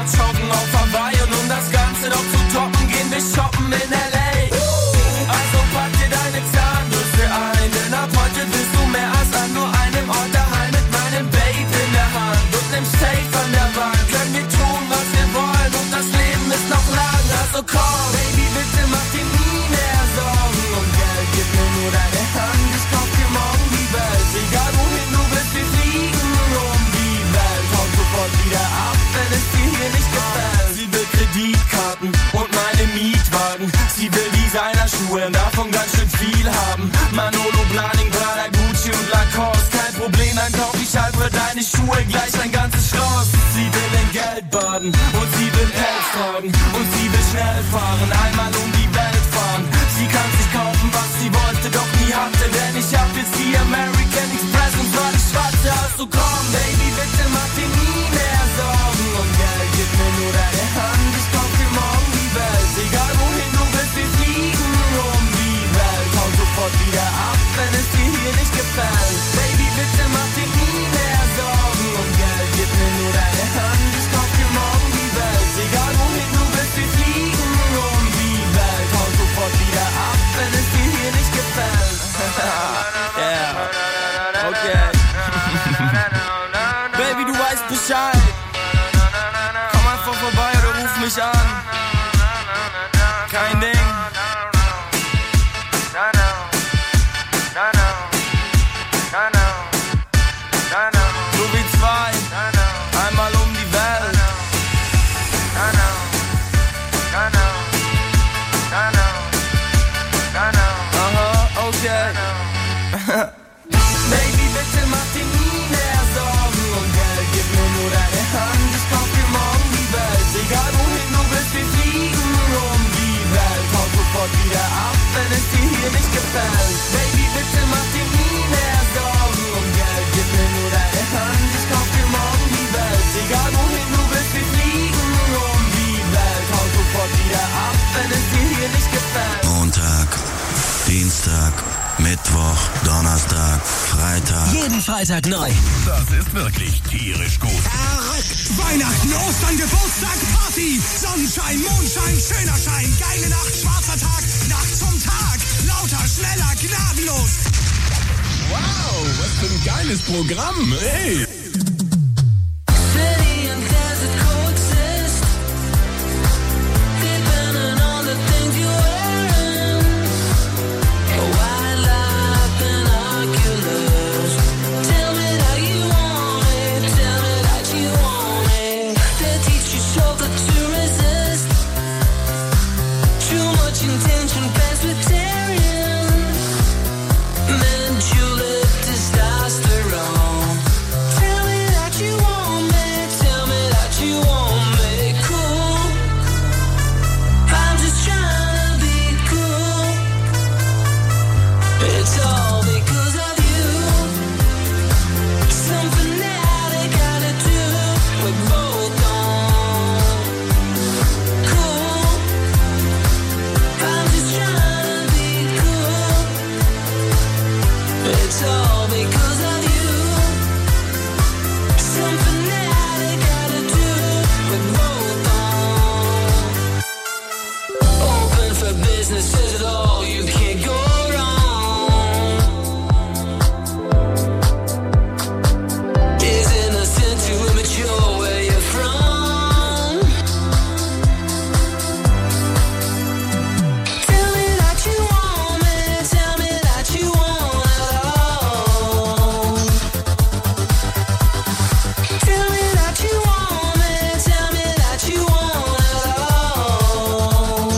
joggen auf Hawaii und um das Ganze noch zu toppen, gehen wir shoppen in L.A. Also pack dir deine Zahnbürste ein, denn ab heute bist du mehr als an nur einem Ort daheim mit meinem Babe in der Hand und nem Steak von der Wand. Können wir tun, was wir wollen und das Leben ist noch lang. Also komm, Baby, bitte mach dir nie mehr Sorgen und Geld, gib mir nur deine Hand, ich kauf dir morgen die Welt. Egal wohin du bist, wir fliegen um die Welt. Haut sofort wieder ab, wenn es dir hier nicht gefällt. Sie will Kreditkarten und meine Mietwagen. Sie will Designerschuhe und davon ganz schön viel haben. Manolo, Blahnik, Prada, Gucci und Lacoste. Kein Problem, dann kauf ich halt für deine Schuhe gleich ein ganzes Schloss. Sie will in Geld baden und sie will Pelz tragen und sie will schnell fahren, einmal um die Welt fahren. Sie kann sich kaufen, was sie wollte, doch nie hatte, denn ich hab jetzt die American Express und zwar die schwarze. Also komm, Baby, bitte mach dir nie mehr Sorgen und Geld, gib mir nur deine Hand, ich kauf dir morgen die Welt. Egal wohin du bist, wir fliegen um die Welt. Hau sofort wieder ab, wenn es dir hier nicht gefällt. Baby, bitte mach dir nie mehr Sorgen und Geld, gib mir nur deine Hand, ich kauf dir morgen die Welt. Egal wohin du bist, wir fliegen um die Welt. Hau sofort wieder ab, wenn es dir hier nicht gefällt. Yeah, okay. Baby, du weißt Bescheid. Komm einfach vorbei oder ruf mich an. Kein Ding. So wie zwei, einmal um die Welt. Aha, okay. Baby, bitte mach dir nie mehr Sorgen und Geld, gib mir nur deine Hand, ich kauf dir morgen die Welt. Egal wohin du bist, wir fliegen um die Welt. Hau sofort wieder ab, wenn es dir hier nicht gefällt. Baby, bitte mach dir nie mehr Sorgen und Geld, gib mir nur deine Hand, ich kauf dir morgen die Welt. Egal wohin du bist, wir fliegen um die Welt. Hau sofort wieder ab, wenn es dir hier nicht gefällt. Montag, Dienstag, Mittwoch, Donnerstag, Freitag. Jeden Freitag neu. Das ist wirklich tierisch gut. Verrückt! Weihnachten, Ostern, Geburtstag, Party! Sonnenschein, Mondschein, schöner Schein, geile Nacht, schwarzer Tag, Nacht zum Tag, lauter, schneller, gnadenlos. Wow, was für ein geiles Programm, ey! City and desert coexist, depending on the things you wearing. Wildlife binoculars. Tell me that you want it. Tell me that you want it. They teach you shoulder to resist. Too much intention, pescatarian. Medulla testosterone. Tell me that you want me. Tell me that you want me. Cool. I'm just trying to be cool. It's all because of you. Something that I gotta do. We're both on. Cool. I'm just trying to be cool. It's all because of you. Something that I gotta do. We're both on. Open for business, says it all. You can't go wrong. Is innocent too immature where you're from? Tell me that you want me. Tell me that you want it all. Tell me that you want me. Tell me that you want it all.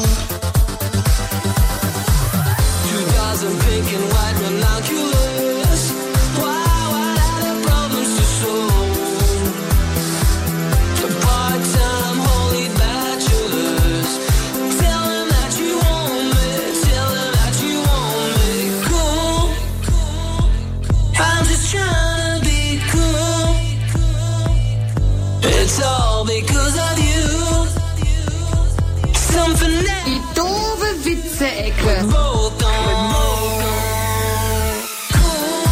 2000 pink and white binoculars. Why are the problems to solve? The part-time holy bachelors. Tell them that you want me. Tell them that you want me. Cool. I'm just trying to be cool. It's all because of you. Something that Die doofe Witze-Ecke. we're both on. Cool.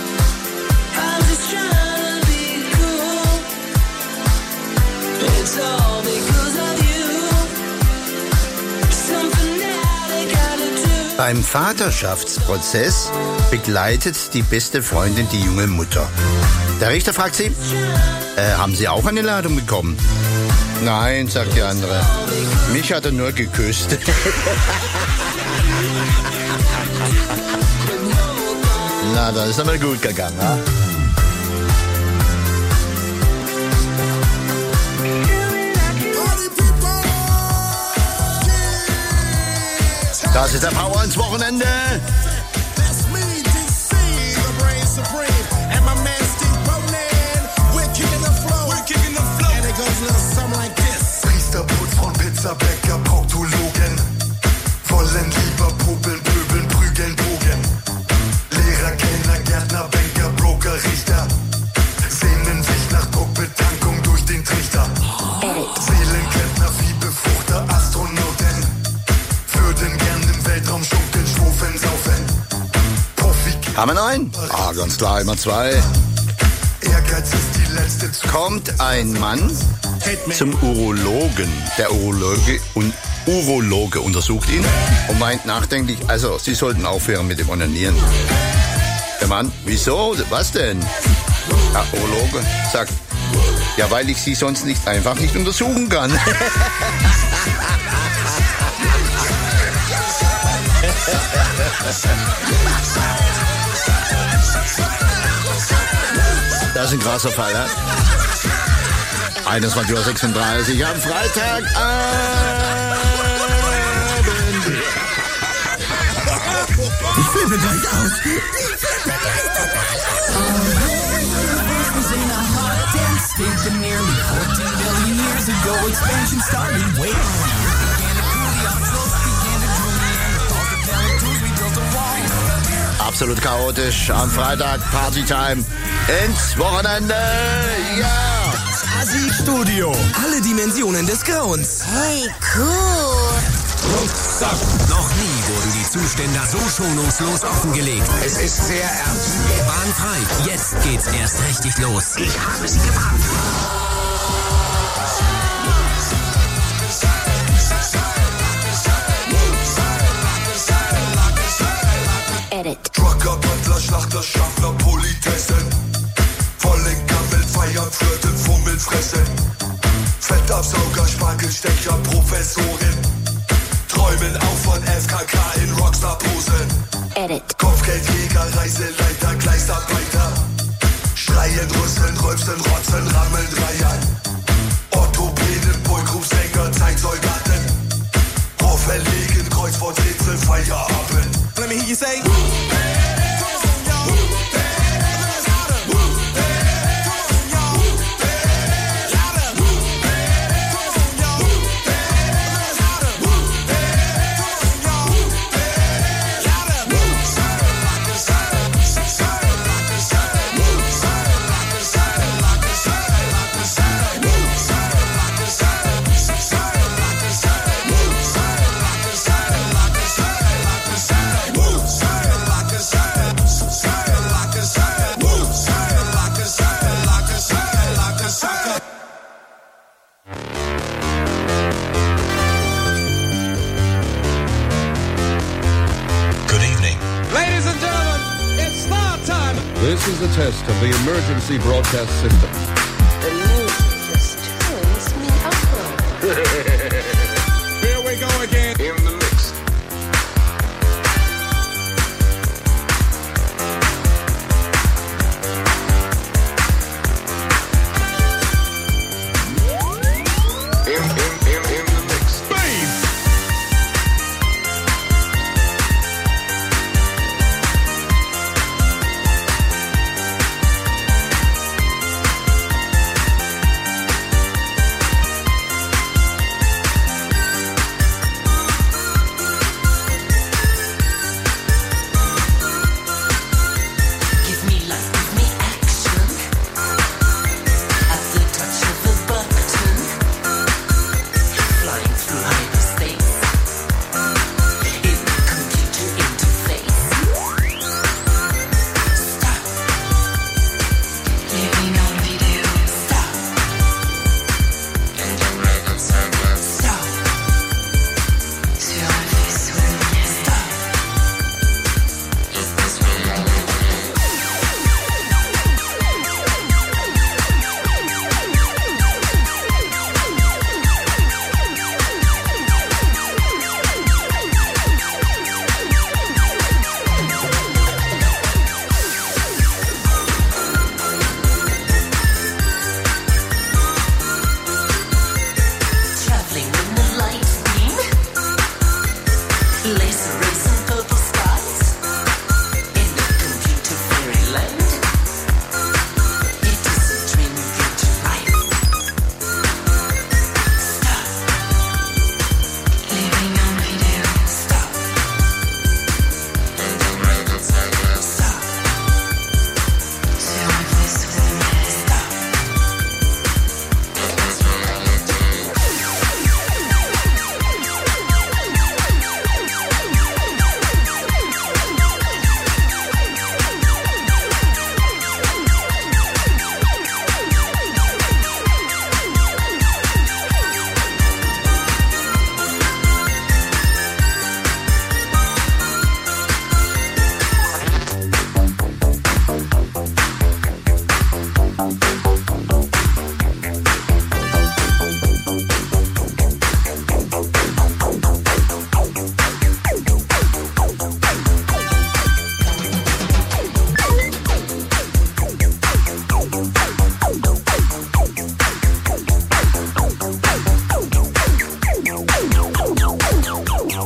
I'm just trying to be cool. It's all Beim Vaterschaftsprozess begleitet die beste Freundin die junge Mutter. Der Richter fragt sie, haben Sie auch eine Ladung bekommen? Nein, sagt die andere. Mich hat er nur geküsst. Na, dann ist aber gut gegangen, ja? Das ist der Power ins Wochenende. Priesterputz von Pizzabäcker, Proktologen wollen lieber popeln, pöbeln, prügeln, bogen. Lehrer, Kellner, Gärtner, Banker, Broker, Richter sehnen sich nach Druckbetankung durch den Trichter. Seelenklempner, Viehbefruchter, Astronauten würden gern im Weltraum schunkeln, schwufeln, saufen. Haben wir noch einen? Ah, ganz klar, immer zwei. Ehrgeiz ist die letzte Kommt ein Mann zum Urologen. Der Urologe untersucht ihn und meint nachdenklich, also Sie sollten aufhören mit dem Onanieren. Der Mann, wieso? Was denn? Der Urologe sagt, ja, weil ich Sie sonst einfach nicht untersuchen kann. Das ist ein krasser Fall, ne? 21:36 Uhr am Freitagabend. Ich flippe gleich aus. Absolut chaotisch am Freitag, Partytime ins Wochenende, ja! Assi-Studio, alle Dimensionen des Grauens. Hey, cool. Noch nie wurden die Zustände so schonungslos offengelegt. Es ist sehr ernst. Bahnfrei, jetzt geht's erst richtig los. Ich habe sie gewarnt. Trucker, Butler, Schlachter, Schaffner, Politessen. Vollenker, Wildfeiern, Flirten, Fummeln, Fressen. Fettabsauger, Spargelstecher, Professorin. Träumen auf von FKK in Rockstar-Posen. Kopfgeldjäger, Reiseleiter, Gleisarbeiter. Schreien, rüsseln, rülpsen, rotzen, rammeln, Dreiern. Orthopäden, Boygroup-Sänger, Zeitsoldaten. Rohrverlegen, Kreuzworträtsel, Feierabend. Let me hear you say. This is a test of the emergency broadcast system. The music just turns me on. Here we go again. In the mix. In the mix. Babe!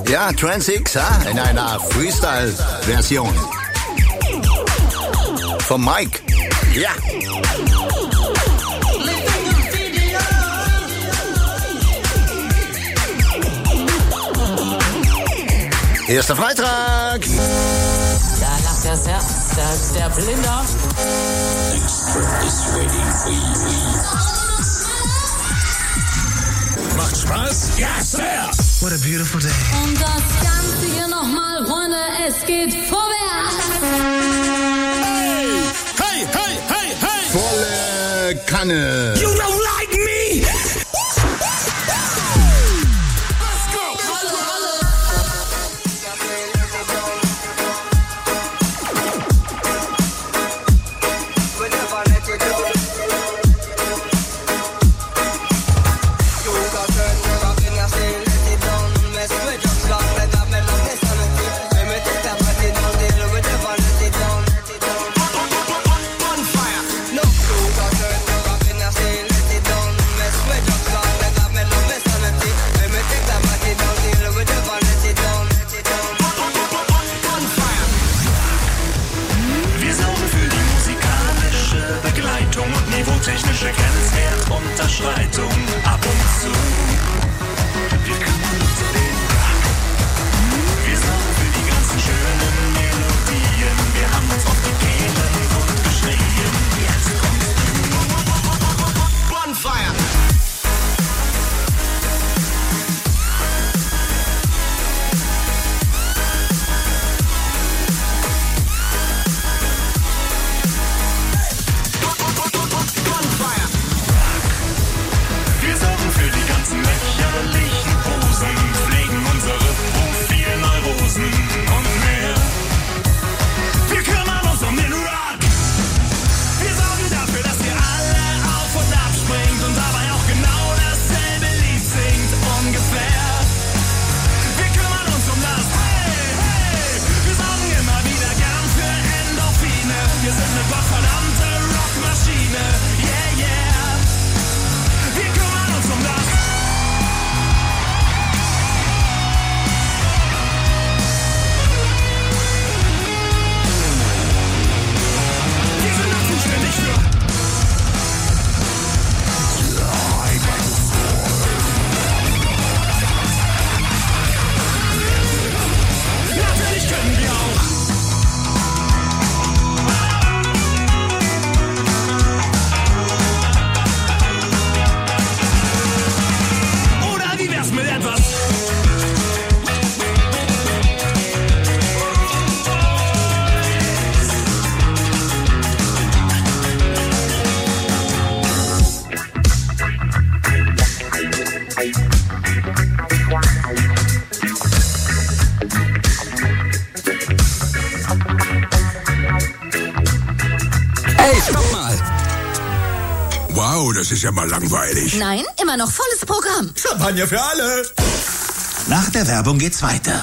Ja, Trance X, in einer Freestyle-Version. Von Mike. Ja. Erster Freitag. Da lacht das Herz, da ist der Blinder. Macht Spaß? Ja, sehr. What a beautiful day. Und das Ganze hier nochmal, Freunde, es geht vorwärts. Hey, hey, hey, hey. Volle Kanne. You don't like me? Technische Grenzwert, Unterschreitung ab und zu. Wir kümmern uns um den Rock. Wir sorgen für die ganzen schönen Melodien. Wir haben uns auf die Kehlen und geschrien. Jetzt kommst du. Bonfire! Das ist ja mal langweilig. Nein, immer noch volles Programm. Champagner für alle. Nach der Werbung geht's weiter.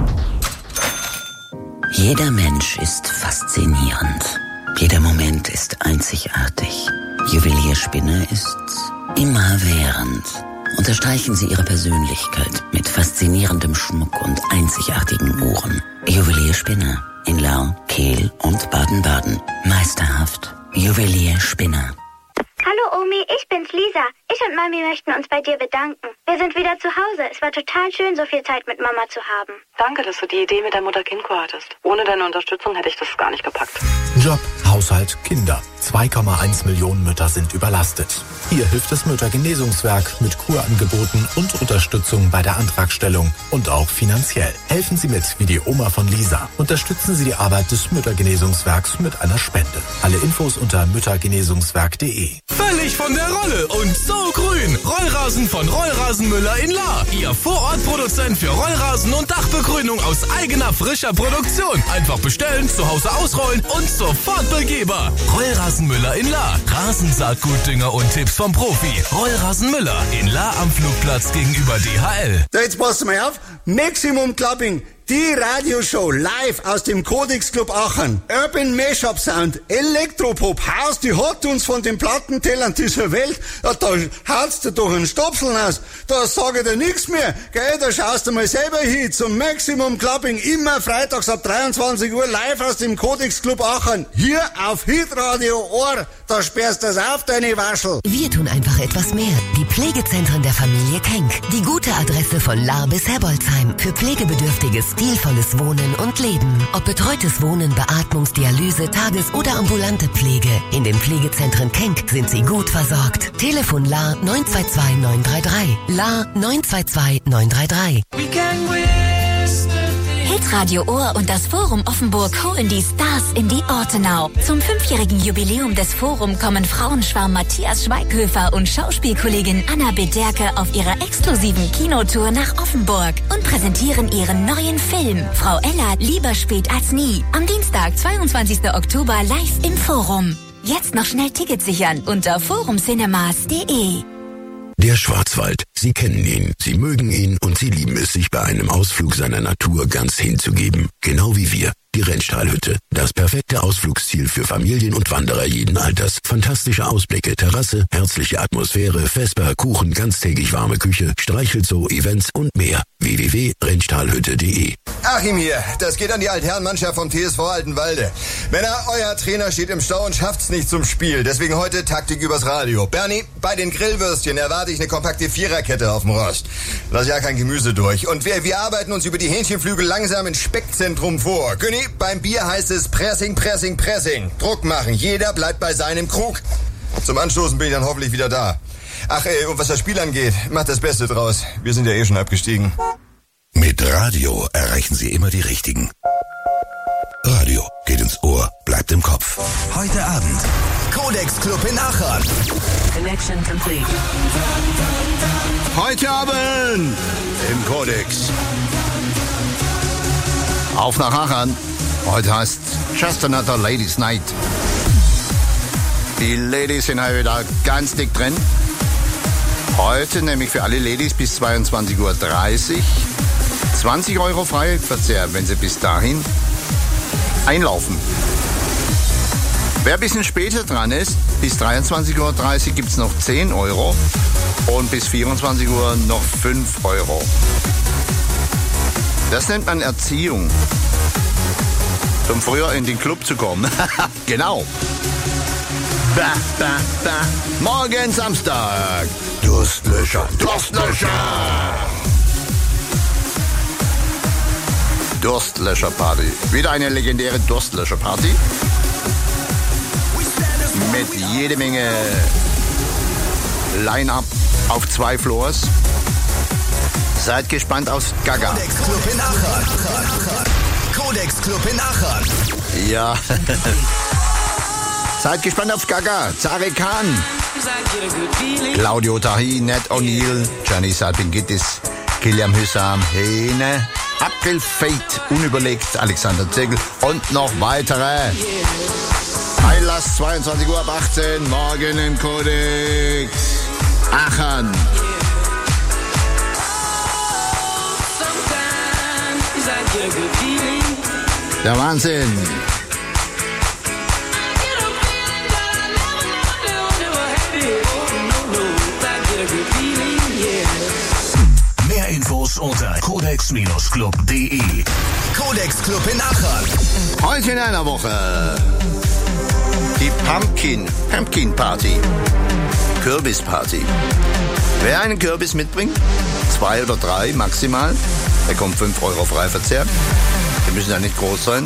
Jeder Mensch ist faszinierend. Jeder Moment ist einzigartig. Juwelierspinner ist immerwährend. Unterstreichen Sie Ihre Persönlichkeit mit faszinierendem Schmuck und einzigartigen Uhren. Juwelierspinner in Lau, Kehl und Baden-Baden. Meisterhaft. Juwelierspinner. Hallo Omi, ich bin's Lisa. Ich und Mami möchten uns bei dir bedanken. Wir sind wieder zu Hause. Es war total schön, so viel Zeit mit Mama zu haben. Danke, dass du die Idee mit der Mutter-Kind-Kur hattest. Ohne deine Unterstützung hätte ich das gar nicht gepackt. Job, Haushalt, Kinder. 2,1 Millionen Mütter sind überlastet. Hier hilft das Müttergenesungswerk mit Kurangeboten und Unterstützung bei der Antragstellung und auch finanziell. Helfen Sie mit, wie die Oma von Lisa. Unterstützen Sie die Arbeit des Müttergenesungswerks mit einer Spende. Alle Infos unter müttergenesungswerk.de. Völlig von der Rolle und so grün. Rollrasen von Rollrasenmüller in Lahr. Ihr Vorortproduzent für Rollrasen und Dachbegrünung aus eigener frischer Produktion. Einfach bestellen, zu Hause ausrollen und sofort begehbar. Rollrasenmüller in Lahr. Rasensaatgutdünger und Tipps vom Profi. Rollrasenmüller in Lahr am Flugplatz gegenüber DHL. So, jetzt passt mal auf. Maximum Clubbing. Die Radioshow live aus dem Codex Club Aachen. Urban Mashup Sound, Elektropop, House, die hat uns von den Plattentellern dieser Welt. Ja, da haut's dir doch einen Stopseln aus. Da sage ich dir nix mehr. Gell, da schaust du mal selber hin zum Maximum Clubbing. Immer freitags ab 23 Uhr live aus dem Codex Club Aachen. Hier auf Hitradio Ohr. Da sperrst das auf, deine Waschel. Wir tun einfach etwas mehr. Die Pflegezentren der Familie Kenk. Die gute Adresse von Lahr bis Herbolzheim. Für pflegebedürftiges, stilvolles Wohnen und Leben. Ob betreutes Wohnen, Beatmungsdialyse, Tages- oder ambulante Pflege. In den Pflegezentren Kenk sind Sie gut versorgt. Telefon Lahr 922 933. Lahr 922 933. Hitradio Ohr und das Forum Offenburg holen die Stars in die Ortenau. Zum 5-jährigen Jubiläum des Forum kommen Frauenschwarm Matthias Schweighöfer und Schauspielkollegin Anna Bederke auf ihrer exklusiven Kinotour nach Offenburg und präsentieren ihren neuen Film Frau Ella, lieber spät als nie. Am Dienstag, 22. Oktober live im Forum. Jetzt noch schnell Tickets sichern unter forumcinemas.de. Der Schwarzwald. Sie kennen ihn, Sie mögen ihn und Sie lieben es, sich bei einem Ausflug seiner Natur ganz hinzugeben. Genau wie wir. Die Rentstahlhütte. Das perfekte Ausflugsziel für Familien und Wanderer jeden Alters. Fantastische Ausblicke, Terrasse, herzliche Atmosphäre, Vesper, Kuchen, ganztägig warme Küche, Streichelzoo, Events und mehr. www.rentstahlhütte.de. Achim hier, das geht an die Altherrenmannschaft vom TSV Altenwalde. Männer, euer Trainer steht im Stau und schafft's nicht zum Spiel. Deswegen heute Taktik übers Radio. Bernie, bei den Grillwürstchen erwarte ich eine kompakte Viererkette auf dem Rost. Lass ja kein Gemüse durch. Und wir arbeiten uns über die Hähnchenflügel langsam ins Speckzentrum vor. Günni, beim Bier heißt es Pressing, Pressing, Pressing. Druck machen. Jeder bleibt bei seinem Krug. Zum Anstoßen bin ich dann hoffentlich wieder da. Ach, und was das Spiel angeht, macht das Beste draus. Wir sind ja eh schon abgestiegen. Mit Radio erreichen Sie immer die Richtigen. Radio geht ins Ohr, bleibt im Kopf. Heute Abend Codex Club in Aachen. Connection complete. Heute Abend im Codex. Auf nach Aachen. Heute heißt Just Another Ladies Night. Die Ladies sind heute wieder ganz dick drin. Heute nämlich für alle Ladies bis 22:30 Uhr 20 € Freiverzehr, wenn sie bis dahin einlaufen. Wer ein bisschen später dran ist, bis 23:30 Uhr gibt es noch 10 € und bis 24 Uhr noch 5 €. Das nennt man Erziehung. Um früher in den Club zu kommen. Genau. Morgen Samstag. Durstlöscher, Durstlöscher. Durstlöscher-Party. Wieder eine legendäre Durstlöscher-Party. Mit jede Menge Line-Up auf 2 Floors. Seid gespannt aufs Gaga. Codex Club in Aachen. Codex Club in Aachen. Ja. Seid gespannt aufs Gaga. Zare Khan. Claudio Tahi, Ned O'Neill, Gianni Salpingittis, Kilian Hüssam, Hene, April Fate, Unüberlegt, Alexander Zegel und noch weitere. Einlass 22 Uhr ab 18, morgen im Codex Aachen. Der Wahnsinn. Mehr Infos unter codex-club.de. Codex Club in Aachen. Heute in einer Woche die Pumpkin Party. Kürbis Party. Wer einen Kürbis mitbringt, 2 oder 3 maximal, bekommt 5 € Freiverzehr. Die müssen ja nicht groß sein.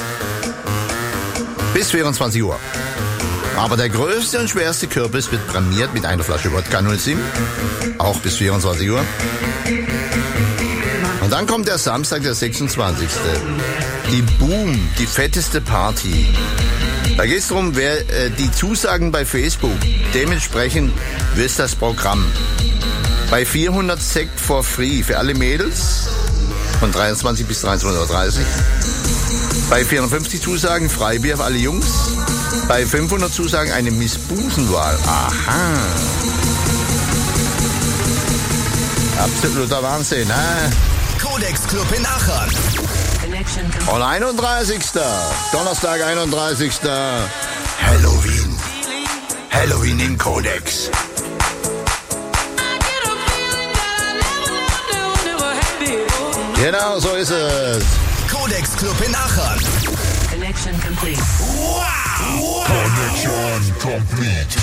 Bis 24 Uhr. Aber der größte und schwerste Kürbis wird prämiert mit einer Flasche Wodka 07. Auch bis 24 Uhr. Und dann kommt der Samstag, der 26. Die Boom, die fetteste Party. Da geht es darum, wer die Zusagen bei Facebook. Dementsprechend wird das Programm. Bei 400 Sekt for free für alle Mädels. Von 23 bis 23:30 Uhr. Bei 450 Zusagen Freibier für alle Jungs. Bei 500 Zusagen eine Miss Busenwahl. Aha. Absoluter Wahnsinn, ne? Codex Club in Aachen. Und 31. Donnerstag, 31. Halloween. Halloween in Codex. Genau, so ist es. Codex Club in Aachen. Connection complete. Wow! Connection complete.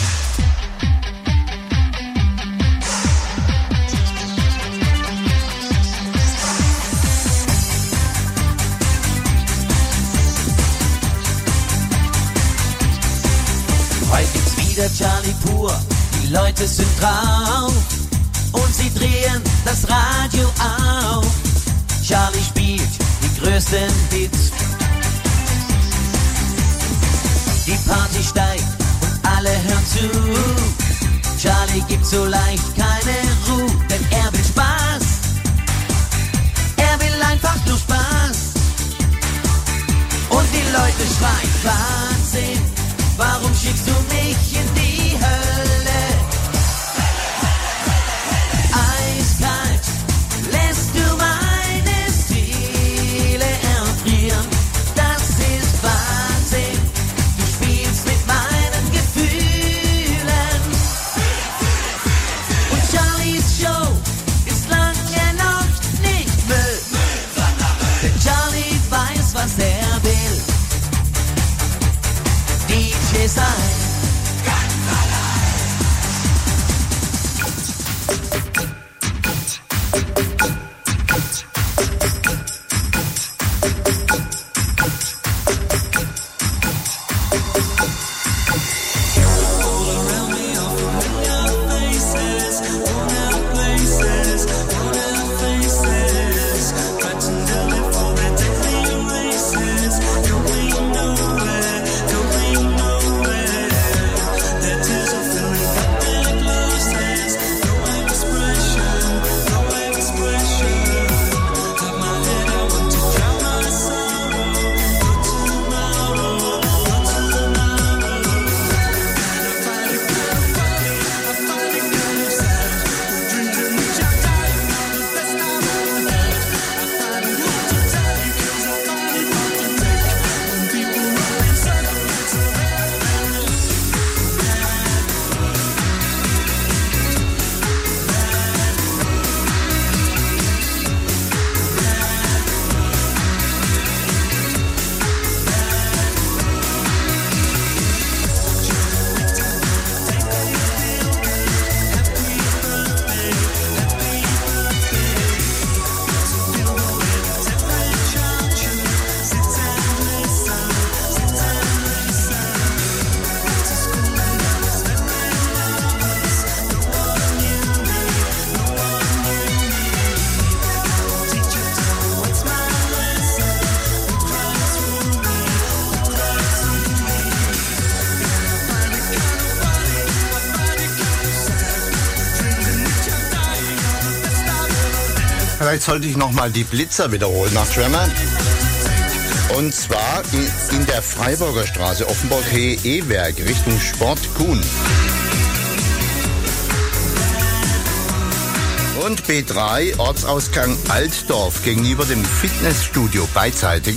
Heute gibt's wieder Charlie pur, die Leute sind drauf und sie drehen das Radio auf. Charlie spielt die größten Hits. Die Party steigt und alle hören zu. Charlie gibt so leicht keine Ruhe, denn er will Spaß. Er will einfach nur Spaß. Und die Leute schreien Wahnsinn. Warum schickst du mich in die Hölle? Eiskalt lässt du meine Seele erfrieren. Das ist Wahnsinn. Du spielst mit meinen Gefühlen. Und Charlies Show ist lange noch nicht Müll. Denn Charlie weiß, was er will. DJ sein. Vielleicht sollte ich nochmal die Blitzer wiederholen nach Tremor. Und zwar in der Freiburger Straße, Offenburg-E-Werk, Richtung Sport Kuhn. Und B3, Ortsausgang Altdorf, gegenüber dem Fitnessstudio beidseitig.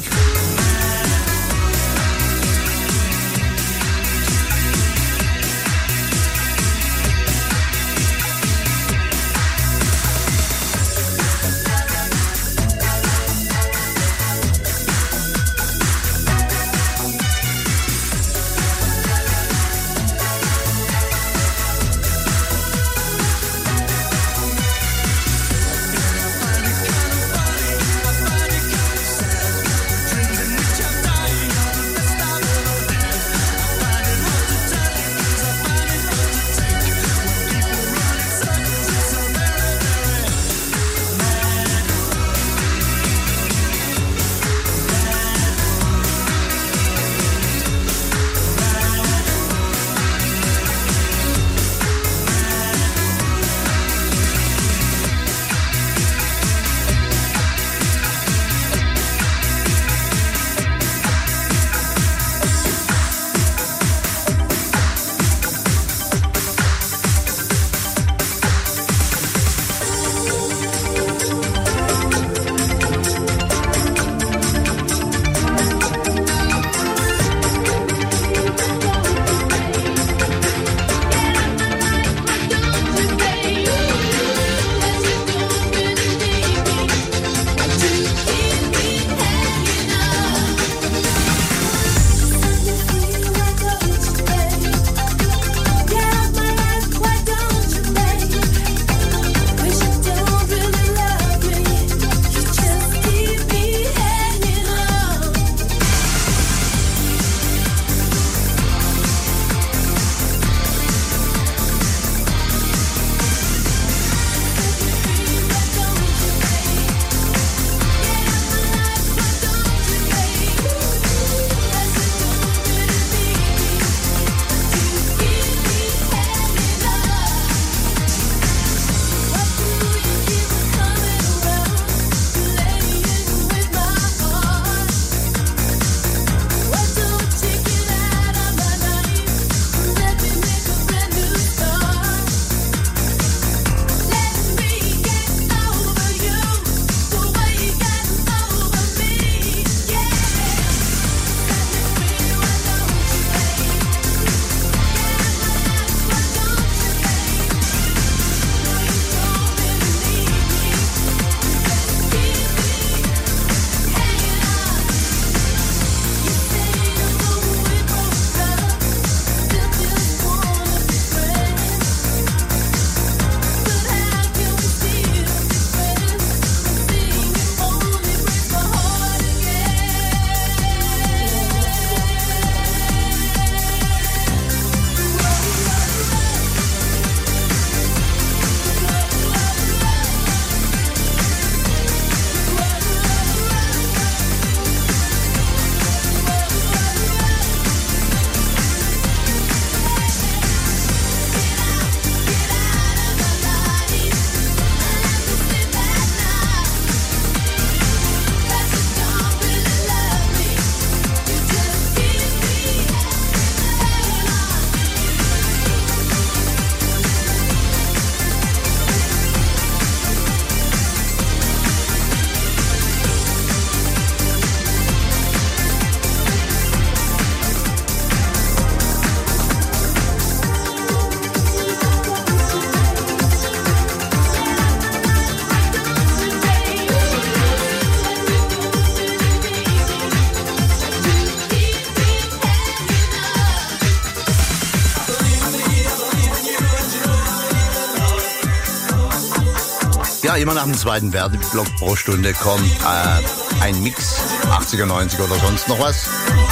immer nach dem zweiten Werbeblock pro Stunde kommt ein Mix, 80er, 90er oder sonst noch was.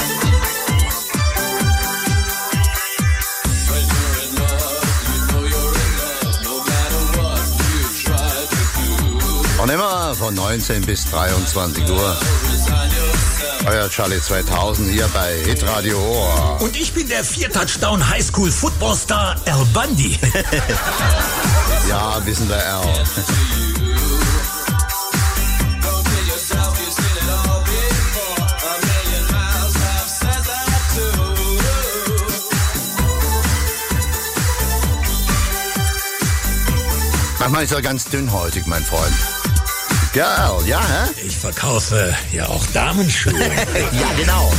Und immer von 19 bis 23 Uhr. Euer Charlie 2000 hier bei Hitradio Ohr. Und ich bin der 4-Touchdown Highschool Footballstar Al Bundy. Ja, wissen wir Al. Manchmal ist er ganz dünnhäutig, mein Freund. Ja, Al, ja, hä? Ich verkaufe ja auch Damenschuhe. Ja, genau.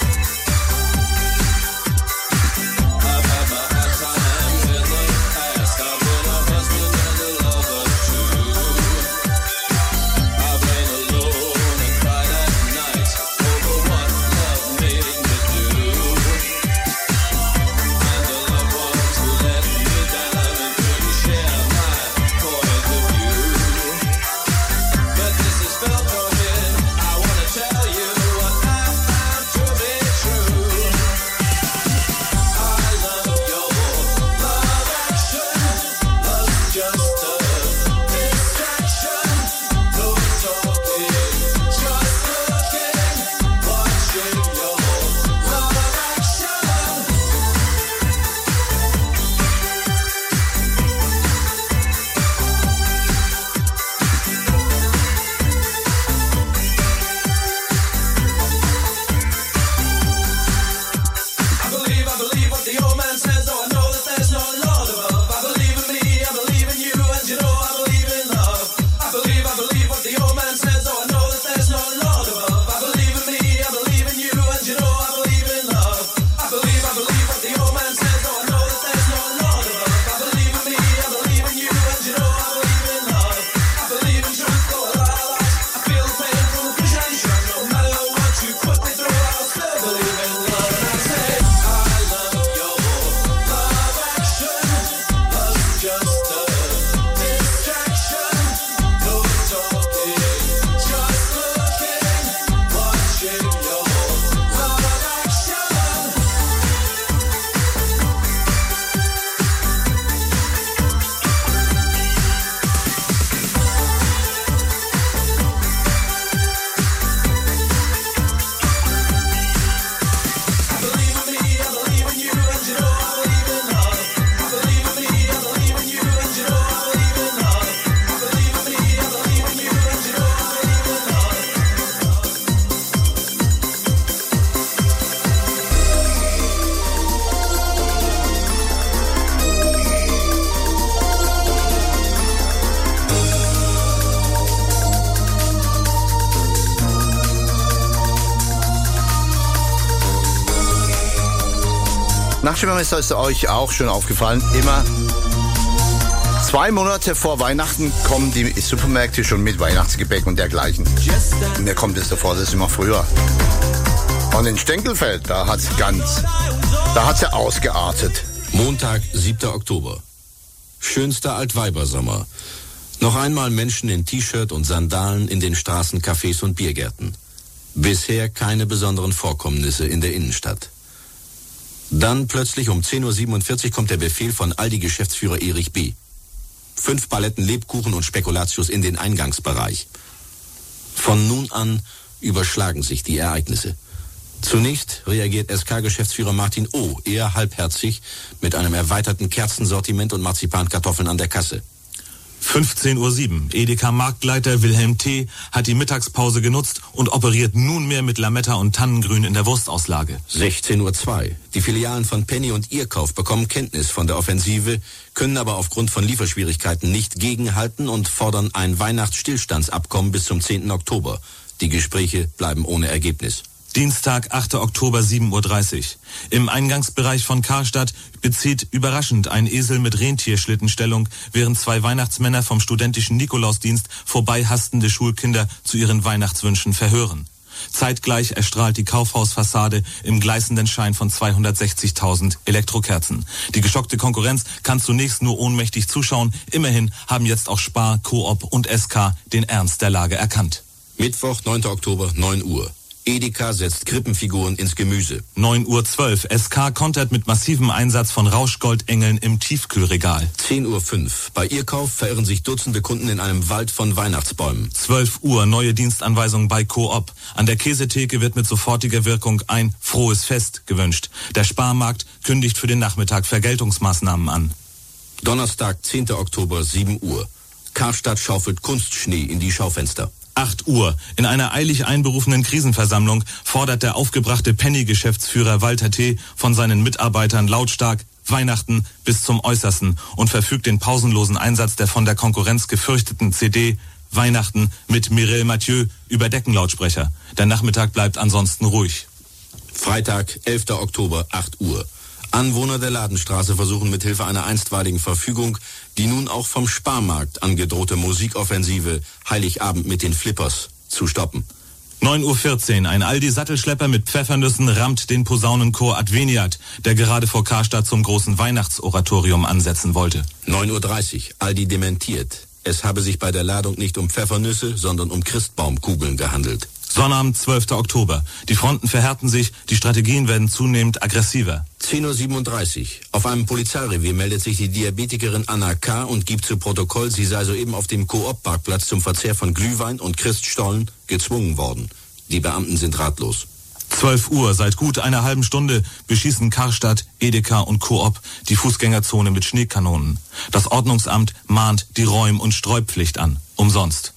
Nachtschwimmermeister ist euch auch schon aufgefallen, immer 2 Monate vor Weihnachten kommen die Supermärkte schon mit Weihnachtsgebäck und dergleichen. Und mir kommt es davor, das ist immer früher. Und in Stenkelfeld, da hat's ja ausgeartet. Montag, 7. Oktober. Schönster Altweibersommer. Noch einmal Menschen in T-Shirt und Sandalen in den Straßen, Cafés und Biergärten. Bisher keine besonderen Vorkommnisse in der Innenstadt. Dann plötzlich um 10.47 Uhr kommt der Befehl von Aldi-Geschäftsführer Erich B. 5 Paletten Lebkuchen und Spekulatius in den Eingangsbereich. Von nun an überschlagen sich die Ereignisse. Zunächst reagiert SK-Geschäftsführer Martin O. eher halbherzig mit einem erweiterten Kerzensortiment und Marzipankartoffeln an der Kasse. 15.07 Uhr. Edeka-Marktleiter Wilhelm T. hat die Mittagspause genutzt und operiert nunmehr mit Lametta und Tannengrün in der Wurstauslage. 16.02 Uhr. Die Filialen von Penny und Ierkauf bekommen Kenntnis von der Offensive, können aber aufgrund von Lieferschwierigkeiten nicht gegenhalten und fordern ein Weihnachtsstillstandsabkommen bis zum 10. Oktober. Die Gespräche bleiben ohne Ergebnis. Dienstag, 8. Oktober, 7.30 Uhr. Im Eingangsbereich von Karstadt bezieht überraschend ein Esel mit Rentierschlitten Stellung, während 2 Weihnachtsmänner vom studentischen Nikolausdienst vorbeihastende Schulkinder zu ihren Weihnachtswünschen verhören. Zeitgleich erstrahlt die Kaufhausfassade im gleißenden Schein von 260.000 Elektrokerzen. Die geschockte Konkurrenz kann zunächst nur ohnmächtig zuschauen. Immerhin haben jetzt auch Spar, Coop und SK den Ernst der Lage erkannt. Mittwoch, 9. Oktober, 9 Uhr. Edeka setzt Krippenfiguren ins Gemüse. 9:12 Uhr. SK kontert mit massivem Einsatz von Rauschgoldengeln im Tiefkühlregal. 10:05 Uhr. Bei Irrkauf verirren sich Dutzende Kunden in einem Wald von Weihnachtsbäumen. 12 Uhr. Neue Dienstanweisung bei Coop. An der Käsetheke wird mit sofortiger Wirkung ein frohes Fest gewünscht. Der Sparmarkt kündigt für den Nachmittag Vergeltungsmaßnahmen an. Donnerstag, 10. Oktober, 7 Uhr. Karstadt schaufelt Kunstschnee in die Schaufenster. 8 Uhr. In einer eilig einberufenen Krisenversammlung fordert der aufgebrachte Penny-Geschäftsführer Walter T. von seinen Mitarbeitern lautstark Weihnachten bis zum Äußersten und verfügt den pausenlosen Einsatz der von der Konkurrenz gefürchteten CD Weihnachten mit Mireille Mathieu über Deckenlautsprecher. Der Nachmittag bleibt ansonsten ruhig. Freitag, 11. Oktober, 8 Uhr. Anwohner der Ladenstraße versuchen mithilfe einer einstweiligen Verfügung die nun auch vom Sparmarkt angedrohte Musikoffensive Heiligabend mit den Flippers zu stoppen. 9:14 Uhr. Ein Aldi-Sattelschlepper mit Pfeffernüssen rammt den Posaunenchor Adveniat, der gerade vor Karstadt zum großen Weihnachtsoratorium ansetzen wollte. 9:30 Uhr. Aldi dementiert. Es habe sich bei der Ladung nicht um Pfeffernüsse, sondern um Christbaumkugeln gehandelt. Sonnabend, 12. Oktober. Die Fronten verhärten sich, die Strategien werden zunehmend aggressiver. 10:37 Uhr. Auf einem Polizeirevier meldet sich die Diabetikerin Anna K. und gibt zu Protokoll, sie sei soeben auf dem Coop-Parkplatz zum Verzehr von Glühwein und Christstollen gezwungen worden. Die Beamten sind ratlos. 12 Uhr. Seit gut einer halben Stunde beschießen Karstadt, Edeka und Coop die Fußgängerzone mit Schneekanonen. Das Ordnungsamt mahnt die Räum- und Streupflicht an. Umsonst.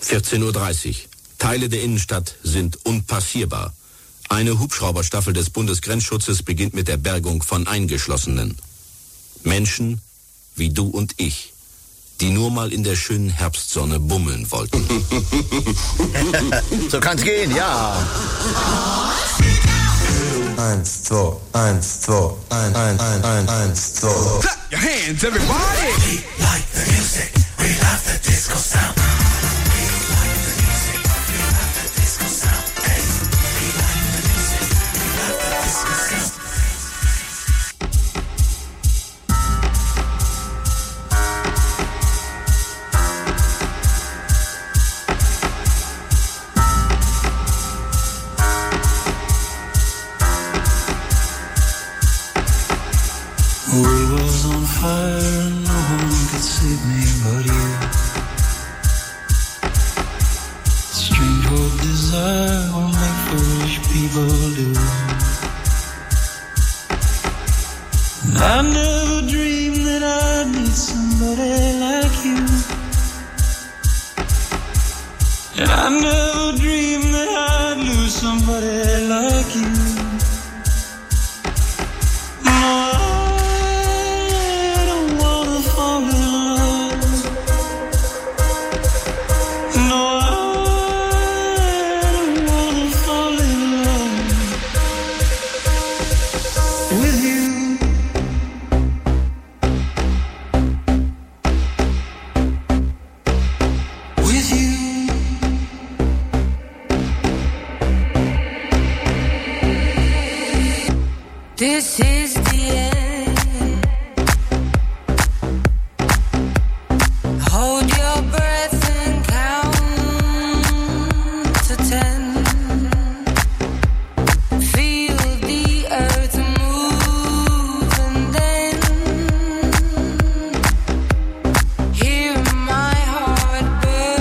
14:30 Uhr. Teile der Innenstadt sind unpassierbar. Eine Hubschrauberstaffel des Bundesgrenzschutzes beginnt mit der Bergung von Eingeschlossenen. Menschen wie du und ich, die nur mal in der schönen Herbstsonne bummeln wollten. So kann's gehen, ja. 1, 2, 1, 2, 1, 1, 1, 1, 2. Clap your hands, everybody! We like the music, we love the disco sound. We was on fire, no one could save me but you. Strange what desire will make foolish people do. And I never dreamed that I'd meet somebody like you. And I never dreamed that I'd lose somebody like you. This is the end. Hold your breath and count to 10. Feel the earth move and then hear my heart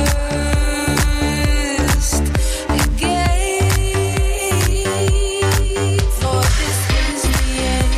burst again. For this is the end.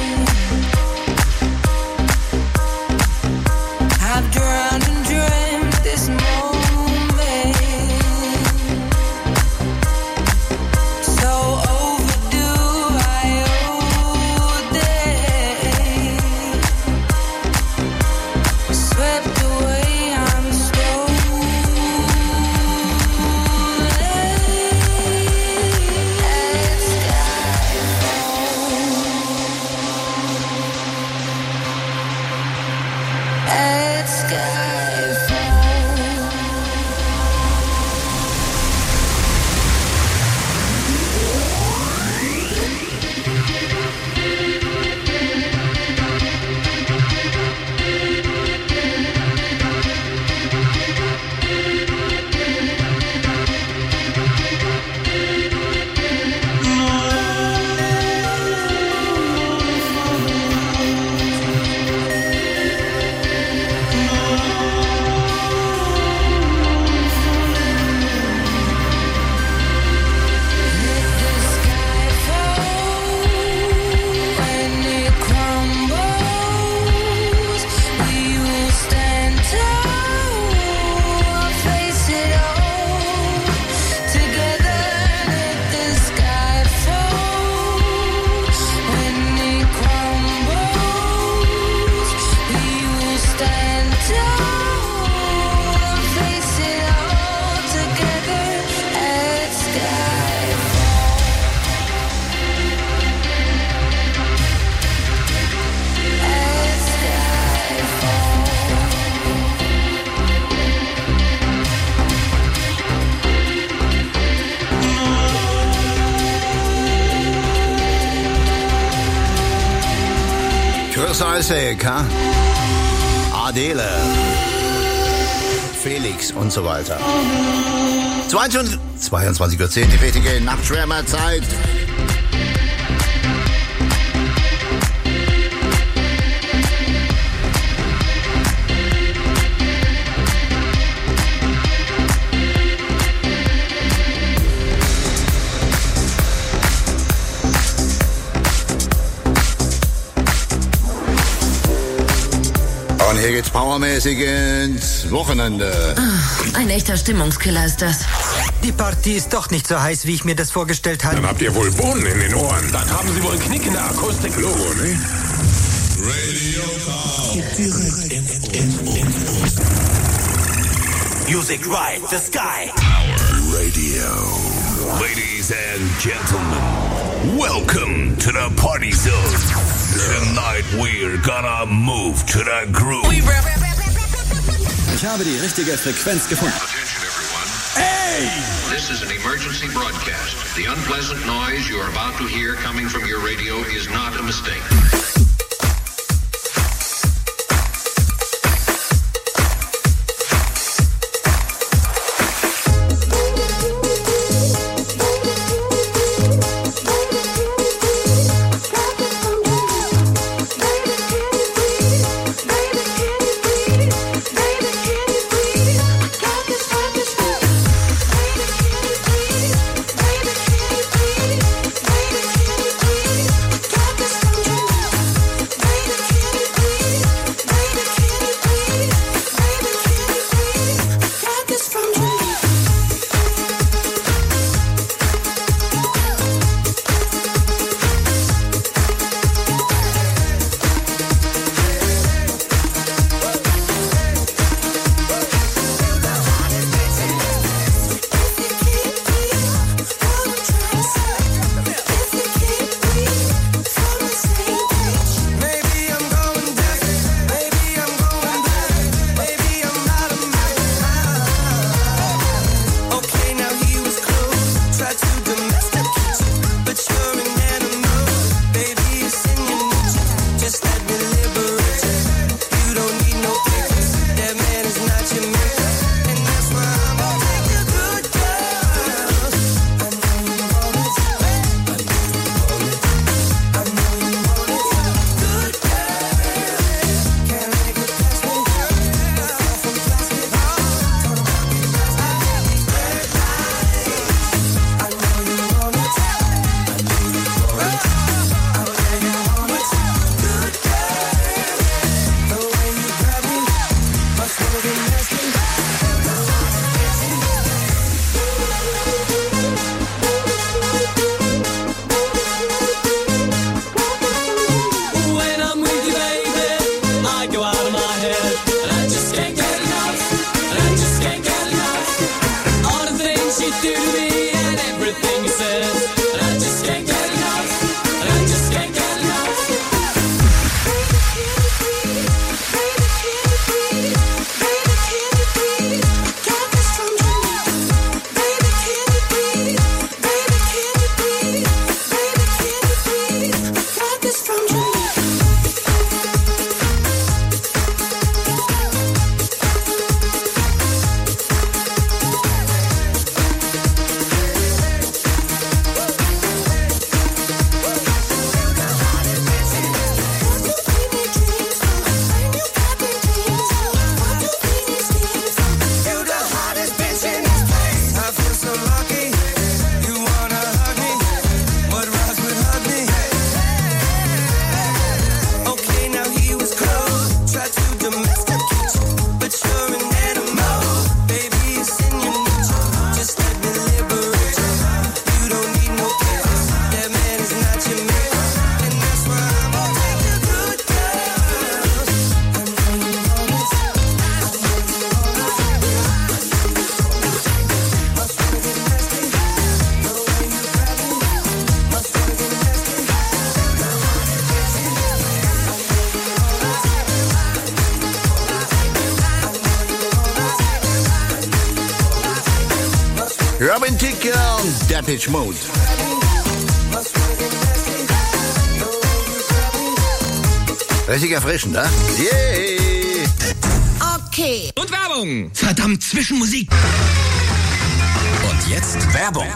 Jos Isaac, ha? Adele, Felix und so weiter. 22:10 Uhr, die richtige Nachtschwärmerzeit. Und hier geht's powermäßig ins Wochenende. Ein echter Stimmungskiller ist das. Die Partie ist doch nicht so heiß, wie ich mir das vorgestellt habe. Dann habt ihr wohl Bohnen in den Ohren. Dann haben Sie wohl einen Knick in der Akustik. Logo, ne? Music right, the sky. Power Radio. Ladies and gentlemen, welcome to the party zone. Tonight we're gonna move to the groove. Ich habe die richtige Frequenz gefunden. Hey! This is an emergency broadcast. The unpleasant noise you are about to hear coming from your radio is not a mistake. Robin Thicke und Depeche Mode. Richtig erfrischend, ne? Yay! Okay. Und Werbung. Verdammt, Zwischenmusik. Und jetzt Werbung.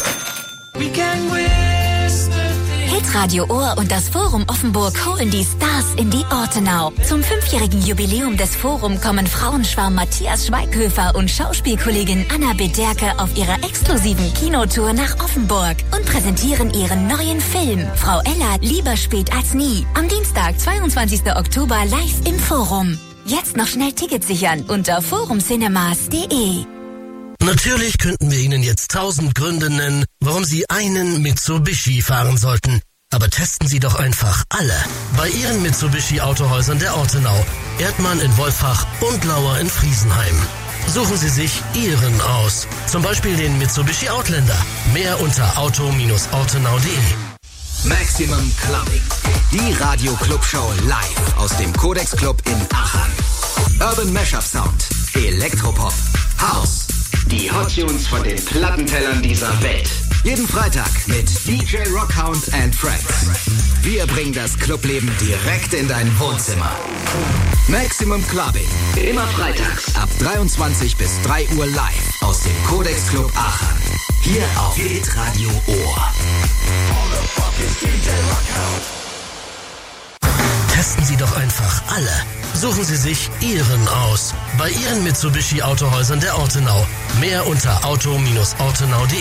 Hitradio Ohr und das Forum Offenburg holen die Stars in die Ortenau. Zum 5-jährigen Jubiläum des Forum kommen Frauenschwarm Matthias Schweighöfer und Schauspielkollegin Anna Bederke auf ihrer exklusiven Kinotour nach Offenburg und präsentieren ihren neuen Film Frau Ella, lieber spät als nie. Am Dienstag, 22. Oktober live im Forum. Jetzt noch schnell Tickets sichern unter forumcinemas.de. Natürlich könnten wir Ihnen jetzt 1000 Gründe nennen, warum Sie einen Mitsubishi fahren sollten. Aber testen Sie doch einfach alle. Bei Ihren Mitsubishi-Autohäusern der Ortenau, Erdmann in Wolfach und Lauer in Friesenheim. Suchen Sie sich Ihren aus. Zum Beispiel den Mitsubishi Outlander. Mehr unter auto-ortenau.de. Maximum Clubbing. Die Radio-Club-Show live aus dem Codex Club in Aachen. Urban Mashup Sound, Elektropop, House. Die Hot Tunes von den Plattentellern dieser Welt. Jeden Freitag mit DJ Rockhound and Friends. Wir bringen das Clubleben direkt in dein Wohnzimmer. Maximum Clubbing. Immer freitags ab 23 bis 3 Uhr live aus dem Codex Club Aachen. Hier auf Hitradio Ohr. Testen Sie doch einfach alle. Suchen Sie sich Ihren aus. Bei Ihren Mitsubishi Autohäusern der Ortenau. Mehr unter auto-ortenau.de.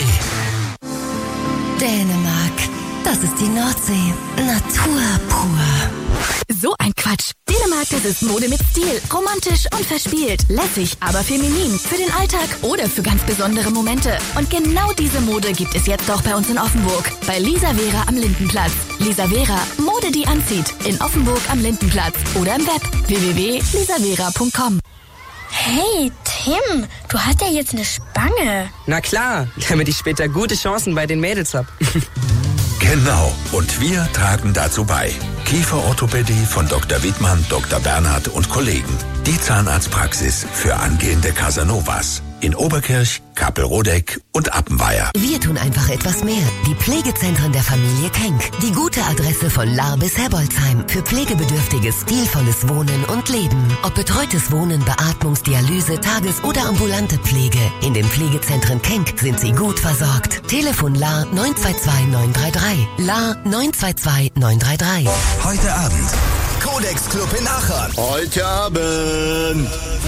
Dänemark. Das ist die Nordsee. Natur pur. So ein Quatsch. Dänemark, das ist Mode mit Stil. Romantisch und verspielt. Lässig, aber feminin. Für den Alltag oder für ganz besondere Momente. Und genau diese Mode gibt es jetzt auch bei uns in Offenburg. Bei Lisa Vera am Lindenplatz. Lisa Vera, Mode, die anzieht. In Offenburg am Lindenplatz. Oder im Web www.lisavera.com. Hey, Tim, du hast ja jetzt eine Spange. Na klar, damit ich später gute Chancen bei den Mädels hab. Genau, und wir tragen dazu bei. Kieferorthopädie von Dr. Wiedmann, Dr. Bernhard und Kollegen. Die Zahnarztpraxis für angehende Casanovas. In Oberkirch, Kappelrodeck und Appenweier. Wir tun einfach etwas mehr. Die Pflegezentren der Familie Kenk. Die gute Adresse von Lahr bis Herbolzheim. Für pflegebedürftiges, stilvolles Wohnen und Leben. Ob betreutes Wohnen, Beatmungsdialyse, Tages- oder ambulante Pflege. In den Pflegezentren Kenk sind Sie gut versorgt. Telefon Lahr 922 933. Lahr 922 933. Heute Abend. Codex Club in Aachen. Heute Abend.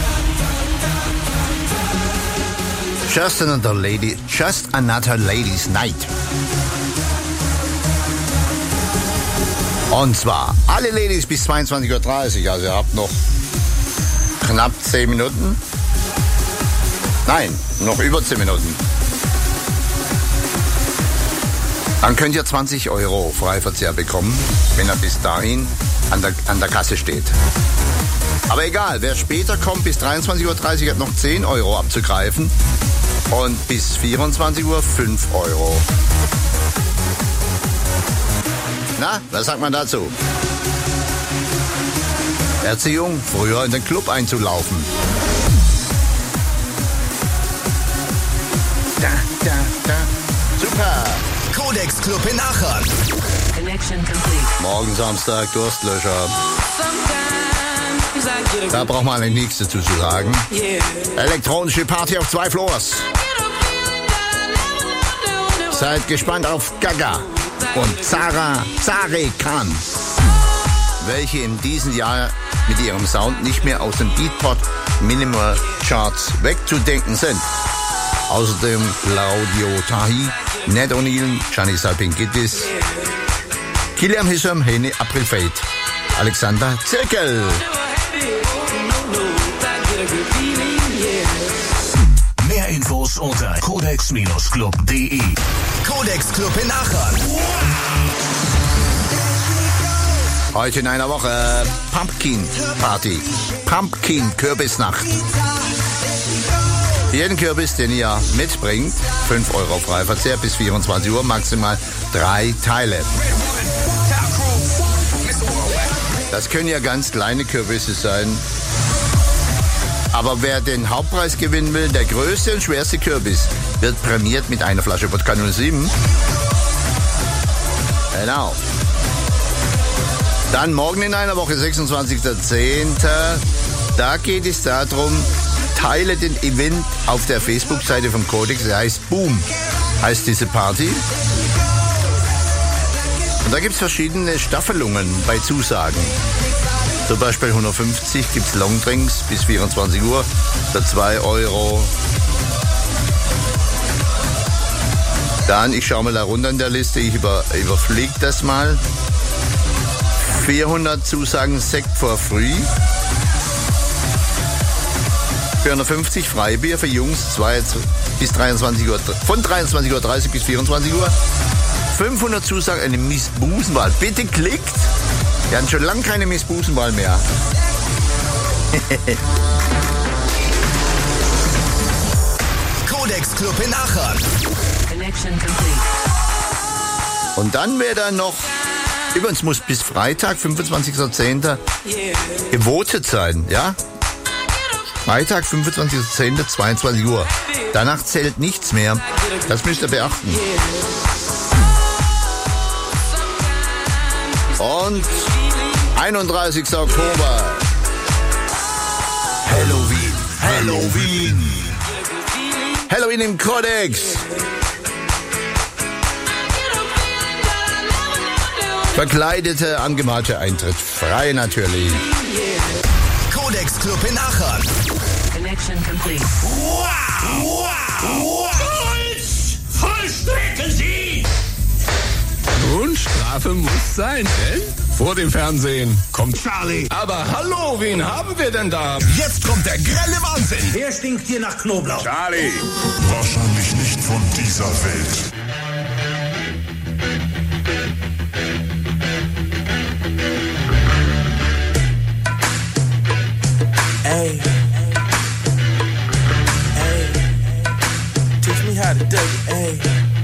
Just another Ladies Night. Und zwar alle Ladies bis 22:30 Uhr. Also ihr habt noch knapp 10 Minuten. Nein, noch über 10 Minuten. Dann könnt ihr 20 € Freiverzehr bekommen, wenn er bis dahin an der Kasse steht. Aber egal, wer später kommt, bis 23:30 Uhr hat noch 10 € abzugreifen. Und bis 24 Uhr 5 €. Na, was sagt man dazu? Erziehung, früher in den Club einzulaufen. Da. Super. Codex Club in Aachen. Connection complete. Morgen Samstag, Durstlöscher. Da braucht man eigentlich nichts dazu zu sagen. Elektronische Party auf 2 Floors. Seid gespannt auf Gaga und Zare Khan, welche in diesem Jahr mit ihrem Sound nicht mehr aus den Beatport Minimal Charts wegzudenken sind. Außerdem Claudio Tahi, Ned O'Neill, Gianni Salpingitis, Kilian Hisham, Hene April Fate, Alexander Zirkel. Mehr Infos unter codex-club.de. Codex Club in Aachen. Heute in einer Woche Pumpkin Party. Pumpkin Kürbisnacht. Jeden Kürbis, den ihr mitbringt, 5 € Freiverzehr bis 24 Uhr, maximal 3 Teile. Das können ja ganz kleine Kürbisse sein. Aber wer den Hauptpreis gewinnen will, der größte und schwerste Kürbis, wird prämiert mit einer Flasche Wodka 07. Genau. Dann morgen in einer Woche, 26.10. Da geht es darum, teile den Event auf der Facebook-Seite vom Codex. Der heißt Boom, heißt diese Party. Und da gibt es verschiedene Staffelungen bei Zusagen. Zum Beispiel 150 gibt es Longdrinks bis 24 Uhr für 2 Euro. Dann, ich schaue mal da runter in der Liste, ich überfliege das mal. 400 Zusagen Sekt for free. 450 Freibier für Jungs bis 23 Uhr, von 23.30 Uhr bis 24 Uhr. 500 Zusagen, eine Miss Busenwahl. Bitte klickt. Wir hatten schon lange keine Miss Busenwahl mehr. Codex Club in Aachen. Connection complete. Und dann wäre da noch, übrigens muss bis Freitag, 25.10. gewotet sein, ja? Freitag, 25.10., 22 Uhr. Danach zählt nichts mehr. Das müsst ihr beachten. Und 31. Oktober. Halloween. Halloween. Halloween im Codex. Verkleidete, angemalte Eintritt. Frei natürlich. Codex Club in Aachen. Connection complete. Vollstrecken Sie! Nun, Strafe muss sein, denn vor dem Fernsehen kommt Charlie. Aber hallo, wen haben wir denn da? Jetzt kommt der grelle Wahnsinn. Wer stinkt hier nach Knoblauch? Charlie. Wahrscheinlich nicht von dieser Welt. Hey, teach me how to do it, hey.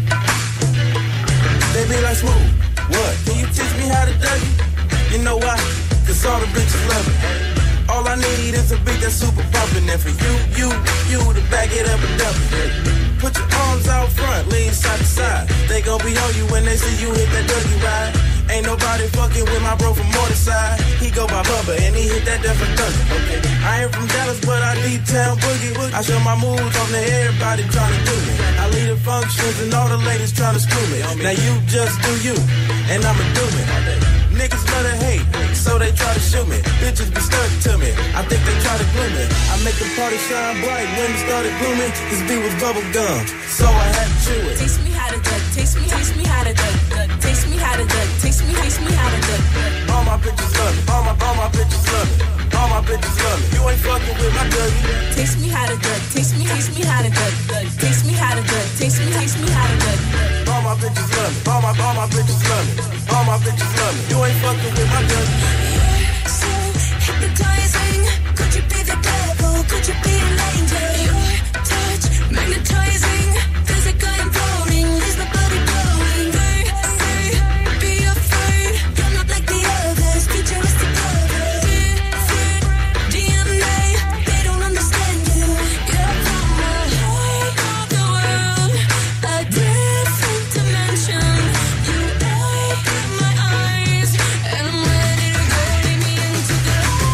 They be like, smooth, what? Can you teach me how to do it? You know why? Cause all the bitches love it. All I need is a beat that's super bumpin'. And for you to back it up and dump it. Put your arms out front, lean side to side. They gon' be on you when they see you hit that Dougie ride. Ain't nobody fucking with my bro from Morningside. He go by Bubba and he hit that different Dougie. Okay, I ain't from Dallas, but I deep town boogie. I show my moves on to everybody tryna do me. I lead the functions and all the ladies tryna screw me. Now you just do you, and I'ma do me. Niggas love to hate, so they try to shoot me. Bitches be sturdy to me, I think they try to glue me. I make the party shine bright when it started glooming. This beat was bubble gum, so I had to chew it. Taste me how to duck, taste me how to duck, taste me how to duck, taste me how to duck. All my bitches love me, all my bitches love me, all my bitches love me. You ain't fucking with my Dougie. Taste me how to duck, taste me how to duck, taste me how to duck, taste me how to duck. All my bitches love me, all my bitches love me, all my bitches love me. You ain't fucking with my Dougie. You're so hypnotizing. Could you be the devil? Could you be an angel? Your touch magnetizing. Physical empowering. Leaves my body glowing. Be afraid. You're not like the others. Futuristic lovers. Different DNA. They don't understand you. You're from the height of the world. A different dimension. You open my eyes. And I'm ready to go. Lead me into the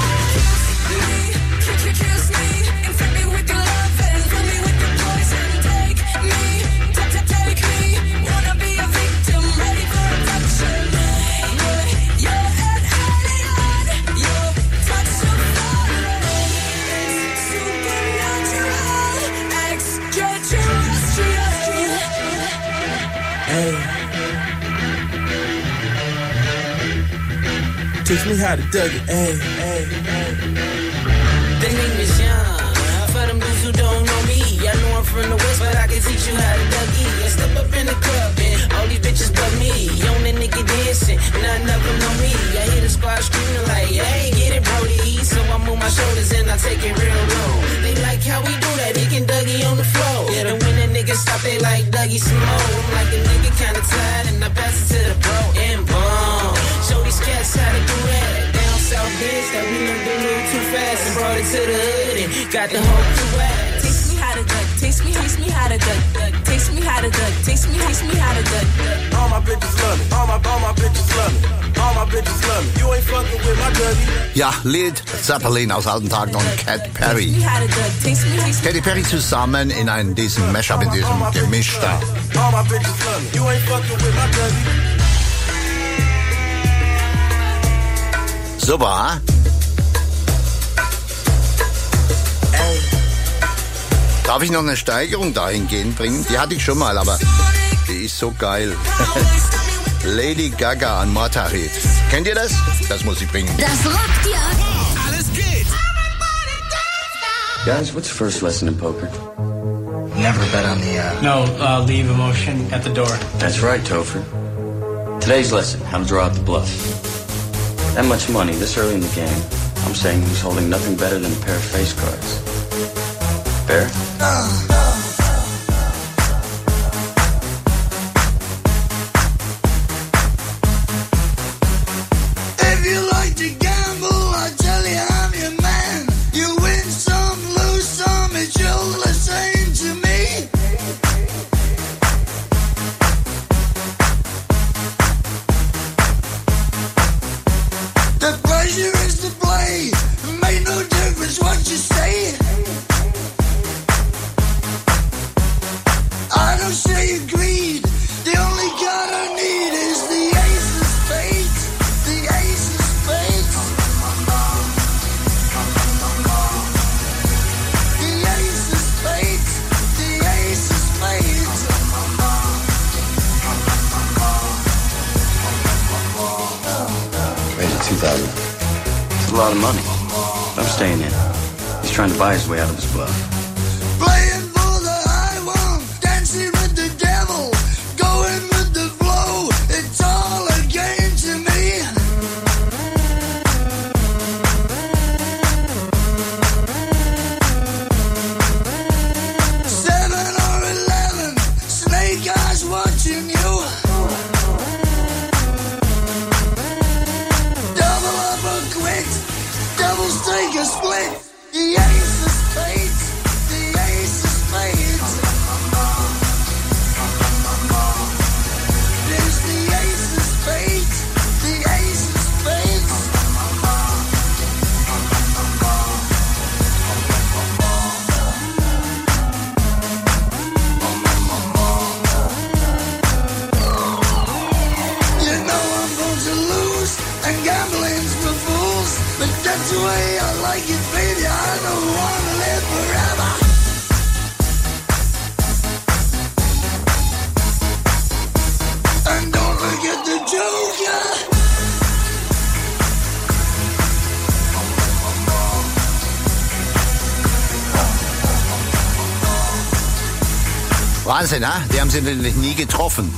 kiss me, infect me with your love and fill me with your poison. Take me, wanna be a victim, ready for abduction. You're an alien, your touch so foreign. Supernatural, extraterrestrial. Hey, teach me how to Dougie. Hey. The name is Young. For them dudes who don't know me, I know I'm from the West, but I can teach you how to Dougie. I step up in the club and all these bitches but me. On the nigga dancing, none of them know me. I hear the squad screaming like, hey, get it, Brody. So I move my shoulders and I take it real low. They like how we do that, they can Dougie on the floor. And when the niggas stop, they like Dougie some more. I'm like a nigga kinda tired and I pass it to the bro and boom. Show these cats how to do that. Down south bitch that we learned to move too fast and brought it to the hood and got the whole crew ass. Taste me how to duck, taste me how to duck, taste me how to duck, taste me how to duck. All my bitches love me, all my bitches love me, all my bitches love me. You ain't Ja, Led Zeppelin aus alten Tagen und Katy Perry. Katy Perry zusammen in diesem Mashup, in diesem Gemisch da. Super. Darf ich noch eine Steigerung dahingehend bringen? Die hatte ich schon mal, aber die ist so geil. Lady Gaga an Matarit. Kennt ihr das? Das muss ich bringen. Das rockt ja. Alles geht. Guys, what's your first lesson in poker? Never bet on the... No, leave emotion at the door. That's right, Topher. Today's lesson, how to draw out the bluff. That much money this early in the game. I'm saying he's holding nothing better than a pair of face cards. Fair? If you like to gamble, I tell you I'm your man. You win some, lose some, it's all the same to me. The pleasure is to play. Make no difference what you say. I don't say agreed. The only card I need is the ace of spades. The ace of spades. The ace of spades. The ace of spades. Raise it 2,000. It's a lot of money. I'm staying in. He's trying to buy his way out of his bluff. Playing for the high one. Dancing with the devil. Going with the flow. It's all a game to me. Seven or 11. Snake eyes watching you. Double up or quit. Doubles take a split. The ace of spades. The ace of spades. There's the ace of spades. The ace of spades. You know I'm going to lose, and gambling's for fools. But that's the way I like it, baby. I don't want to live forever. And don't forget the Joker. Wahnsinn, ne? Die haben sie natürlich nie getroffen.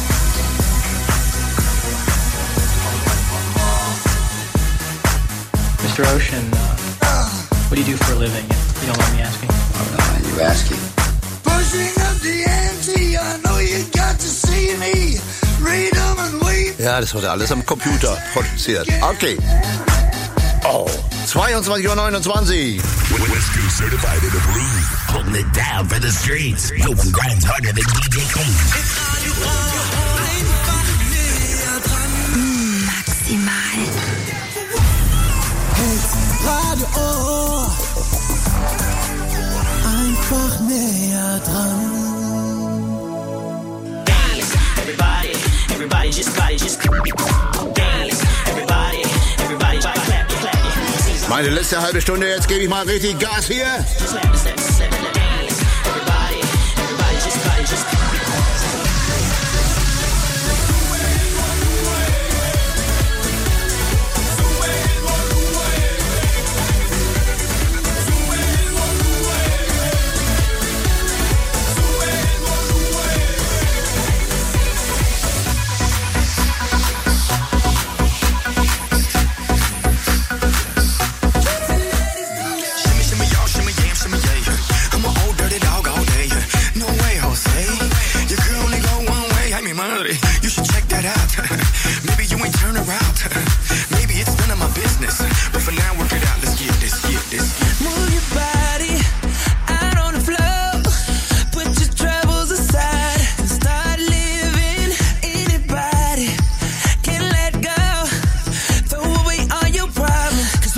Mr. Ocean, what do you do for a living, if you don't mind me asking? You asking? Pushing up the ante. I know you got to see me. Read 'em and weep. Ja, das wurde alles am Computer produziert. Okay. Oh, 22:29 Uhr. West Coast certified in the groove. Holding it down for the streets. No one grinds harder than DJ King. Maximal. Radio Ohr. Einfach näher dran. Dance, everybody just body, just dance, everybody clap, clap, clap. Meine letzte halbe Stunde, jetzt gebe ich mal richtig Gas hier. Everybody just body, just. You should check that out. Maybe you ain't turn around. Maybe it's none of my business. But for now, work it out. Let's get this. Move your body out on the floor. Put your troubles aside and start living. Anybody can let go. Throw away all your problems. 'Cause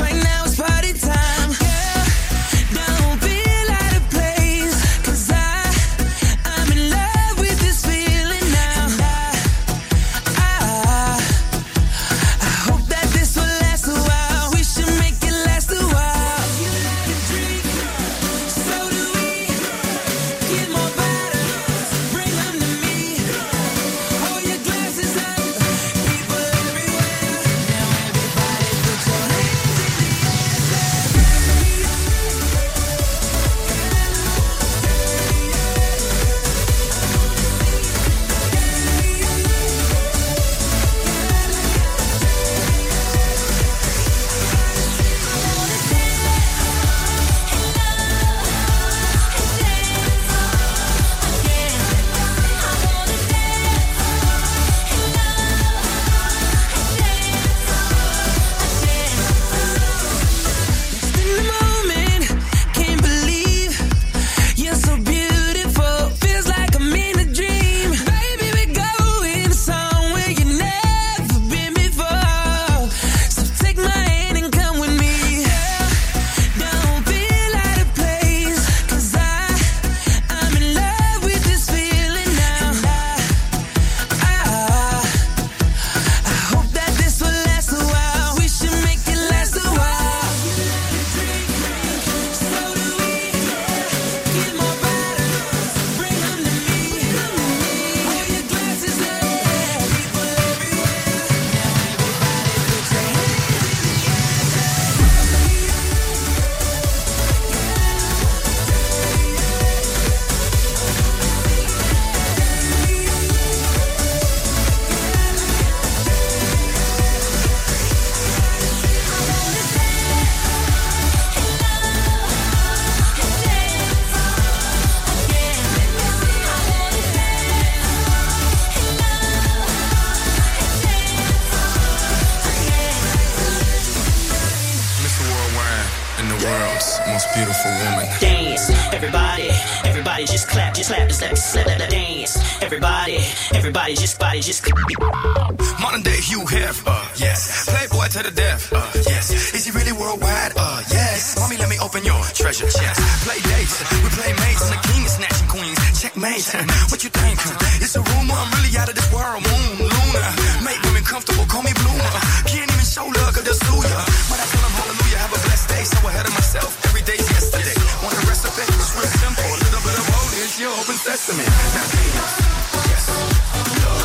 most beautiful woman. Dance, everybody, everybody just clap, just clap, just clap, dance. Everybody, everybody just body, just clap. Modern day Hugh Hef, yes. Playboy to the death, yes. Is he really worldwide? Yes. Mommy, let me open your treasure chest. Play dates, we play mates, and the king is snatching queens. Checkmate, what you think? It's a rumor, I'm really out of this world. Moon, Luna, make women comfortable, call me Bloomer. Can't even show love, cause they'll sue ya. But I tell them hallelujah, have a blessed day. So ahead of myself, every day's yesterday. Want a recipe? It's real simple. A little bit of holy, it's your open sesame. Now dance, yes, love.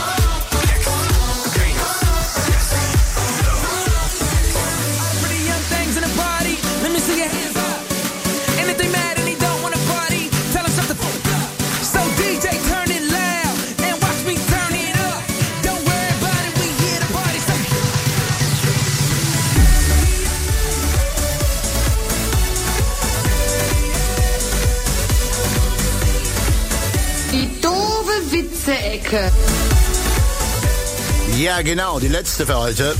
Witze-Ecke. Ja, genau, die letzte für heute.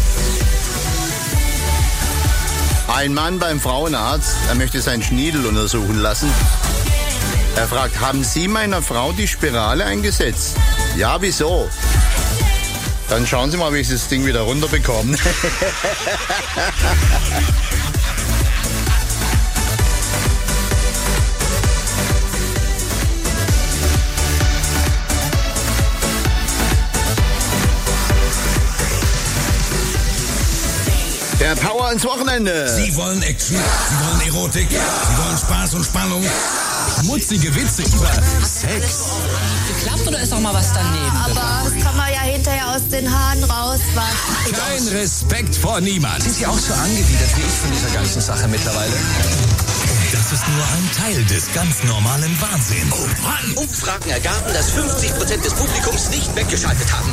Ein Mann beim Frauenarzt, er möchte seinen Schniedel untersuchen lassen. Er fragt, haben Sie meiner Frau die Spirale eingesetzt? Ja, wieso? Dann schauen Sie mal, wie ich das Ding wieder runterbekomme. Der Power ins Wochenende. Sie wollen Action, Sie wollen Erotik, Sie wollen Spaß und Spannung. Schmutzige Witze über Sex. Geklappt oder ist auch mal was daneben? Aber das kann man ja hinterher aus den Haaren rauswaschen. Kein Respekt vor niemand. Sind Sie auch so angewidert wie ich von dieser ganzen Sache mittlerweile? Das ist nur ein Teil des ganz normalen Wahnsinns. Oh Mann! Umfragen ergaben, dass 50% des Publikums nicht weggeschaltet haben.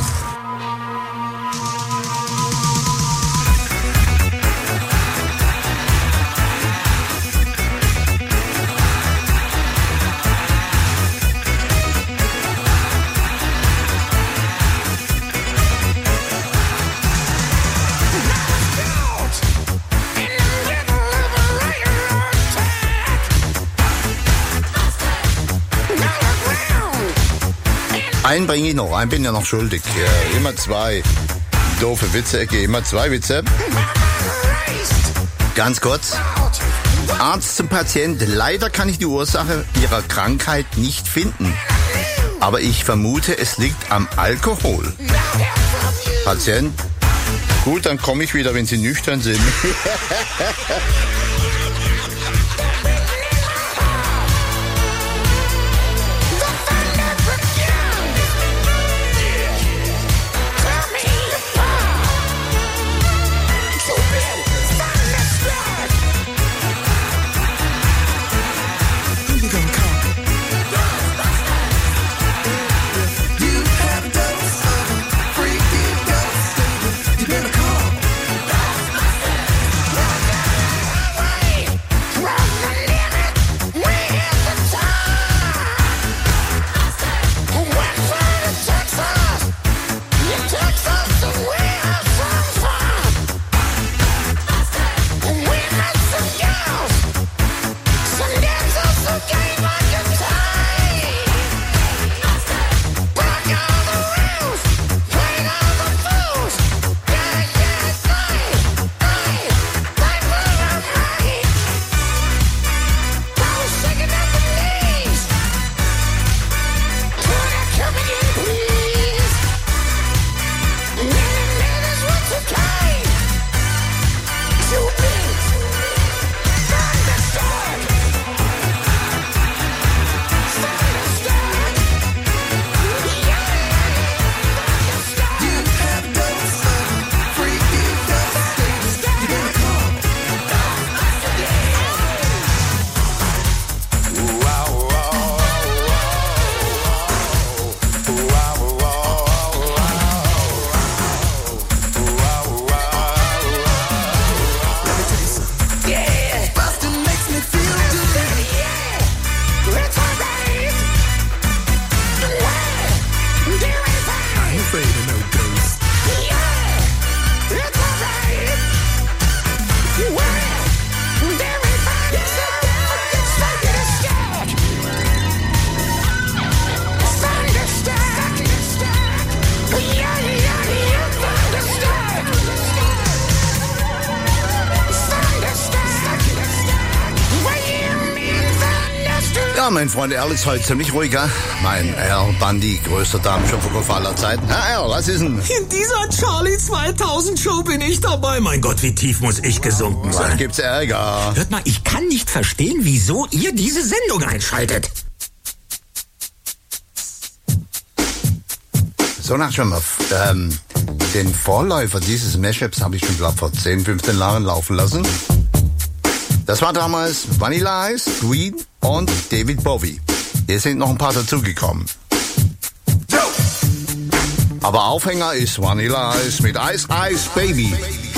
Einen bringe ich noch, einen bin ja noch schuldig. Ja, immer zwei. Doofe Witze-Ecke, immer zwei Witze. Ganz kurz. Arzt zum Patient. Leider kann ich die Ursache Ihrer Krankheit nicht finden. Aber ich vermute, es liegt am Alkohol. Patient. Gut, dann komme ich wieder, wenn Sie nüchtern sind. Ja, mein Freund Erl ist heute ziemlich ruhiger. Mein Erl Bundy, größter Damenshowverkäufer aller Zeiten. Herr Erl, was ist denn? In dieser Charlie 2000 Show bin ich dabei. Mein Gott, wie tief muss ich gesunken sein? Dann gibt's Ärger. Hört mal, ich kann nicht verstehen, wieso ihr diese Sendung einschaltet. So, Nachschwimmer, den Vorläufer dieses Mashups habe ich schon, glaube vor 10, 15 Jahren laufen lassen. Das war damals Vanilla Ice, Queen und David Bowie. Hier sind noch ein paar dazugekommen. Aber Aufhänger ist Vanilla Ice mit Ice Ice Baby.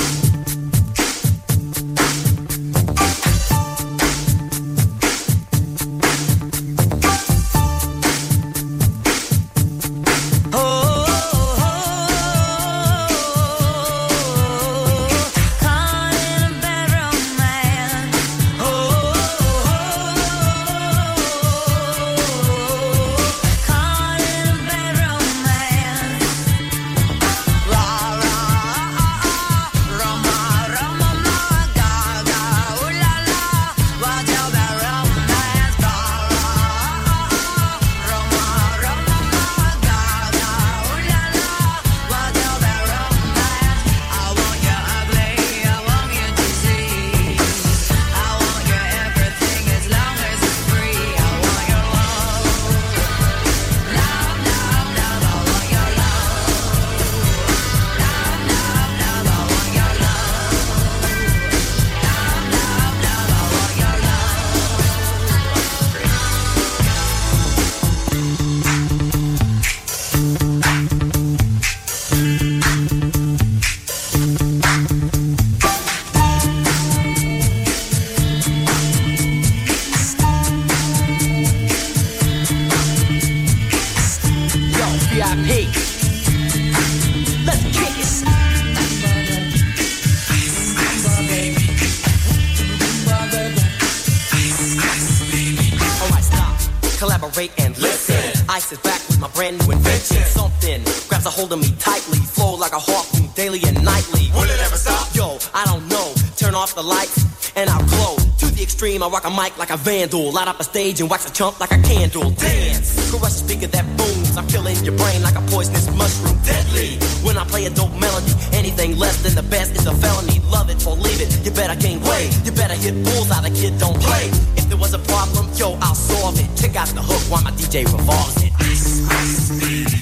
I rock a mic like a vandal, light up a stage and wax a chump like a candle. Dance, crush a speaker that booms. I'm killing your brain like a poisonous mushroom. Deadly, when I play a dope melody, anything less than the best is a felony. Love it or leave it, you better gain weight. You better hit bullseye, the kid don't play. If there was a problem, yo, I'll solve it. Check out the hook while my DJ revolves it. Ice, ice, baby.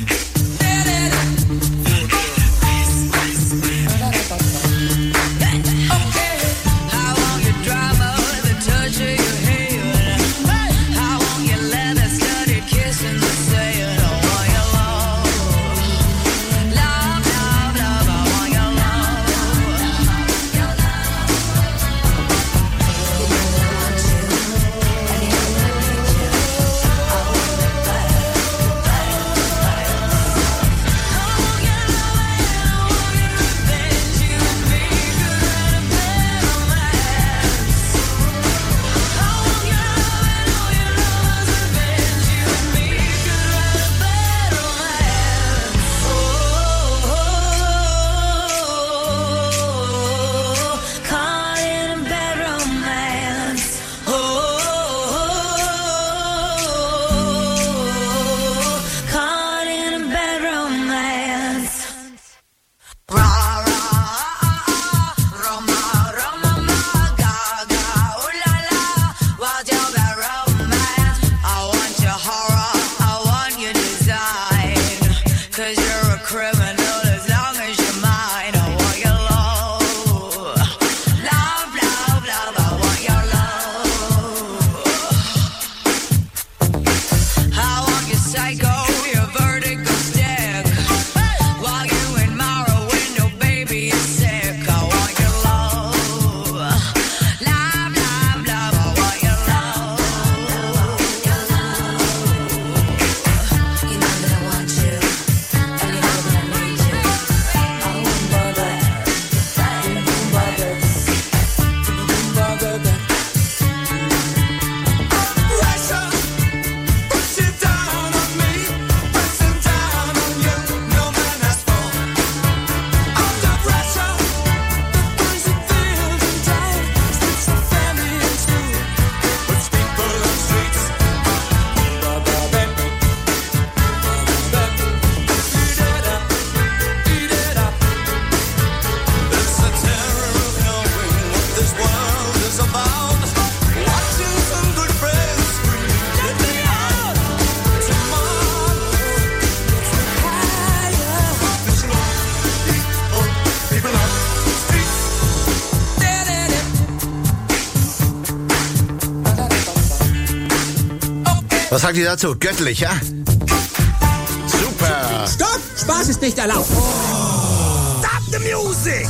Was sagt ihr dazu? Göttlich, ja? Super. Stopp! Spaß ist nicht erlaubt. Stop the music!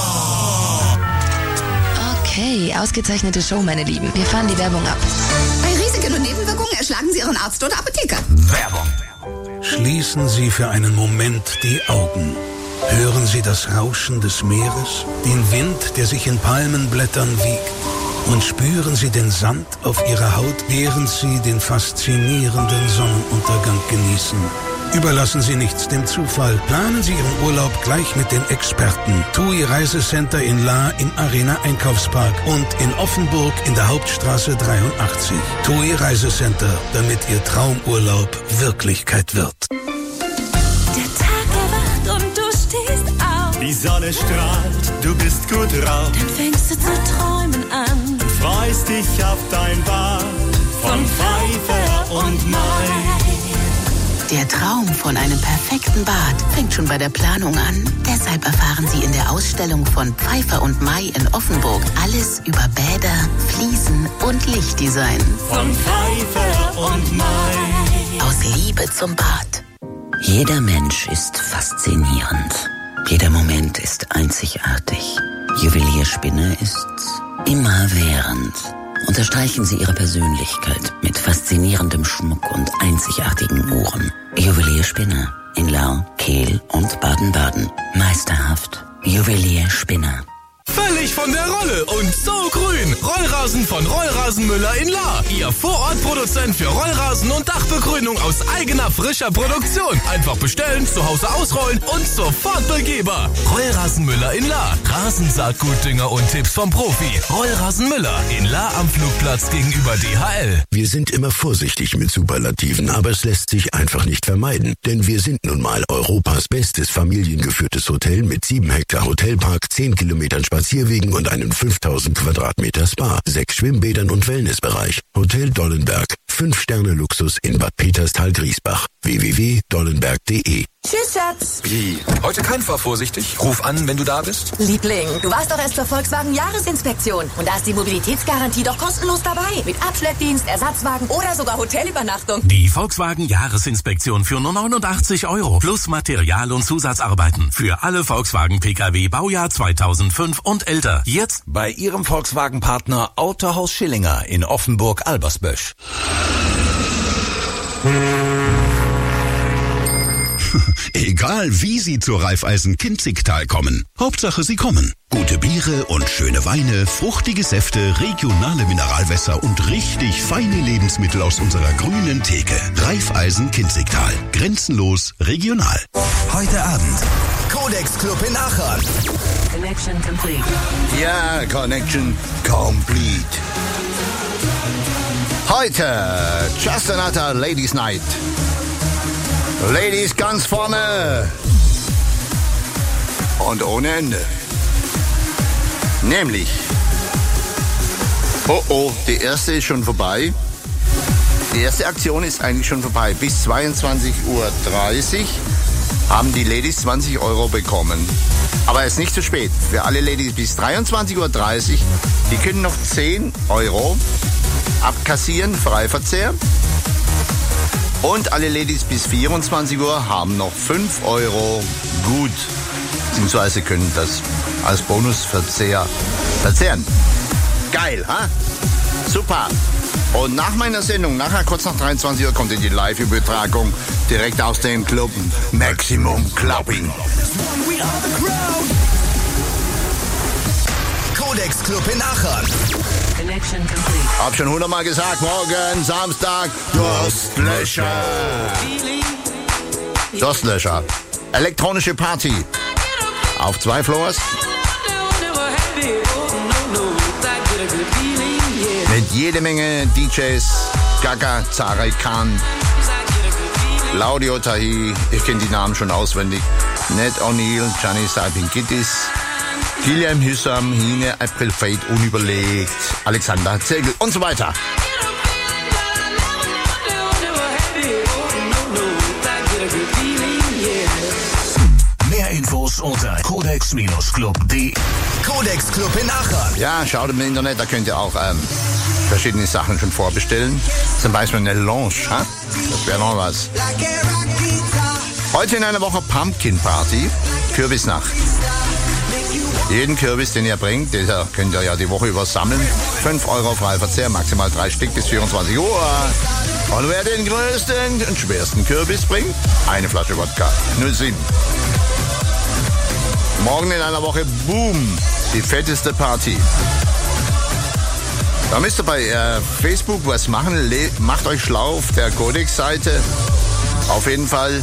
Okay, ausgezeichnete Show, meine Lieben. Wir fahren die Werbung ab. Bei Risiken und Nebenwirkungen erschlagen Sie Ihren Arzt oder Apotheker. Werbung. Schließen Sie für einen Moment die Augen. Hören Sie das Rauschen des Meeres, den Wind, der sich in Palmenblättern wiegt. Und spüren Sie den Sand auf Ihrer Haut, während Sie den faszinierenden Sonnenuntergang genießen. Überlassen Sie nichts dem Zufall. Planen Sie Ihren Urlaub gleich mit den Experten. TUI Reisecenter in La im Arena Einkaufspark und in Offenburg in der Hauptstraße 83. TUI Reisecenter, damit Ihr Traumurlaub Wirklichkeit wird. Der Tag erwacht und du stehst auf. Die Sonne strahlt, du bist gut drauf. Dann fängst du zu träumen an. Du freust dich auf dein Bad von Pfeiffer und Mai. Der Traum von einem perfekten Bad fängt schon bei der Planung an. Deshalb erfahren Sie in der Ausstellung von Pfeiffer und Mai in Offenburg alles über Bäder, Fliesen und Lichtdesign. Von Pfeiffer und Mai. Aus Liebe zum Bad. Jeder Mensch ist faszinierend. Jeder Moment ist einzigartig. Juwelierspinne ist's immerwährend. Unterstreichen Sie Ihre Persönlichkeit mit faszinierendem Schmuck und einzigartigen Uhren. Juwelierspinne in Lau, Kehl und Baden-Baden. Meisterhaft. Juwelierspinne. Völlig von der Rolle und so grün. Rollrasen von Rollrasenmüller in Lahr. Ihr Vorortproduzent für Rollrasen und Dachbegrünung aus eigener frischer Produktion. Einfach bestellen, zu Hause ausrollen und sofort begehbar. Rollrasenmüller in Lahr. Rasensaatgutdünger und Tipps vom Profi. Rollrasenmüller in Lahr am Flugplatz gegenüber DHL. Wir sind immer vorsichtig mit Superlativen, aber es lässt sich einfach nicht vermeiden. Denn wir sind nun mal Europas bestes familiengeführtes Hotel mit 7 Hektar Hotelpark, 10 Kilometern Spazierwegen und einem 5000 Quadratmeter Spa, 6 Schwimmbädern und Wellnessbereich. Hotel Dollenberg. 5-Sterne-Luxus in Bad Peterstal-Griesbach. www.dollenberg.de. Tschüss, Schatz. Wie? Heute kein vorsichtig? Ruf an, wenn du da bist. Liebling, du warst doch erst zur Volkswagen-Jahresinspektion. Und da ist die Mobilitätsgarantie doch kostenlos dabei. Mit Abschleppdienst, Ersatzwagen oder sogar Hotelübernachtung. Die Volkswagen-Jahresinspektion für nur 89 € plus Material- und Zusatzarbeiten. Für alle Volkswagen-Pkw Baujahr 2005 und älter. Jetzt bei Ihrem Volkswagen-Partner Autohaus Schillinger in Offenburg-Albersbösch. Egal wie Sie zur Raiffeisen-Kinzigtal kommen. Hauptsache Sie kommen. Gute Biere und schöne Weine, fruchtige Säfte, regionale Mineralwässer und richtig feine Lebensmittel aus unserer grünen Theke. Raiffeisen-Kinzigtal. Grenzenlos regional. heute Abend Codex Club in Aachen. Connection complete. Ja, Connection complete. Heute Just Another Ladies Night. Ladies ganz vorne. Und ohne Ende. Nämlich, die erste ist schon vorbei. Die erste Aktion ist eigentlich schon vorbei. Bis 22:30 Uhr haben die Ladies 20 € bekommen. Aber es ist nicht zu spät. Für alle Ladies bis 23:30 Uhr, die können noch 10 € abkassieren, Freiverzehr. Und alle Ladies bis 24 Uhr haben noch 5 € gut. Beziehungsweise können das als Bonusverzehr verzehren. Geil, ha? Super. Und nach meiner Sendung, kurz nach 23 Uhr, kommt in die Live-Übertragung direkt aus dem Club Maximum Clubbing. Codex Club in Aachen. Connection complete. Hab schon 100-mal gesagt, morgen Samstag, Durstlöscher. Durstlöscher. Elektronische Party. Auf 2 Floors. Mit jede Menge DJs. Gaga, Zarek Khan, Claudio Tahi, ich kenne die Namen schon auswendig. Ned O'Neill, Gianni Saipin-Gittis, Guillaume Hüssam, Hine, April Fate, Unüberlegt, Alexander Zegel und so weiter. Mehr Infos unter codex-club.de. Codex Club in Aachen. Ja, schaut im Internet, da könnt ihr auch verschiedene Sachen schon vorbestellen. Zum Beispiel eine Lounge, ha? Das wäre noch was. Heute in einer Woche Pumpkin Party, Kürbisnacht. Jeden Kürbis, den ihr bringt, den könnt ihr ja die Woche über sammeln. 5 € frei Verzehr, maximal 3 Stück bis 24 Uhr. Und wer den größten und schwersten Kürbis bringt, eine Flasche Wodka. 07. Morgen in einer Woche, boom, die fetteste Party. Da müsst ihr bei Facebook was machen. Macht euch schlau auf der Codex-Seite. Auf jeden Fall,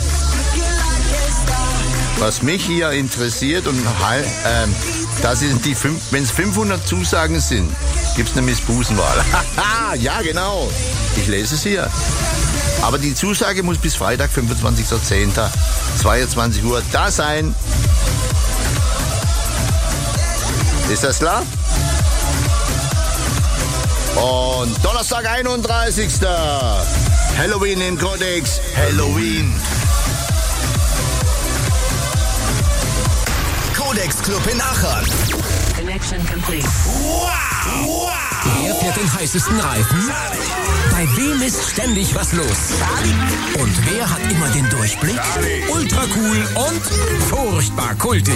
was mich hier interessiert, und das sind die wenn es 500 Zusagen sind, gibt es eine Miss Busenwahl. Ja, genau. Ich lese es hier. Aber die Zusage muss bis Freitag, 25.10., 22 Uhr da sein. Ist das klar? Und Donnerstag, 31. Halloween im Codex. Halloween. Codex Club in Aachen. Connection complete. Wow! Wer fährt den heißesten Reifen? Bei wem ist ständig was los? Und wer hat immer den Durchblick? Ultra cool und furchtbar kultig.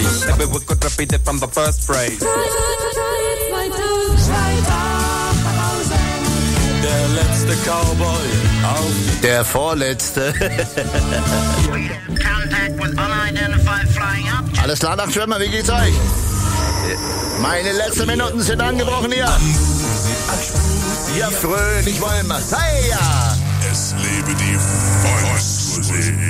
Der letzte Cowboy auf Der vorletzte. Alles klar, nach Schwimmer, wie geht's euch? Meine letzten Minuten sind angebrochen hier. Ja, fröhlich wollen wir. Hey, ja. Es lebe die Volksmusik.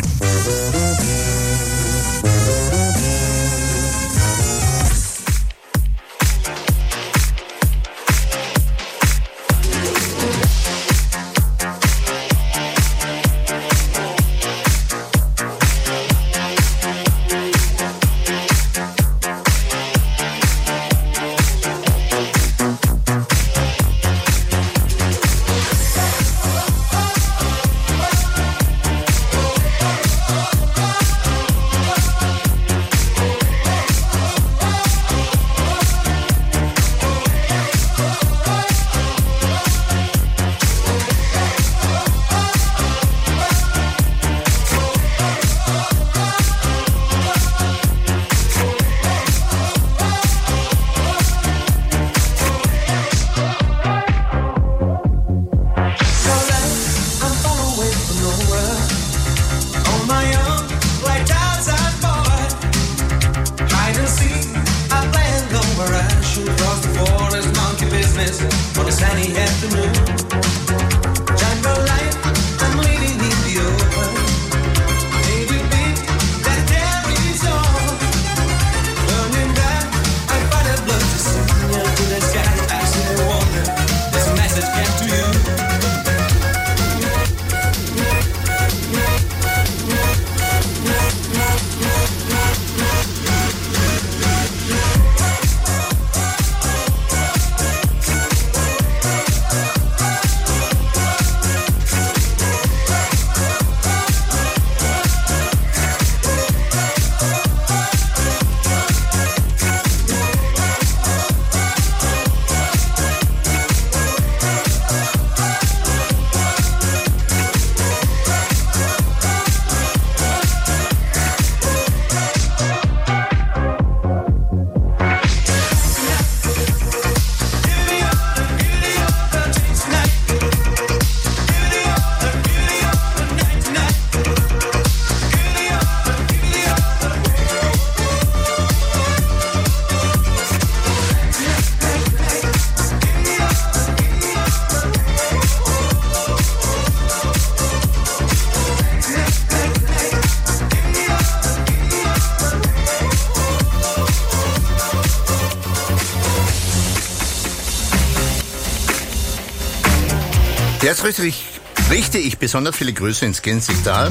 Jetzt richte ich besonders viele Grüße ins Kinzigtal,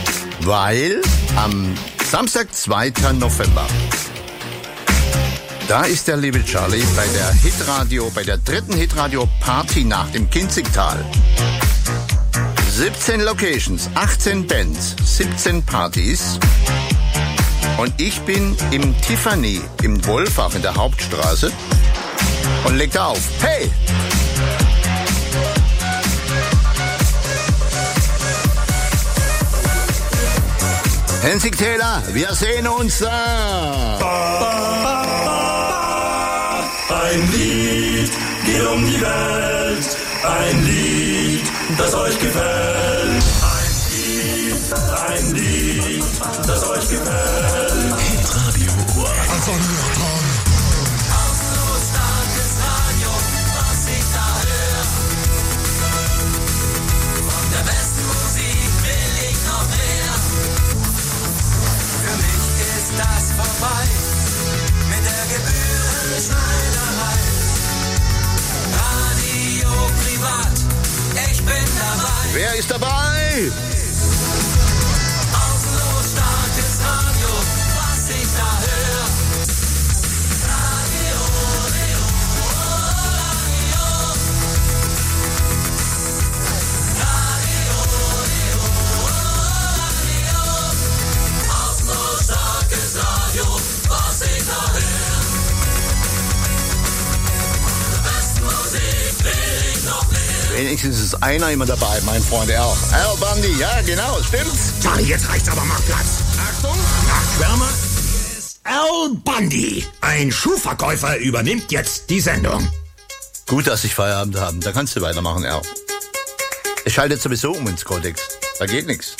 weil am Samstag, 2. November, da ist der liebe Charlie bei der dritten Hitradio-Party-Nacht im Kinzigtal. 17 Locations, 18 Bands, 17 Partys. Und ich bin im Tiffany, im Wolfach in der Hauptstraße und leg da auf. Hey! Hensig Taylor, wir sehen uns da. Ein Lied geht um die Welt, ein Lied, das euch gefällt. Ein Lied, das euch gefällt. Radio Ruhr. Starkes Radio, was ich da höre. Von der besten Musik will ich noch mehr. Für mich ist das vorbei mit der Gebührenschneiderei. Radio privat, ich bin dabei. Wer ist dabei? Starkes Radio, was ich da höre. Radio, Radio, Radio. Radio, Radio, Radio. Oslo, starkes Radio, was ich da höre. Die beste Musik will ich noch mehr. Wenigstens ist einer immer dabei, mein Freund Al. Al Bundy, ja genau, stimmt's? Charlie, jetzt reicht's aber, mach Platz. Achtung, Nachtschwärmer. Hier ist Al Bundy. Ein Schuhverkäufer übernimmt jetzt die Sendung. Gut, dass ich Feierabend habe. Da kannst du weitermachen, Al. Es schaltet sowieso um ins Kodex. Da geht nichts.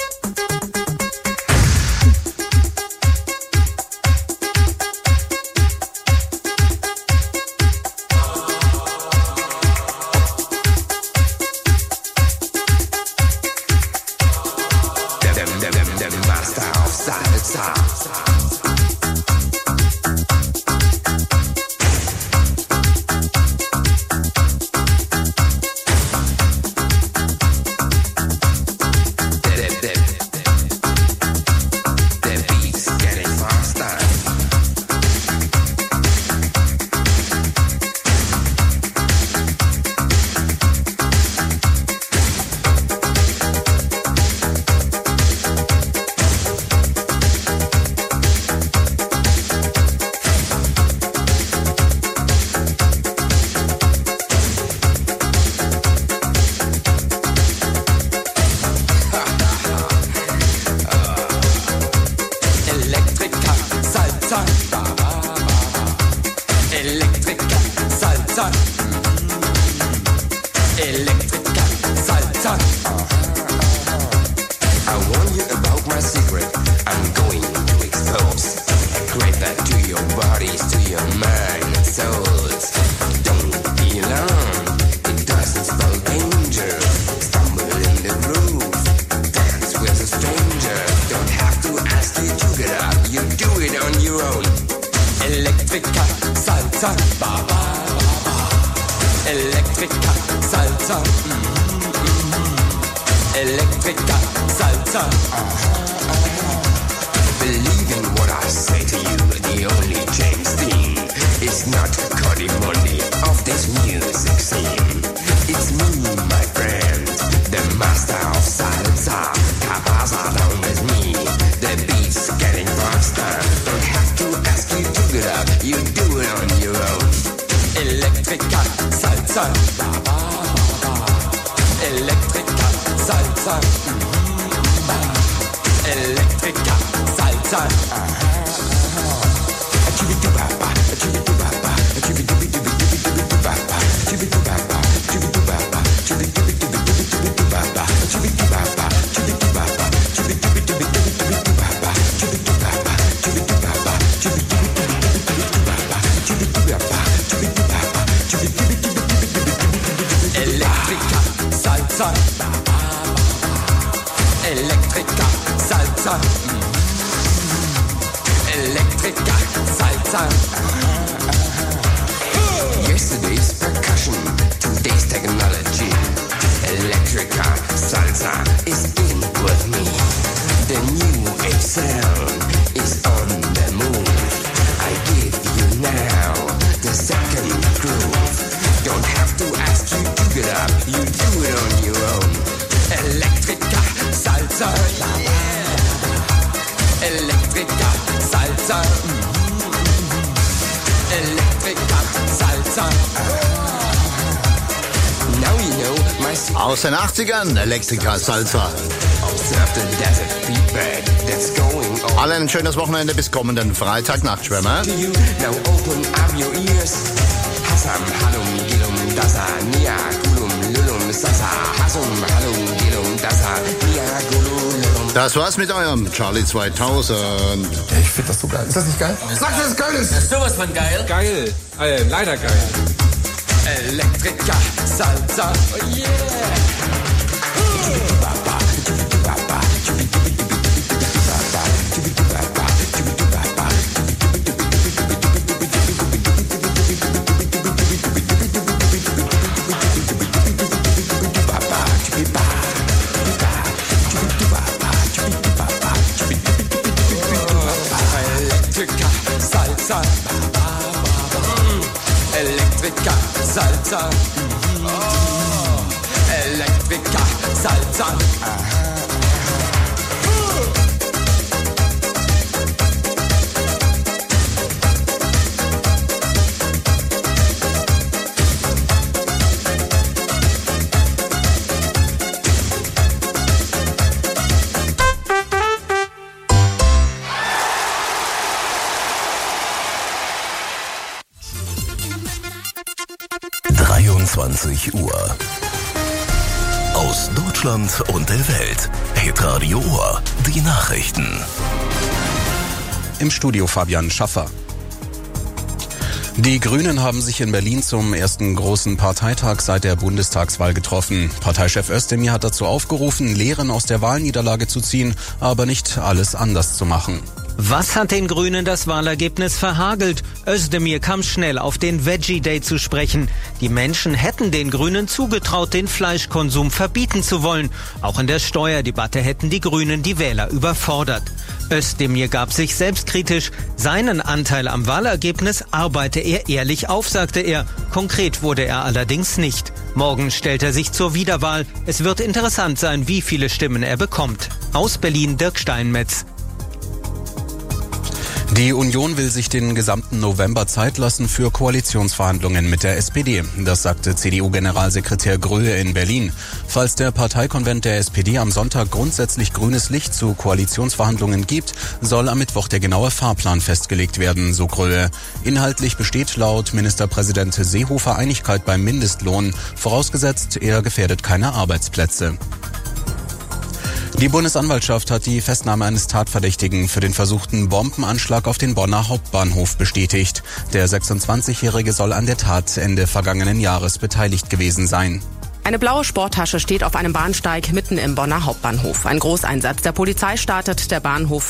Now you know my Aus den 80ern, Elektrika Salsa. Alle ein schönes Wochenende bis kommenden Freitag, Nachtschwärmer. Das war's mit eurem Charlie 2000. Ich finde das so geil. Ist das nicht geil? Sag, dass es geil ist. Das ist sowas von geil. Geil. Leider geil. Elektrika Salsa, oh yeah. Elektrika Salsa. Elektrika Salsa. Uhr. Aus Deutschland und der Welt. Hitradio Ohr. Die Nachrichten. Im Studio Fabian Schaffer. Die Grünen haben sich in Berlin zum ersten großen Parteitag seit der Bundestagswahl getroffen. Parteichef Özdemir hat dazu aufgerufen, Lehren aus der Wahlniederlage zu ziehen, aber nicht alles anders zu machen. Was hat den Grünen das Wahlergebnis verhagelt? Özdemir kam schnell auf den Veggie Day zu sprechen. Die Menschen hätten den Grünen zugetraut, den Fleischkonsum verbieten zu wollen. Auch in der Steuerdebatte hätten die Grünen die Wähler überfordert. Özdemir gab sich selbstkritisch. Seinen Anteil am Wahlergebnis arbeite er ehrlich auf, sagte er. Konkret wurde er allerdings nicht. Morgen stellt er sich zur Wiederwahl. Es wird interessant sein, wie viele Stimmen er bekommt. Aus Berlin Dirk Steinmetz. Die Union will sich den gesamten November Zeit lassen für Koalitionsverhandlungen mit der SPD. Das sagte CDU-Generalsekretär Gröhe in Berlin. Falls der Parteikonvent der SPD am Sonntag grundsätzlich grünes Licht zu Koalitionsverhandlungen gibt, soll am Mittwoch der genaue Fahrplan festgelegt werden, so Gröhe. Inhaltlich besteht laut Ministerpräsident Seehofer Einigkeit beim Mindestlohn, vorausgesetzt, er gefährdet keine Arbeitsplätze. Die Bundesanwaltschaft hat die Festnahme eines Tatverdächtigen für den versuchten Bombenanschlag auf den Bonner Hauptbahnhof bestätigt. Der 26-Jährige soll an der Tat Ende vergangenen Jahres beteiligt gewesen sein. Eine blaue Sporttasche steht auf einem Bahnsteig mitten im Bonner Hauptbahnhof. Ein Großeinsatz der Polizei startet. Der Bahnhof